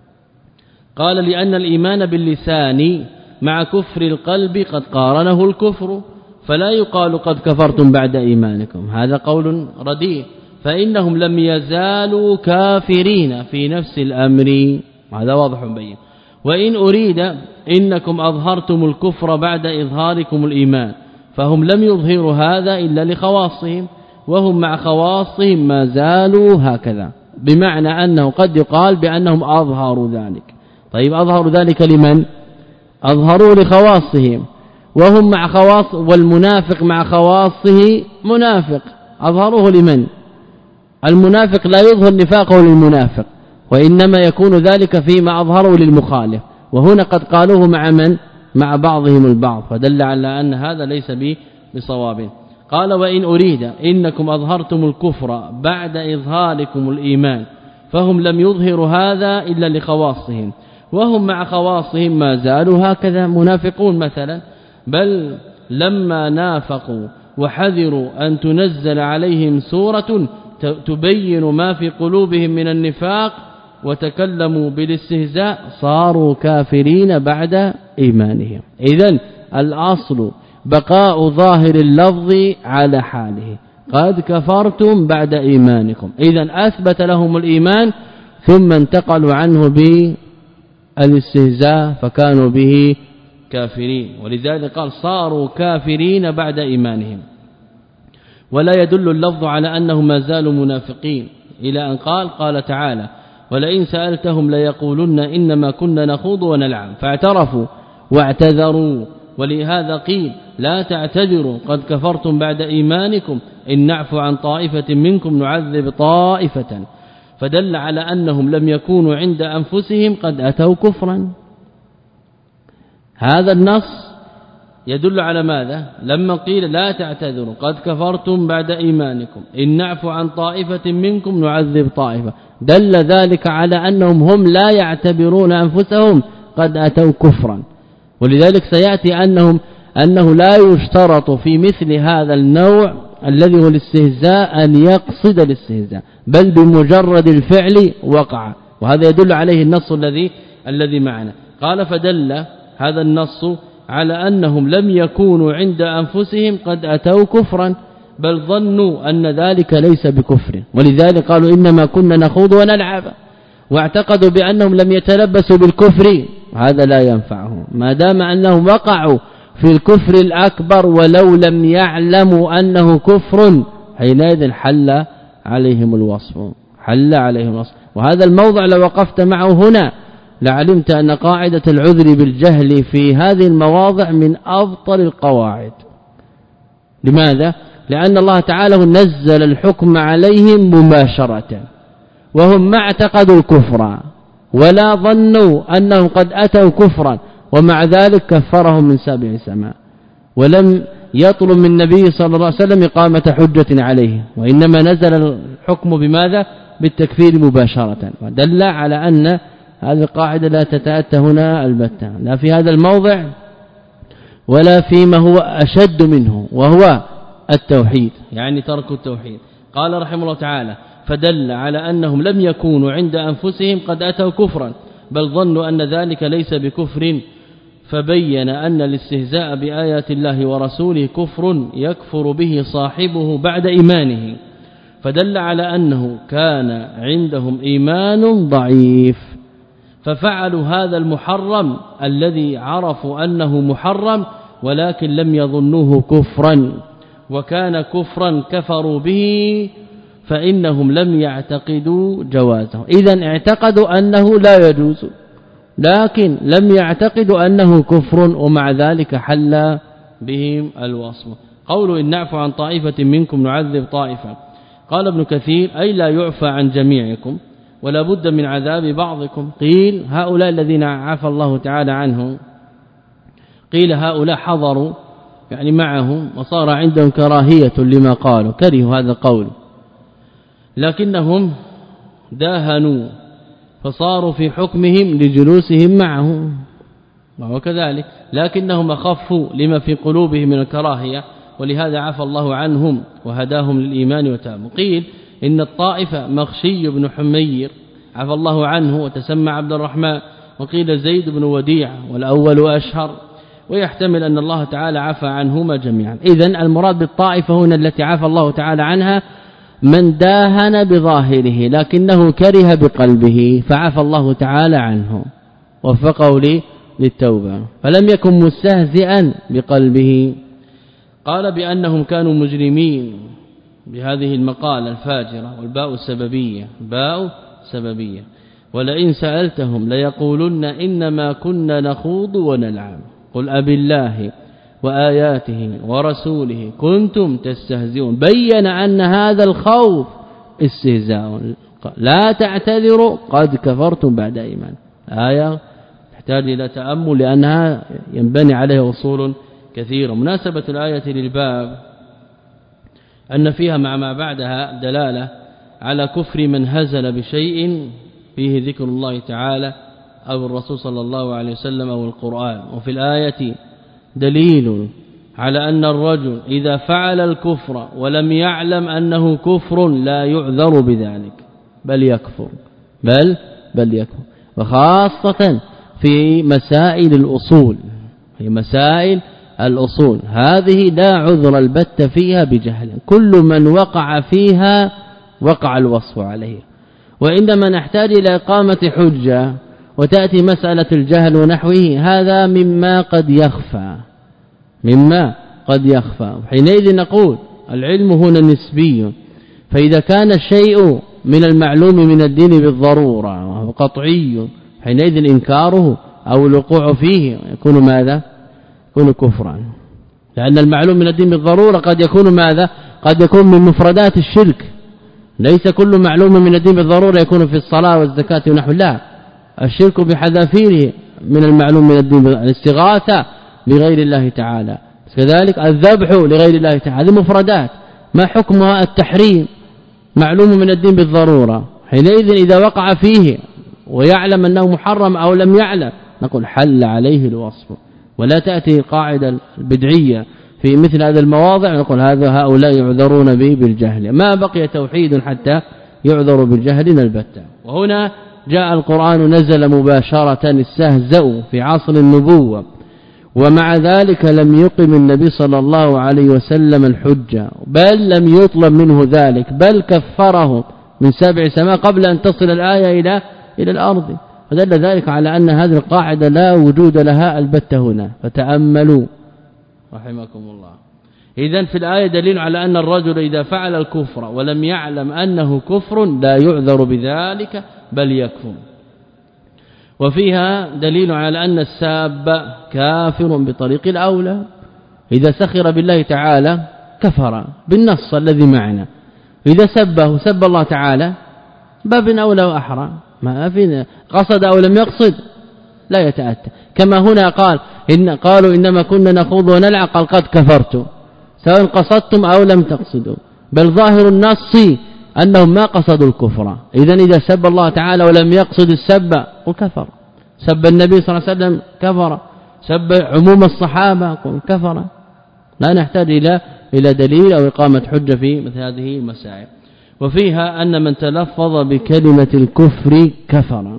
قال لأن الإيمان باللسان مع كفر القلب قد قارنه الكفر، فلا يقال قد كفرتم بعد إيمانكم، هذا قول رديء، فإنهم لم يزالوا كافرين في نفس الأمر، هذا واضح بين. وإن أريد إنكم أظهرتم الكفر بعد إظهاركم الإيمان، فهم لم يظهروا هذا إلا لخواصهم، وهم مع خواصهم ما زالوا هكذا، بمعنى أنه قد يقال بأنهم أظهروا ذلك. طيب أظهروا ذلك لمن؟ أظهروا لخواصهم، وهم مع خواص والمنافق مع خواصه منافق أظهروه لمن؟ المنافق لا يظهر نفاقه للمنافق وإنما يكون ذلك فيما أظهره للمخالف وهنا قد قالوه مع من؟ مع بعضهم البعض فدل على أن هذا ليس بصواب. قال وإن أريد إنكم أظهرتم الكفر بعد إظهاركم الإيمان فهم لم يظهروا هذا إلا لخواصهم وهم مع خواصهم ما زالوا هكذا منافقون مثلا بل لما نافقوا وحذروا أن تنزل عليهم سورة تبين ما في قلوبهم من النفاق وتكلموا بالاستهزاء صاروا كافرين بعد إيمانهم. إذن الأصل بقاء ظاهر اللفظ على حاله قد كفرتم بعد إيمانكم إذن أثبت لهم الإيمان ثم انتقلوا عنه بالاستهزاء فكانوا به كافرين ولذلك قال صاروا كافرين بعد إيمانهم. ولا يدل اللفظ على أنهم ما زالوا منافقين إلى أن قال قال تعالى ولئن سألتهم ليقولن إنما كنا نخوض ونلعب فاعترفوا واعتذروا ولهذا قيل لا تعتذروا قد كفرتم بعد إيمانكم إن نعفو عن طائفة منكم نعذب طائفة فدل على أنهم لم يكونوا عند أنفسهم قد أتوا كفرا. هذا النص يدل على ماذا؟ لما قيل لا تعتذروا قد كفرتم بعد إيمانكم إن نعفو عن طائفة منكم نعذب طائفة دل ذلك على أنهم هم لا يعتبرون أنفسهم قد أتوا كفرا ولذلك سيأتي أنهم أنه لا يشترط في مثل هذا النوع الذي هو الاستهزاء أن يقصد الاستهزاء بل بمجرد الفعل وقع وهذا يدل عليه النص الذي الذي معنا. قال فدل هذا النص على أنهم لم يكونوا عند أنفسهم قد أتوا كفرا بل ظنوا أن ذلك ليس بكفر ولذلك قالوا إنما كنا نخوض ونلعب واعتقدوا بأنهم لم يتلبسوا بالكفر هذا لا ينفعهم ما دام أنهم وقعوا في الكفر الأكبر ولو لم يعلموا أنه كفر حينئذ حل عليهم الوصف حل عليهم الوصف. وهذا الموضع لو وقفت معه هنا لعلمت أن قاعدة العذر بالجهل في هذه المواضع من أبطل القواعد. لماذا؟ لأن الله تعالى نزل الحكم عليهم مباشرة وهم ما اعتقدوا الكفر ولا ظنوا أنهم قد أتوا كفرا ومع ذلك كفرهم من سبع سماء ولم يطلب من النبي صلى الله عليه وسلم إقامة حجة عليه وإنما نزل الحكم بماذا؟ بالتكفير مباشرة ودل على أن هذه القاعدة لا تتأتى هنا البتة لا في هذا الموضع ولا فيما هو أشد منه وهو التوحيد يعني ترك التوحيد. قال رحمه الله تعالى فدل على أنهم لم يكونوا عند أنفسهم قد أتوا كفرا بل ظنوا أن ذلك ليس بكفر فبين أن الاستهزاء بآيات الله ورسوله كفر يكفر به صاحبه بعد إيمانه فدل على أنه كان عندهم إيمان ضعيف ففعلوا هذا المحرم الذي عرفوا أنه محرم ولكن لم يظنوه كفرا وكان كفرا كفروا به فإنهم لم يعتقدوا جوازه. إذن اعتقدوا أنه لا يجوز لكن لم يعتقدوا أنه كفر ومع ذلك حل بهم الوصف. قولوا إن نعفو عن طائفة منكم نعذب طائفة قال ابن كثير أي لا يعفى عن جميعكم ولا بد من عذاب بعضكم. قيل هؤلاء الذين عفى الله تعالى عنهم قيل هؤلاء حضروا يعني معهم وصار عندهم كراهية لما قالوا كرهوا هذا القول لكنهم داهنوا فصاروا في حكمهم لجلوسهم معه وكذلك لكنهم أخفوا لما في قلوبهم من الكراهية ولهذا عفى الله عنهم وهداهم للإيمان وتابوا. قيل إن الطائفة مخشي بن حمير عفى الله عنه وتسمى عبد الرحمن وقيل زيد بن وديع والأول أشهر ويحتمل أن الله تعالى عفى عنهما جميعا. إذن المراد بالطائفة هنا التي عفى الله تعالى عنها من داهن بظاهره لكنه كره بقلبه فعفى الله تعالى عنه وفقه لي للتوبة فلم يكن مستهزئا بقلبه. قال بأنهم كانوا مجرمين بهذه المقالة الفاجرة والباء السببية باء سببية ولئن سألتهم ليقولن إنما كنا نخوض ونلعب قل أبالله وآياته ورسوله كنتم تستهزئون بين أن هذا الخوف استهزاء لا تعتذروا قد كفرتم بعد إيمان. آية تحتاج إلى تأمل لأنها ينبني عليها أصول كثيرة. مناسبة الآية للباب أن فيها مع ما بعدها دلالة على كفر من هزل بشيء فيه ذكر الله تعالى أو الرسول صلى الله عليه وسلم أو القرآن. وفي الآية دليل على أن الرجل إذا فعل الكفر ولم يعلم أنه كفر لا يعذر بذلك بل يكفر بل بل يكفر وخاصة في مسائل الأصول في مسائل الأصول هذه لا عذر البت فيها بجهل كل من وقع فيها وقع الوصف عليه. وإنما نحتاج إلى إقامة حجة وتأتي مسألة الجهل ونحوه هذا مما قد يخفى مما قد يخفى حينئذ نقول العلم هنا نسبي. فإذا كان الشيء من المعلوم من الدين بالضرورة وهو قطعي حينئذ إنكاره أو الوقوع فيه يكون ماذا يكون كفرا لأن المعلوم من الدين بالضرورة قد يكون ماذا قد يكون من مفردات الشرك. ليس كل معلوم من الدين بالضرورة يكون في الصلاة والزكاة ونحو الله. الشرك بحذافيره من المعلوم من الدين الاستغاثة بغير الله تعالى كذلك الذبح لغير الله تعالى هذه مفردات ما حكمها التحريم معلوم من الدين بالضرورة. حينئذ إذا وقع فيه ويعلم أنه محرم أو لم يعلم نقول حل عليه الوصف. ولا تأتي القاعدة البدعية في مثل هذا المواضع نقول هذا هؤلاء يعذرون به بالجهل ما بقي توحيد حتى يعذر بالجهل البتة. وهنا جاء القرآن نزل مباشرة استهزأوا في عصر النبوة ومع ذلك لم يقم النبي صلى الله عليه وسلم الحجة بل لم يطلب منه ذلك بل كفره من سبع سماء قبل أن تصل الآية إلى إلى الأرض. فدل ذلك على أن هذه القاعدة لا وجود لها البتة هنا. فتأملوا رحمكم الله. إذن في الآية دليل على أن الرجل إذا فعل الكفر ولم يعلم أنه كفر لا يعذر بذلك بل يكفر. وفيها دليل على أن الساب كافر بطريق الأولى إذا سخر بالله تعالى كفر بالنص الذي معنا. إذا سبه سب الله تعالى باب أولى وأحرى ما في قصد أو لم يقصد لا يتأتى. كما هنا قال إن قالوا إنما كنا نخوض ونلعب قال قد كفرتم سواء قصدتم أو لم تقصدوا بل ظاهر النص أنهم ما قصدوا الكفر. إذن إذا سب الله تعالى ولم يقصد السب وكفر. سب النبي صلى الله عليه وسلم كفر سب عموم الصحابة كفر. لا نحتاج إلى إلى دليل أو إقامة حجة في مثل هذه المسائل. وفيها أن من تلفظ بكلمة الكفر كفر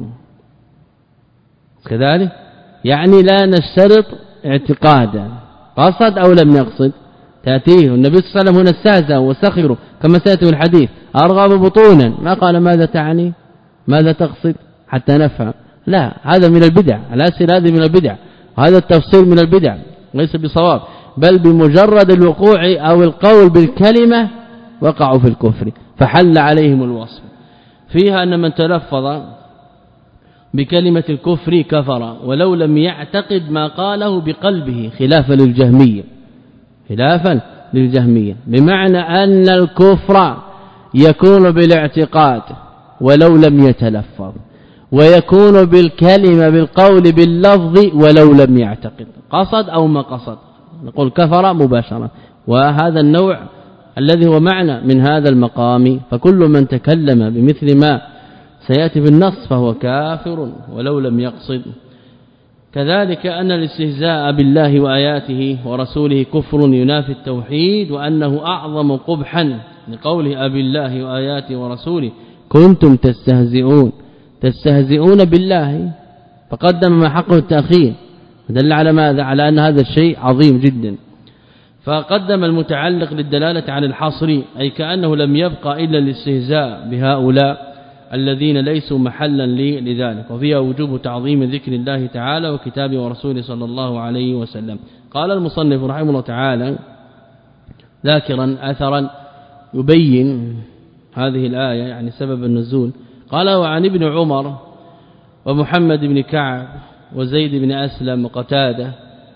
كذلك يعني لا نشترط اعتقادا قصد أو لم يقصد تأتيه النبي صلى الله عليه وسلم هنا استهزأ وسخروا كما سيأتي الحديث أرغب بطونا ما قال ماذا تعني ماذا تقصد حتى نفهم لا هذا من البدع الأسئلة هذه من البدع وهذا التفسير من البدع ليس بصواب بل بمجرد الوقوع أو القول بالكلمة وقعوا في الكفر فحل عليهم الوصف. فيها أن من تلفظ بكلمة الكفر كفر ولو لم يعتقد ما قاله بقلبه خلافا للجهمية خلافا للجهمية بمعنى أن الكفر يكون بالاعتقاد ولو لم يتلفظ ويكون بالكلمة بالقول باللفظ ولو لم يعتقد قصد أو ما قصد نقول كفر مباشرة. وهذا النوع الذي هو معنى من هذا المقام فكل من تكلم بمثل ما سيأتي بالنص فهو كافر ولو لم يقصد. كذلك أن الاستهزاء بالله وآياته ورسوله كفر ينافي التوحيد وأنه أعظم قبحا لقوله أبي الله وآياته ورسوله كنتم تستهزئون تستهزئون بالله فقدم ما حقه التأخير دل على ماذا على أن هذا الشيء عظيم جدا. فقدم المتعلق للدلالة على الحصر أي كأنه لم يبقى إلا الاستهزاء بهؤلاء الذين ليسوا محلا لذلك. وفيها وجوب تعظيم ذكر الله تعالى وكتابه ورسوله صلى الله عليه وسلم. قال المصنف رحمه الله تعالى ذاكرا أثرا يبين هذه الآية يعني سبب النزول قال وعن ابن عمر ومحمد بن كعب وزيد بن أسلم وقتادة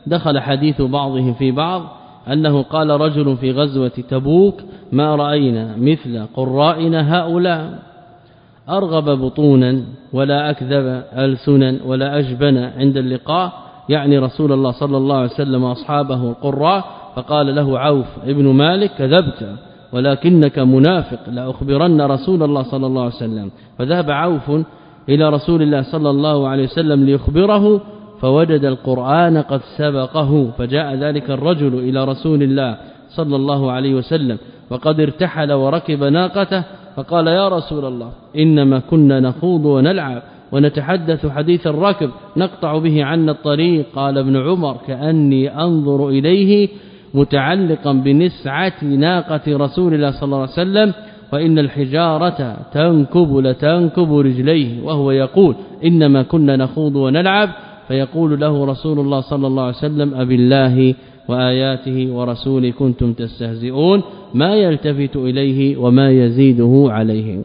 دخل حديث بعضهم في بعض أنه قال رجل في غزوة تبوك ما رأينا مثل قرائنا هؤلاء أرغب بطونا ولا أكذب ألسنا ولا أجبن عند اللقاء، يعني رسول الله صلى الله عليه وسلم وأصحابه القراء. فقال له عوف ابن مالك كذبت ولكنك منافق، لا أخبرن رسول الله صلى الله عليه وسلم. فذهب عوف إلى رسول الله صلى الله عليه وسلم ليخبره، فوجد القرآن قد سبقه، فجاء ذلك الرجل إلى رسول الله صلى الله عليه وسلم وقد ارتحل وركب ناقته، فقال يا رسول الله إنما كنا نخوض ونلعب ونتحدث حديث الركب نقطع به عنا الطريق. قال ابن عمر كأني أنظر إليه متعلقا بنسعة ناقة رسول الله صلى الله عليه وسلم، وإن الحجارة تنكب لتنكب رجليه، وهو يقول إنما كنا نخوض ونلعب، فيقول له رسول الله صلى الله عليه وسلم أبالله وآياته ورسوله كنتم تستهزئون، ما يلتفت إليه وما يزيده عليه.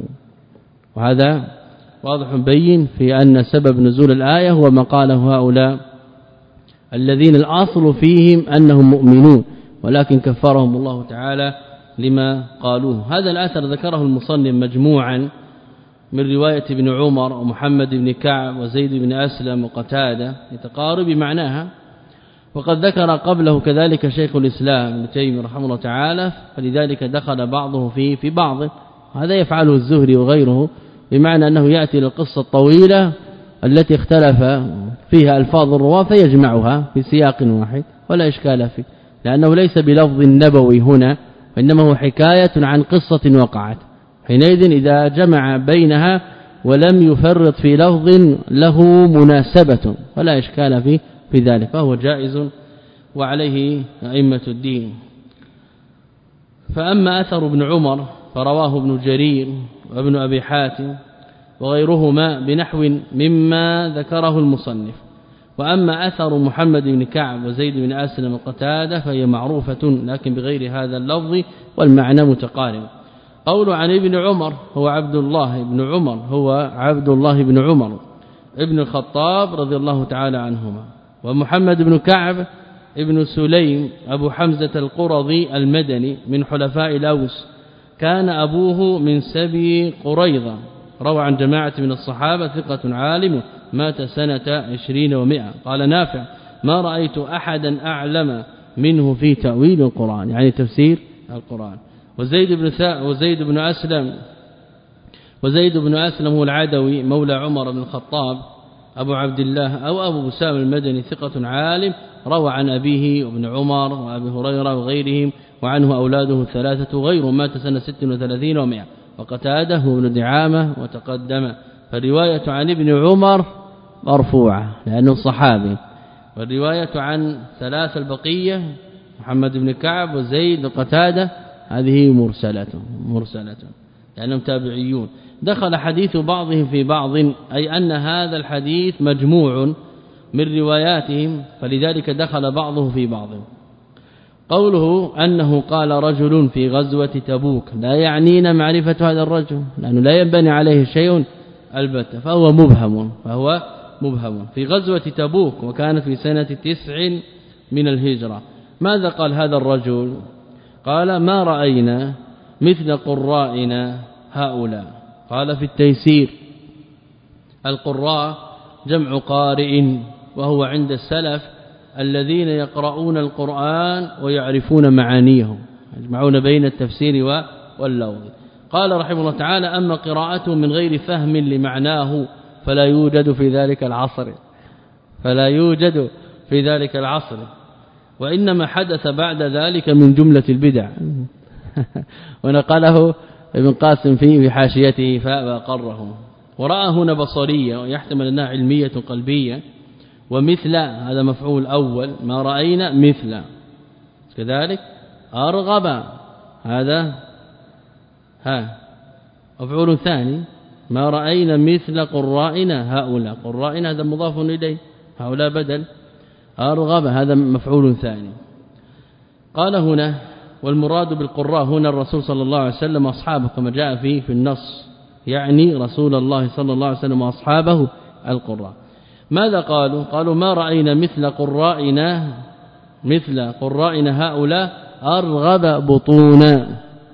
وهذا واضح بين في أن سبب نزول الآية هو ما قاله هؤلاء الذين الأصل فيهم أنهم مؤمنون، ولكن كفرهم الله تعالى لما قالوه. هذا الأثر ذكره المصنف مجموعا من رواية ابن عمر ومحمد بن كعب وزيد بن أسلم وقتادة يتقارب معناها، وقد ذكر قبله كذلك شيخ الإسلام ابن تيمية رحمه الله تعالى، فلذلك دخل بعضه فيه في بعض. هذا يفعله الزهري وغيره، بمعنى أنه يأتي للقصة الطويلة التي اختلف فيها ألفاظ الرواة فيجمعها في سياق واحد ولا إشكال فيه، لأنه ليس بلفظ النبوي هنا، وإنما هو حكاية عن قصة وقعت. حينئذ إذا جمع بينها ولم يفرط في لفظ له مناسبة ولا إشكال فيه في ذلك، فهو جائز وعليه أئمة الدين. فأما أثر ابن عمر فرواه ابن جرير وابن أبي حاتم وغيرهما بنحو مما ذكره المصنف. وأما أثر محمد بن كعب وزيد بن أسلم وقتادة فهي معروفة لكن بغير هذا اللفظ والمعنى متقارب. قول عن ابن عمر هو عبد الله بن عمر هو عبد الله بن عمر ابن الخطاب رضي الله تعالى عنهما، ومحمد بن كعب ابن سليم أبو حمزة القرظي المدني من حلفاء الأوس، كان أبوه من سبي قريظة، روى عن جماعة من الصحابة، ثقة عالم، مات سنة عشرين ومئة. قال نافع ما رأيت أحدا أعلم منه في تأويل القرآن، يعني تفسير القرآن. وزيد بن وزيد بن أسلم وزيد بن أسلم هو العدوي مولى عمر بن الخطاب أبو عبد الله أو أبو بسام المدني، ثقة عالم، روى عن أبيه وابن عمر وأبي هريرة وغيرهم، وعنه أولاده الثلاثة وغيره، مات سنة ست وثلاثين ومئة. وقتاده هو ابن دعامة وتقدم. فالرواية عن ابن عمر مرفوعة لأنه صحابي، والرواية عن ثلاث البقية محمد بن كعب وزيد وقتاده هذه مرسلة مرسلة لأنهم تابعيون. دخل حديث بعضهم في بعض، أي أن هذا الحديث مجموع من رواياتهم، فلذلك دخل بعضه في بعض. قوله أنه قال رجل في غزوة تبوك لا يعنينا معرفة هذا الرجل، لأنه لا ينبني عليه شيء البتة، فهو مبهم فهو مبهم في غزوة تبوك، وكانت في سنة تسع من الهجرة. ماذا قال هذا الرجل؟ قال ما رأينا مثل قرائنا هؤلاء. قال في التيسير القراء جمع قارئ، وهو عند السلف الذين يقرؤون القرآن ويعرفون معانيه، يجمعون بين التفسير واللفظ. قال رحمه الله تعالى أما قراءته من غير فهم لمعناه فلا يوجد في ذلك العصر فلا يوجد في ذلك العصر وإنما حدث بعد ذلك من جملة البدع. ونقله ابن قاسم فيه في حاشيته فأقره. ورأى هنا بصرية ويحتمل أنها علمية قلبية، ومثل هذا مفعول أول، ما رأينا مثل، كذلك أرغب هذا ها مفعول ثاني، ما رأينا مثل قرائنا هؤلاء، قرائنا هذا مضاف إليه، هؤلاء بدل، أرغب هذا مفعول ثاني. قال هنا والمراد بالقراء هنا الرسول صلى الله عليه وسلم واصحابه كما جاء فيه في النص، يعني رسول الله صلى الله عليه وسلم واصحابه القراء. ماذا قالوا؟ قالوا ما رأينا مثل قرائنا مثل قرائنا هؤلاء أرغب بطونا.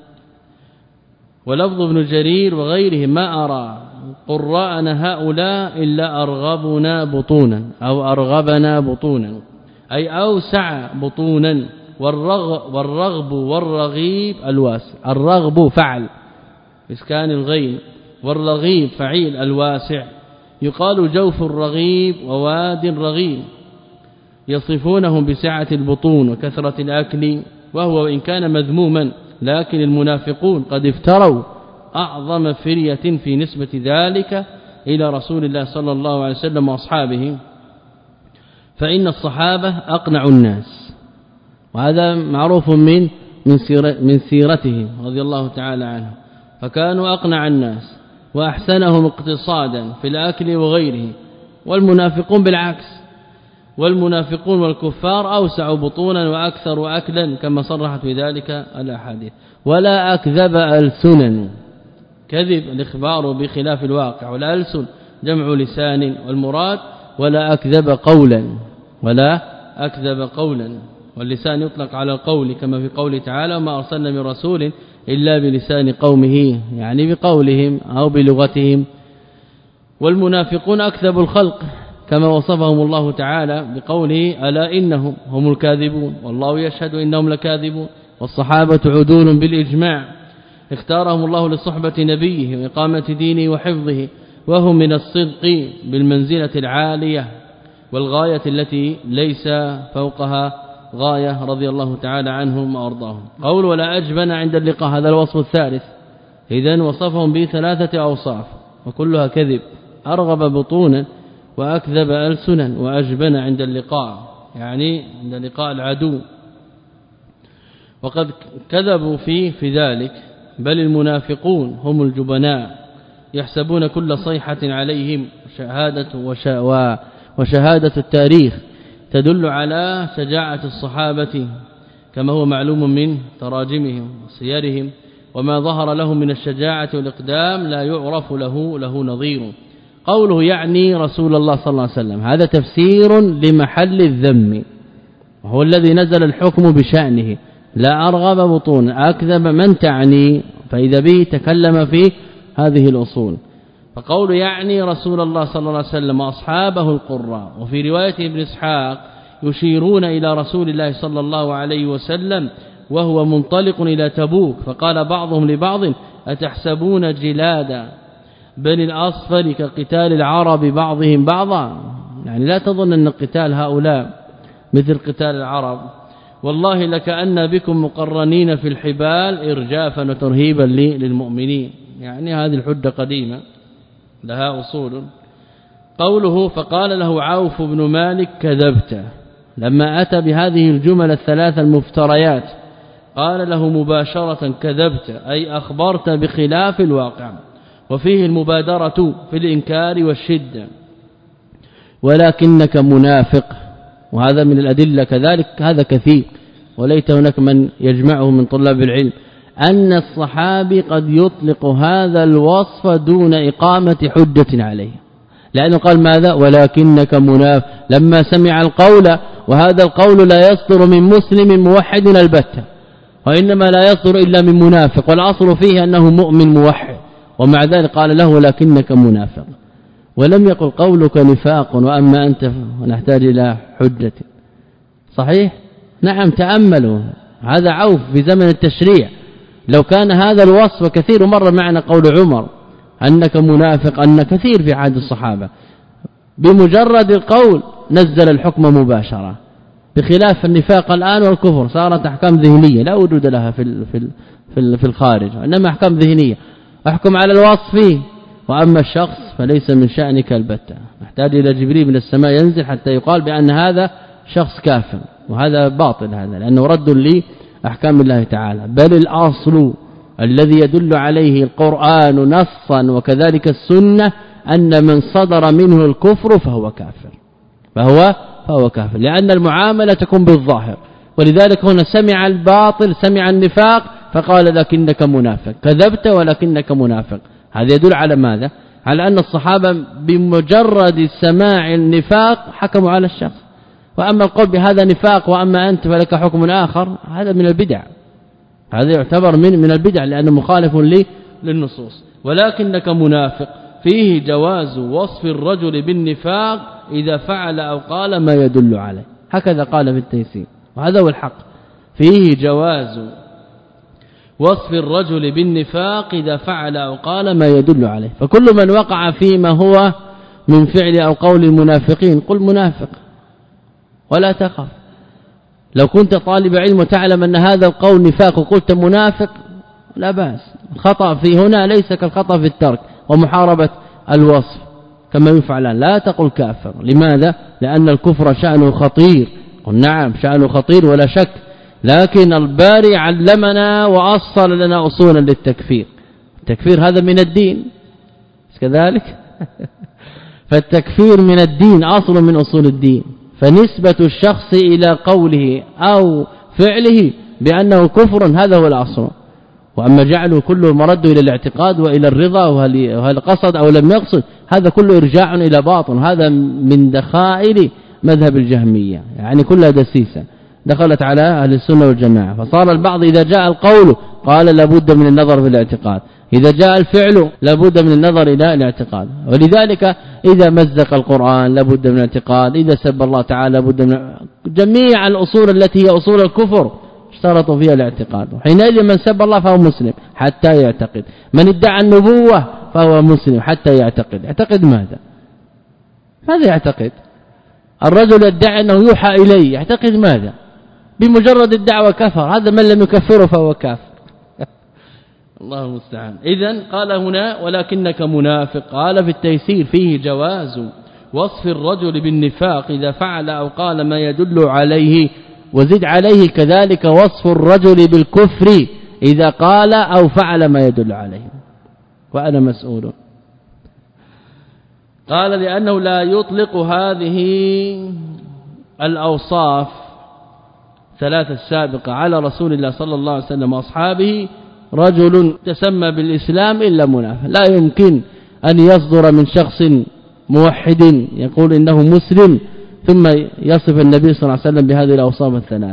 ولفظ ابن جرير وغيره ما أرى قرائنا هؤلاء إلا أرغبنا بطونا أو أرغبنا بطونا أي أوسع بطونا. والرغب, والرغب والرغيب الواسع. الرغب فعل إسكان الغين والرغيب فعيل الواسع. يقال جوف الرغيب وواد الرغيب يصفونهم بسعة البطون وكثرة الأكل وهو إن كان مذموما لكن المنافقون قد افتروا أعظم فرية في نسبة ذلك إلى رسول الله صلى الله عليه وسلم وأصحابه. فإن الصحابة أقنع الناس وهذا معروف من من, سيرة من سيرتهم رضي الله تعالى عنهم فكانوا أقنع الناس وأحسنهم اقتصادا في الأكل وغيره. والمنافقون بالعكس والمنافقون والكفار أوسع بطونا وأكثر أكلا كما صرحت بذلك الأحاديث. ولا أكذب ألسنا كذب الإخبار بخلاف الواقع والألسن جمع لسان والمراد ولا أكذب قولا ولا أكذب قولا. واللسان يطلق على القول كما في قوله تعالى ما أرسلنا من رسول إلا بلسان قومه يعني بقولهم أو بلغتهم. والمنافقون أكذب الخلق كما وصفهم الله تعالى بقوله ألا إنهم هم الكاذبون والله يشهد إنهم لكاذبون. والصحابة عدول بالإجماع اختارهم الله لصحبة نبيه وإقامة دينه وحفظه وهم من الصدق بالمنزلة العالية والغاية التي ليس فوقها غاية رضي الله تعالى عنهم وأرضاهم. قول ولا أجبن عند اللقاء هذا الوصف الثالث. إذن وصفهم بثلاثة أوصاف وكلها كذب. أرغب بطونا وأكذب ألسنا وأجبن عند اللقاء يعني عند لقاء العدو. وقد كذبوا فيه في ذلك بل المنافقون هم الجبناء يحسبون كل صيحة عليهم شهادة وشهادة التاريخ تدل على شجاعة الصحابة كما هو معلوم من تراجمهم وسيرهم. وما ظهر لهم من الشجاعة والإقدام لا يعرف له له نظير. قوله يعني رسول الله صلى الله عليه وسلم هذا تفسير لمحل الذم وهو الذي نزل الحكم بشأنه. لا أرغب بطون أكذب من تعني فإذا به تكلم في هذه الأصول. فقول يعني رسول الله صلى الله عليه وسلم وأصحابه القراء. وفي رواية ابن إسحاق يشيرون إلى رسول الله صلى الله عليه وسلم وهو منطلق إلى تبوك فقال بعضهم لبعض أتحسبون جلادا بني الأصفر كقتال العرب بعضهم بعضا يعني لا تظن أن قتال هؤلاء مثل قتال العرب والله لكأن بكم مقرنين في الحبال إرجافا وترهيبا للمؤمنين يعني هذه الحجة قديمة لها أصول. قوله فقال له عوف بن مالك كذبت لما أتى بهذه الجمل الثلاثة المفتريات قال له مباشرة كذبت أي أخبرت بخلاف الواقع. وفيه المبادرة في الإنكار والشدة. ولكنك منافق وهذا من الأدلة كذلك هذا كثير وليت هناك من يجمعه من طلاب العلم أن الصحابي قد يطلق هذا الوصف دون إقامة حجة عليه لأنه قال ماذا ولكنك منافق لما سمع القول وهذا القول لا يصدر من مسلم موحد البتة وإنما لا يصدر إلا من منافق والأصل فيه أنه مؤمن موحد ومع ذلك قال له ولكنك منافق ولم يقل قولك نفاق وأما أنت ونحتاج إلى حجة. صحيح نعم تأملوا هذا عوف في زمن التشريع لو كان هذا الوصف كثير مرة معنا قول عمر أنك منافق أن كثير في عهد الصحابة بمجرد القول نزل الحكم مباشرة بخلاف النفاق الآن والكفر صارت أحكام ذهنية لا وجود لها في في في الخارج إنما أحكام ذهنية أحكم على الوصف فيه وأما الشخص فليس من شأنك البتة نحتاج إلى جبريل من السماء ينزل حتى يقال بأن هذا شخص كافر وهذا باطل هذا لأنه رد لأحكام الله تعالى. بل الأصل الذي يدل عليه القرآن نصا وكذلك السنة أن من صدر منه الكفر فهو كافر فهو فهو كافر لأن المعاملة تكون بالظاهر. ولذلك هنا سمع الباطل سمع النفاق فقال لكنك منافق كذبت ولكنك منافق. هذا يدل على ماذا؟ على أن الصحابة بمجرد سماع النفاق حكموا على الشخص وأما القول بهذا نفاق وأما أنت فلك حكم آخر هذا من البدع هذا يعتبر من من البدع لأنه مخالف للنصوص ولكنك منافق فيه جواز وصف الرجل بالنفاق إذا فعل أو قال ما يدل عليه هكذا قال في التيسير وهذا هو الحق فيه جواز وصف الرجل بالنفاق إذا فعل أو قال ما يدل عليه فكل من وقع فيما هو من فعل أو قول المنافقين قل منافق ولا تخف لو كنت طالب علم وتعلم أن هذا القول نفاق وقلت منافق لا بأس الخطأ في هنا ليس كالخطأ في الترك ومحاربة الوصف كما يفعل لا تقل كافر لماذا لأن الكفر شأنه خطير قل نعم شأنه خطير ولا شك لكن الباري علمنا وأصل لنا أصولا للتكفير التكفير هذا من الدين كذلك فالتكفير من الدين أصل من أصول الدين فنسبة الشخص إلى قوله أو فعله بأنه كفر هذا هو الأصل وأما جعله كله مرد إلى الاعتقاد وإلى الرضا وهل قصد أو لم يقصد هذا كله إرجاع إلى باطن هذا من دخائل مذهب الجهمية يعني كلها دسيسة دخلت على أهل السنة والجماعة فصار البعض إذا جاء القول قال لابد من النظر في الاعتقاد إذا جاء الفعل لابد من النظر إلى الاعتقاد ولذلك إذا مزق القرآن لابد من الاعتقاد إذا سب الله تعالى لابد من جميع الأصول التي هي أصول الكفر اشترطوا فيها الاعتقاد وحينئذ من سب الله فهو مسلم حتى يعتقد من ادعى النبوة فهو مسلم حتى يعتقد يعتقد ماذا ماذا يعتقد الرجل يدعي أنه يوحى إليه يعتقد ماذا بمجرد الدعوة كفر هذا من لم يكفره فهو كافر الله المستعان إذن قال هنا ولكنك منافق قال في التيسير فيه جواز وصف الرجل بالنفاق إذا فعل أو قال ما يدل عليه وزد عليه كذلك وصف الرجل بالكفر إذا قال أو فعل ما يدل عليه وأنا مسؤول قال لأنه لا يطلق هذه الأوصاف ثلاثة السابقة على رسول الله صلى الله عليه وسلم وأصحابه رجل تسمى بالإسلام إلا منافق لا يمكن أن يصدر من شخص موحد يقول إنه مسلم ثم يصف النبي صلى الله عليه وسلم بهذه الأوصاف الثلاث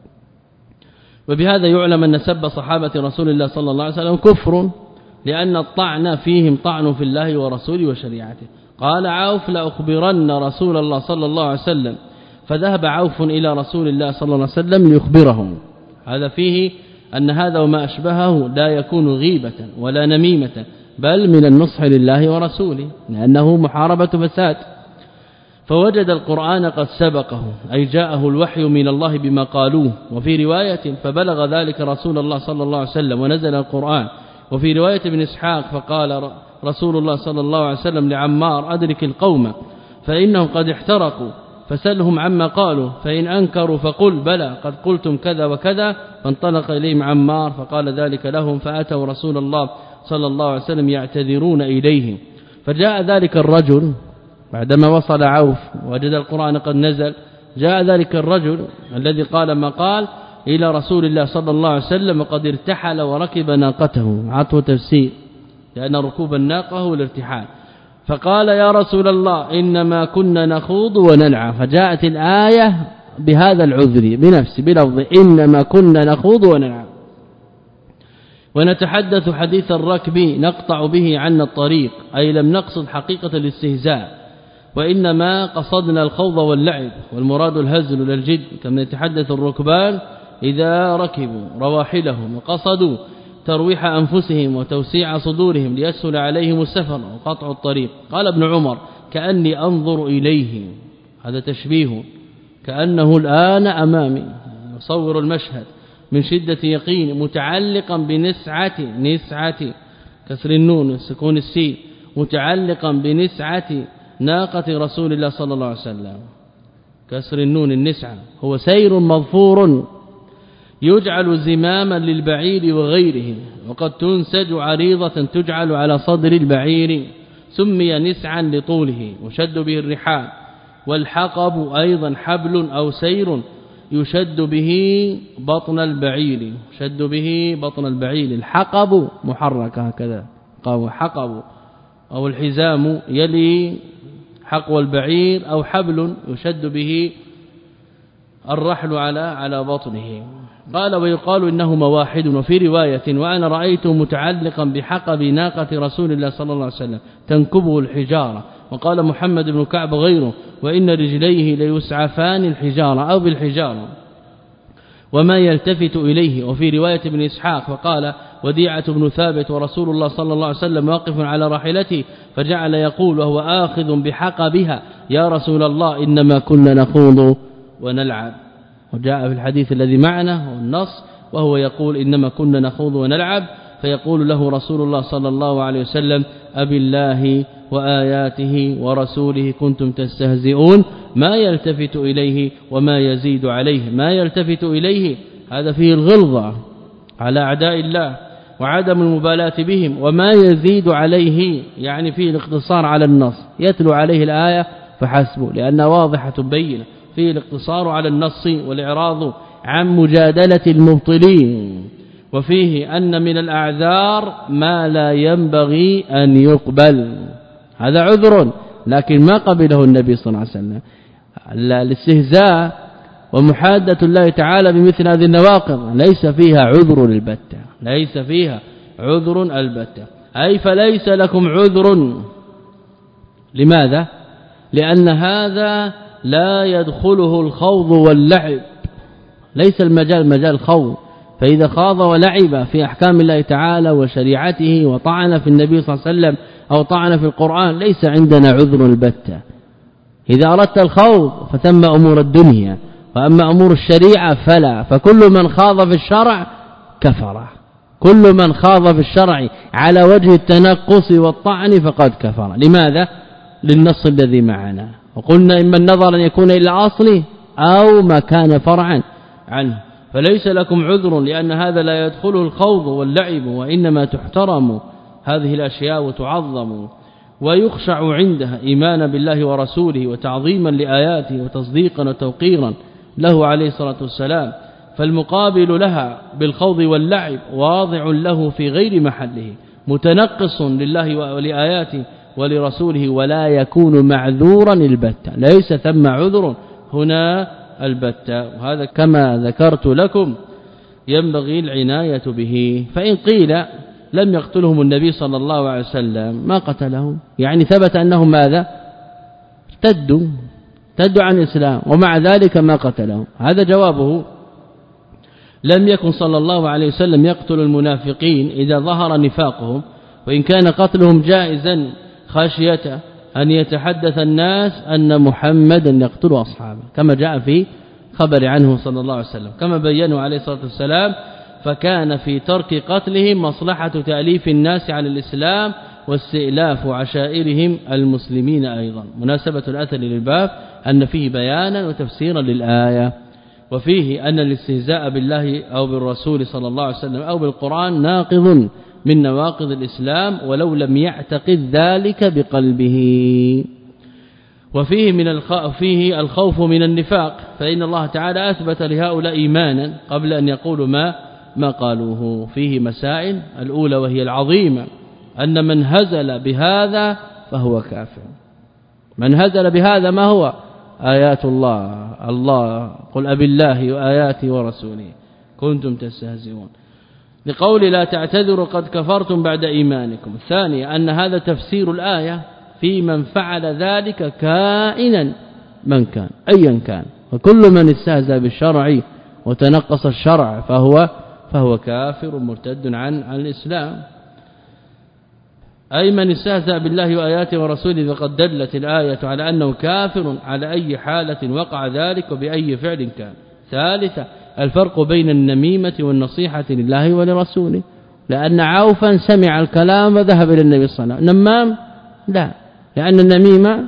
وبهذا يعلم أن سب صحابة رسول الله صلى الله عليه وسلم كفر لأن الطعن فيهم طعن في الله ورسوله وشريعته قال عوف لأخبرن رسول الله صلى الله عليه وسلم فذهب عوف إلى رسول الله صلى الله عليه وسلم ليخبرهم هذا فيه أن هذا وما أشبهه لا يكون غيبة ولا نميمة بل من النصح لله ورسوله لأنه محاربة فساد فوجد القرآن قد سبقه أي جاءه الوحي من الله بما قالوه وفي رواية فبلغ ذلك رسول الله صلى الله عليه وسلم ونزل القرآن وفي رواية ابن إسحاق فقال رسول الله صلى الله عليه وسلم لعمار أدرك القوم فإنهم قد احترقوا فسلهم عما قالوا فإن أنكروا فقل بلى قد قلتم كذا وكذا فانطلق إليهم عمار فقال ذلك لهم فأتوا رسول الله صلى الله عليه وسلم يعتذرون إليه فجاء ذلك الرجل بعدما وصل عوف وجد القرآن قد نزل جاء ذلك الرجل الذي قال ما قال إلى رسول الله صلى الله عليه وسلم وقد ارتحل وركب ناقته عطوا تفسير لأن ركوب الناقة هو الارتحال فقال يا رسول الله إنما كنا نخوض ونلعب فجاءت الآية بهذا العذر بنفسه بلفظ إنما كنا نخوض ونلعب ونتحدث حديث الركب نقطع به عنا الطريق أي لم نقصد حقيقة الاستهزاء وإنما قصدنا الخوض واللعب والمراد الهزل للجد كما يتحدث الركبان إذا ركبوا رواحلهم وقصدوا ترويح أنفسهم وتوسيع صدورهم ليسهل عليهم السفر وقطع الطريق قال ابن عمر كأني أنظر إليه هذا تشبيه كأنه الآن أمامي يصور المشهد من شدة يقين متعلقا بنسعة نسعة كسر النون سكون السين متعلقا بنسعة ناقة رسول الله صلى الله عليه وسلم كسر النون النسعة هو سير مظفور يجعل زماما للبعير وغيره وقد تنسج عريضة تجعل على صدر البعير سمي نسعا لطوله وشد به الرحال والحقب أيضا حبل أو سير يشد به بطن البعير شد به بطن البعير الحقب محركة هكذا قال حقب أو الحزام يلي حقو البعير أو حبل يشد به الرحل على على بطنه. قال ويقال إنه مواحد. وفي رواية وأنا رأيته متعلقا بحقب ناقة رسول الله صلى الله عليه وسلم تنكبه الحجارة. وقال محمد بن كعب غيره وإن رجليه ليسعفان الحجارة أو بالحجارة وما يلتفت إليه. وفي رواية ابن إسحاق وقال وديعة بن ثابت ورسول الله صلى الله عليه وسلم واقف على راحلته فجعل يقول وهو آخذ بحقبها يا رسول الله إنما كنا نخوض ونلعب. وجاء في الحديث الذي معنا والنص وهو يقول إنما كنا نخوض ونلعب فيقول له رسول الله صلى الله عليه وسلم أبي الله وآياته ورسوله كنتم تستهزئون ما يلتفت إليه وما يزيد عليه. ما يلتفت إليه هذا فيه الغلظة على أعداء الله وعدم المبالاة بهم وما يزيد عليه يعني فيه الاقتصار على النص يتلو عليه الآية فحسبه لأنها واضحة بينة فيه الاقتصار على النص والإعراض عن مجادلة المبطلين. وفيه أن من الأعذار ما لا ينبغي أن يقبل هذا عذر لكن ما قبله النبي صلى الله عليه وسلم. الاستهزاء ومحادة الله تعالى بمثل هذه النواقض ليس فيها عذر البتة ليس فيها عذر البتة أي فليس لكم عذر. لماذا؟ لأن هذا لا يدخله الخوض واللعب ليس المجال مجال خوض. فإذا خاض ولعب في أحكام الله تعالى وشريعته وطعن في النبي صلى الله عليه وسلم أو طعن في القرآن ليس عندنا عذر البتة. إذا أردت الخوض فتم أمور الدنيا وأما أمور الشريعة فلا. فكل من خاض في الشرع كفر كل من خاض في الشرع على وجه التنقص والطعن فقد كفر. لماذا؟ للنص الذي معنا وقلنا إما النظر أن يكون إلى أصله أو ما كان فرعا عنه. فليس لكم عذر لأن هذا لا يدخله الخوض واللعب وإنما تحترم هذه الأشياء وتعظم ويخشع عندها إيمانا بالله ورسوله وتعظيما لآياته وتصديقا وتوقيرا له عليه الصلاة والسلام. فالمقابل لها بالخوض واللعب واضع له في غير محله متنقص لله ولآياته ولرسوله ولا يكون معذورا البتة ليس ثم عذر هنا البتة. وهذا كما ذكرت لكم ينبغي العناية به. فإن قيل لم يقتلهم النبي صلى الله عليه وسلم ما قتلهم يعني ثبت أنهم ماذا ارتدوا ارتدوا عن الإسلام ومع ذلك ما قتلهم. هذا جوابه لم يكن صلى الله عليه وسلم يقتل المنافقين إذا ظهر نفاقهم وإن كان قتلهم جائزا خشية أن يتحدث الناس أن محمدا يقتل أصحابه كما جاء في خبر عنه صلى الله عليه وسلم كما بينه عليه الصلاة والسلام. فكان في ترك قتلهم مصلحة تأليف الناس على الإسلام واستئلاف عشائرهم المسلمين. أيضا مناسبة الأثر للباب أن فيه بيانا وتفسيرا للآية. وفيه أن الاستهزاء بالله أو بالرسول صلى الله عليه وسلم أو بالقرآن ناقض من نواقض الإسلام ولو لم يعتقد ذلك بقلبه. وفيه من الخوف فيه الخوف من النفاق فإن الله تعالى أثبت لهؤلاء إيمانا قبل أن يقولوا ما ما قالوه. فيه مسائل الأولى وهي العظيمة أن من هزل بهذا فهو كافر. من هزل بهذا ما هو آيات الله الله قل أبي الله وآياته ورسوله كنتم تستهزئون لقول لا تعتذروا قد كفرتم بعد إيمانكم. الثانية أن هذا تفسير الآية في من فعل ذلك كائنا من كان أيا كان وكل من استهزأ بالشرع وتنقص الشرع فهو فهو كافر مرتد عن عن الإسلام. أي من استهزأ بالله وآياته ورسوله فقد دلت الآية على أنه كافر على أي حالة وقع ذلك وبأي فعل كان. ثالثة الفرق بين النميمة والنصيحة لله ولرسوله لأن عوفا سمع الكلام وذهب إلى النبي صلى الله عليه وسلم. نمام لا لأن النميمة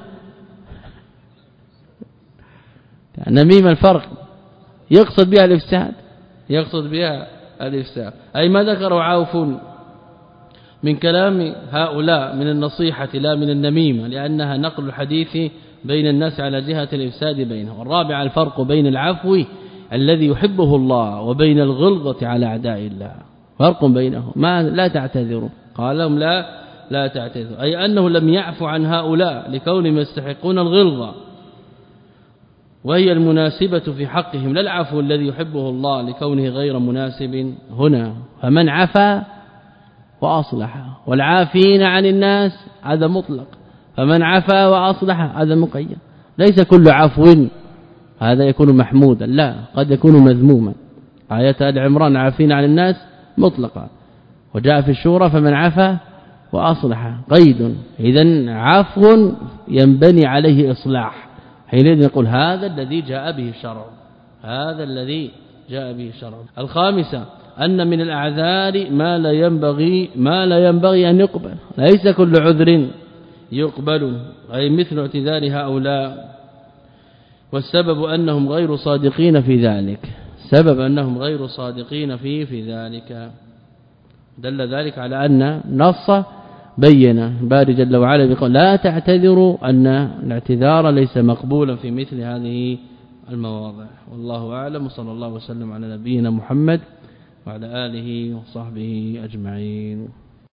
النميمة الفرق يقصد بها الإفساد يقصد بها الإفساد. أي ما ذكر عوف من كلام هؤلاء من النصيحة لا من النميمة لأنها نقل الحديث بين الناس على جهة الإفساد بينهم. والرابع الفرق بين العفو الذي يحبه الله وبين الغلظة على أعداء الله فرق بينهم. ما لا تعتذروا قال لهم لا لا تعتذروا أي أنه لم يعفو عن هؤلاء لكونهم يستحقون الغلظة وهي المناسبة في حقهم لا العفو الذي يحبه الله لكونه غير مناسب هنا. فمن عفا وأصلح والعافين عن الناس هذا مطلق، فمن عفا وأصلح هذا مقيد. ليس كل عفو هذا يكون محمودا، لا، قد يكون مذموما. آية آل عمران عافين عن الناس مطلقا، وجاء في الشورى فمن عفا وأصلح قيد. إذن عفو ينبني عليه إصلاح، حينئذ نقول هذا الذي جاء به الشرع، هذا الذي جاء به الشرع. الخامسة أن من الأعذار ما لا ينبغي ما لا ينبغي أن يقبل، ليس كل عذر يقبل، أي مثل اعتذار هؤلاء. والسبب أنهم غير صادقين في ذلك، سبب أنهم غير صادقين فيه في ذلك. دل ذلك على أن نص بين باري جل وعلا بقول لا تعتذروا، أن الاعتذار ليس مقبولا في مثل هذه المواضع. والله أعلم، صلى الله وسلم على نبينا محمد وعلى آله وصحبه أجمعين.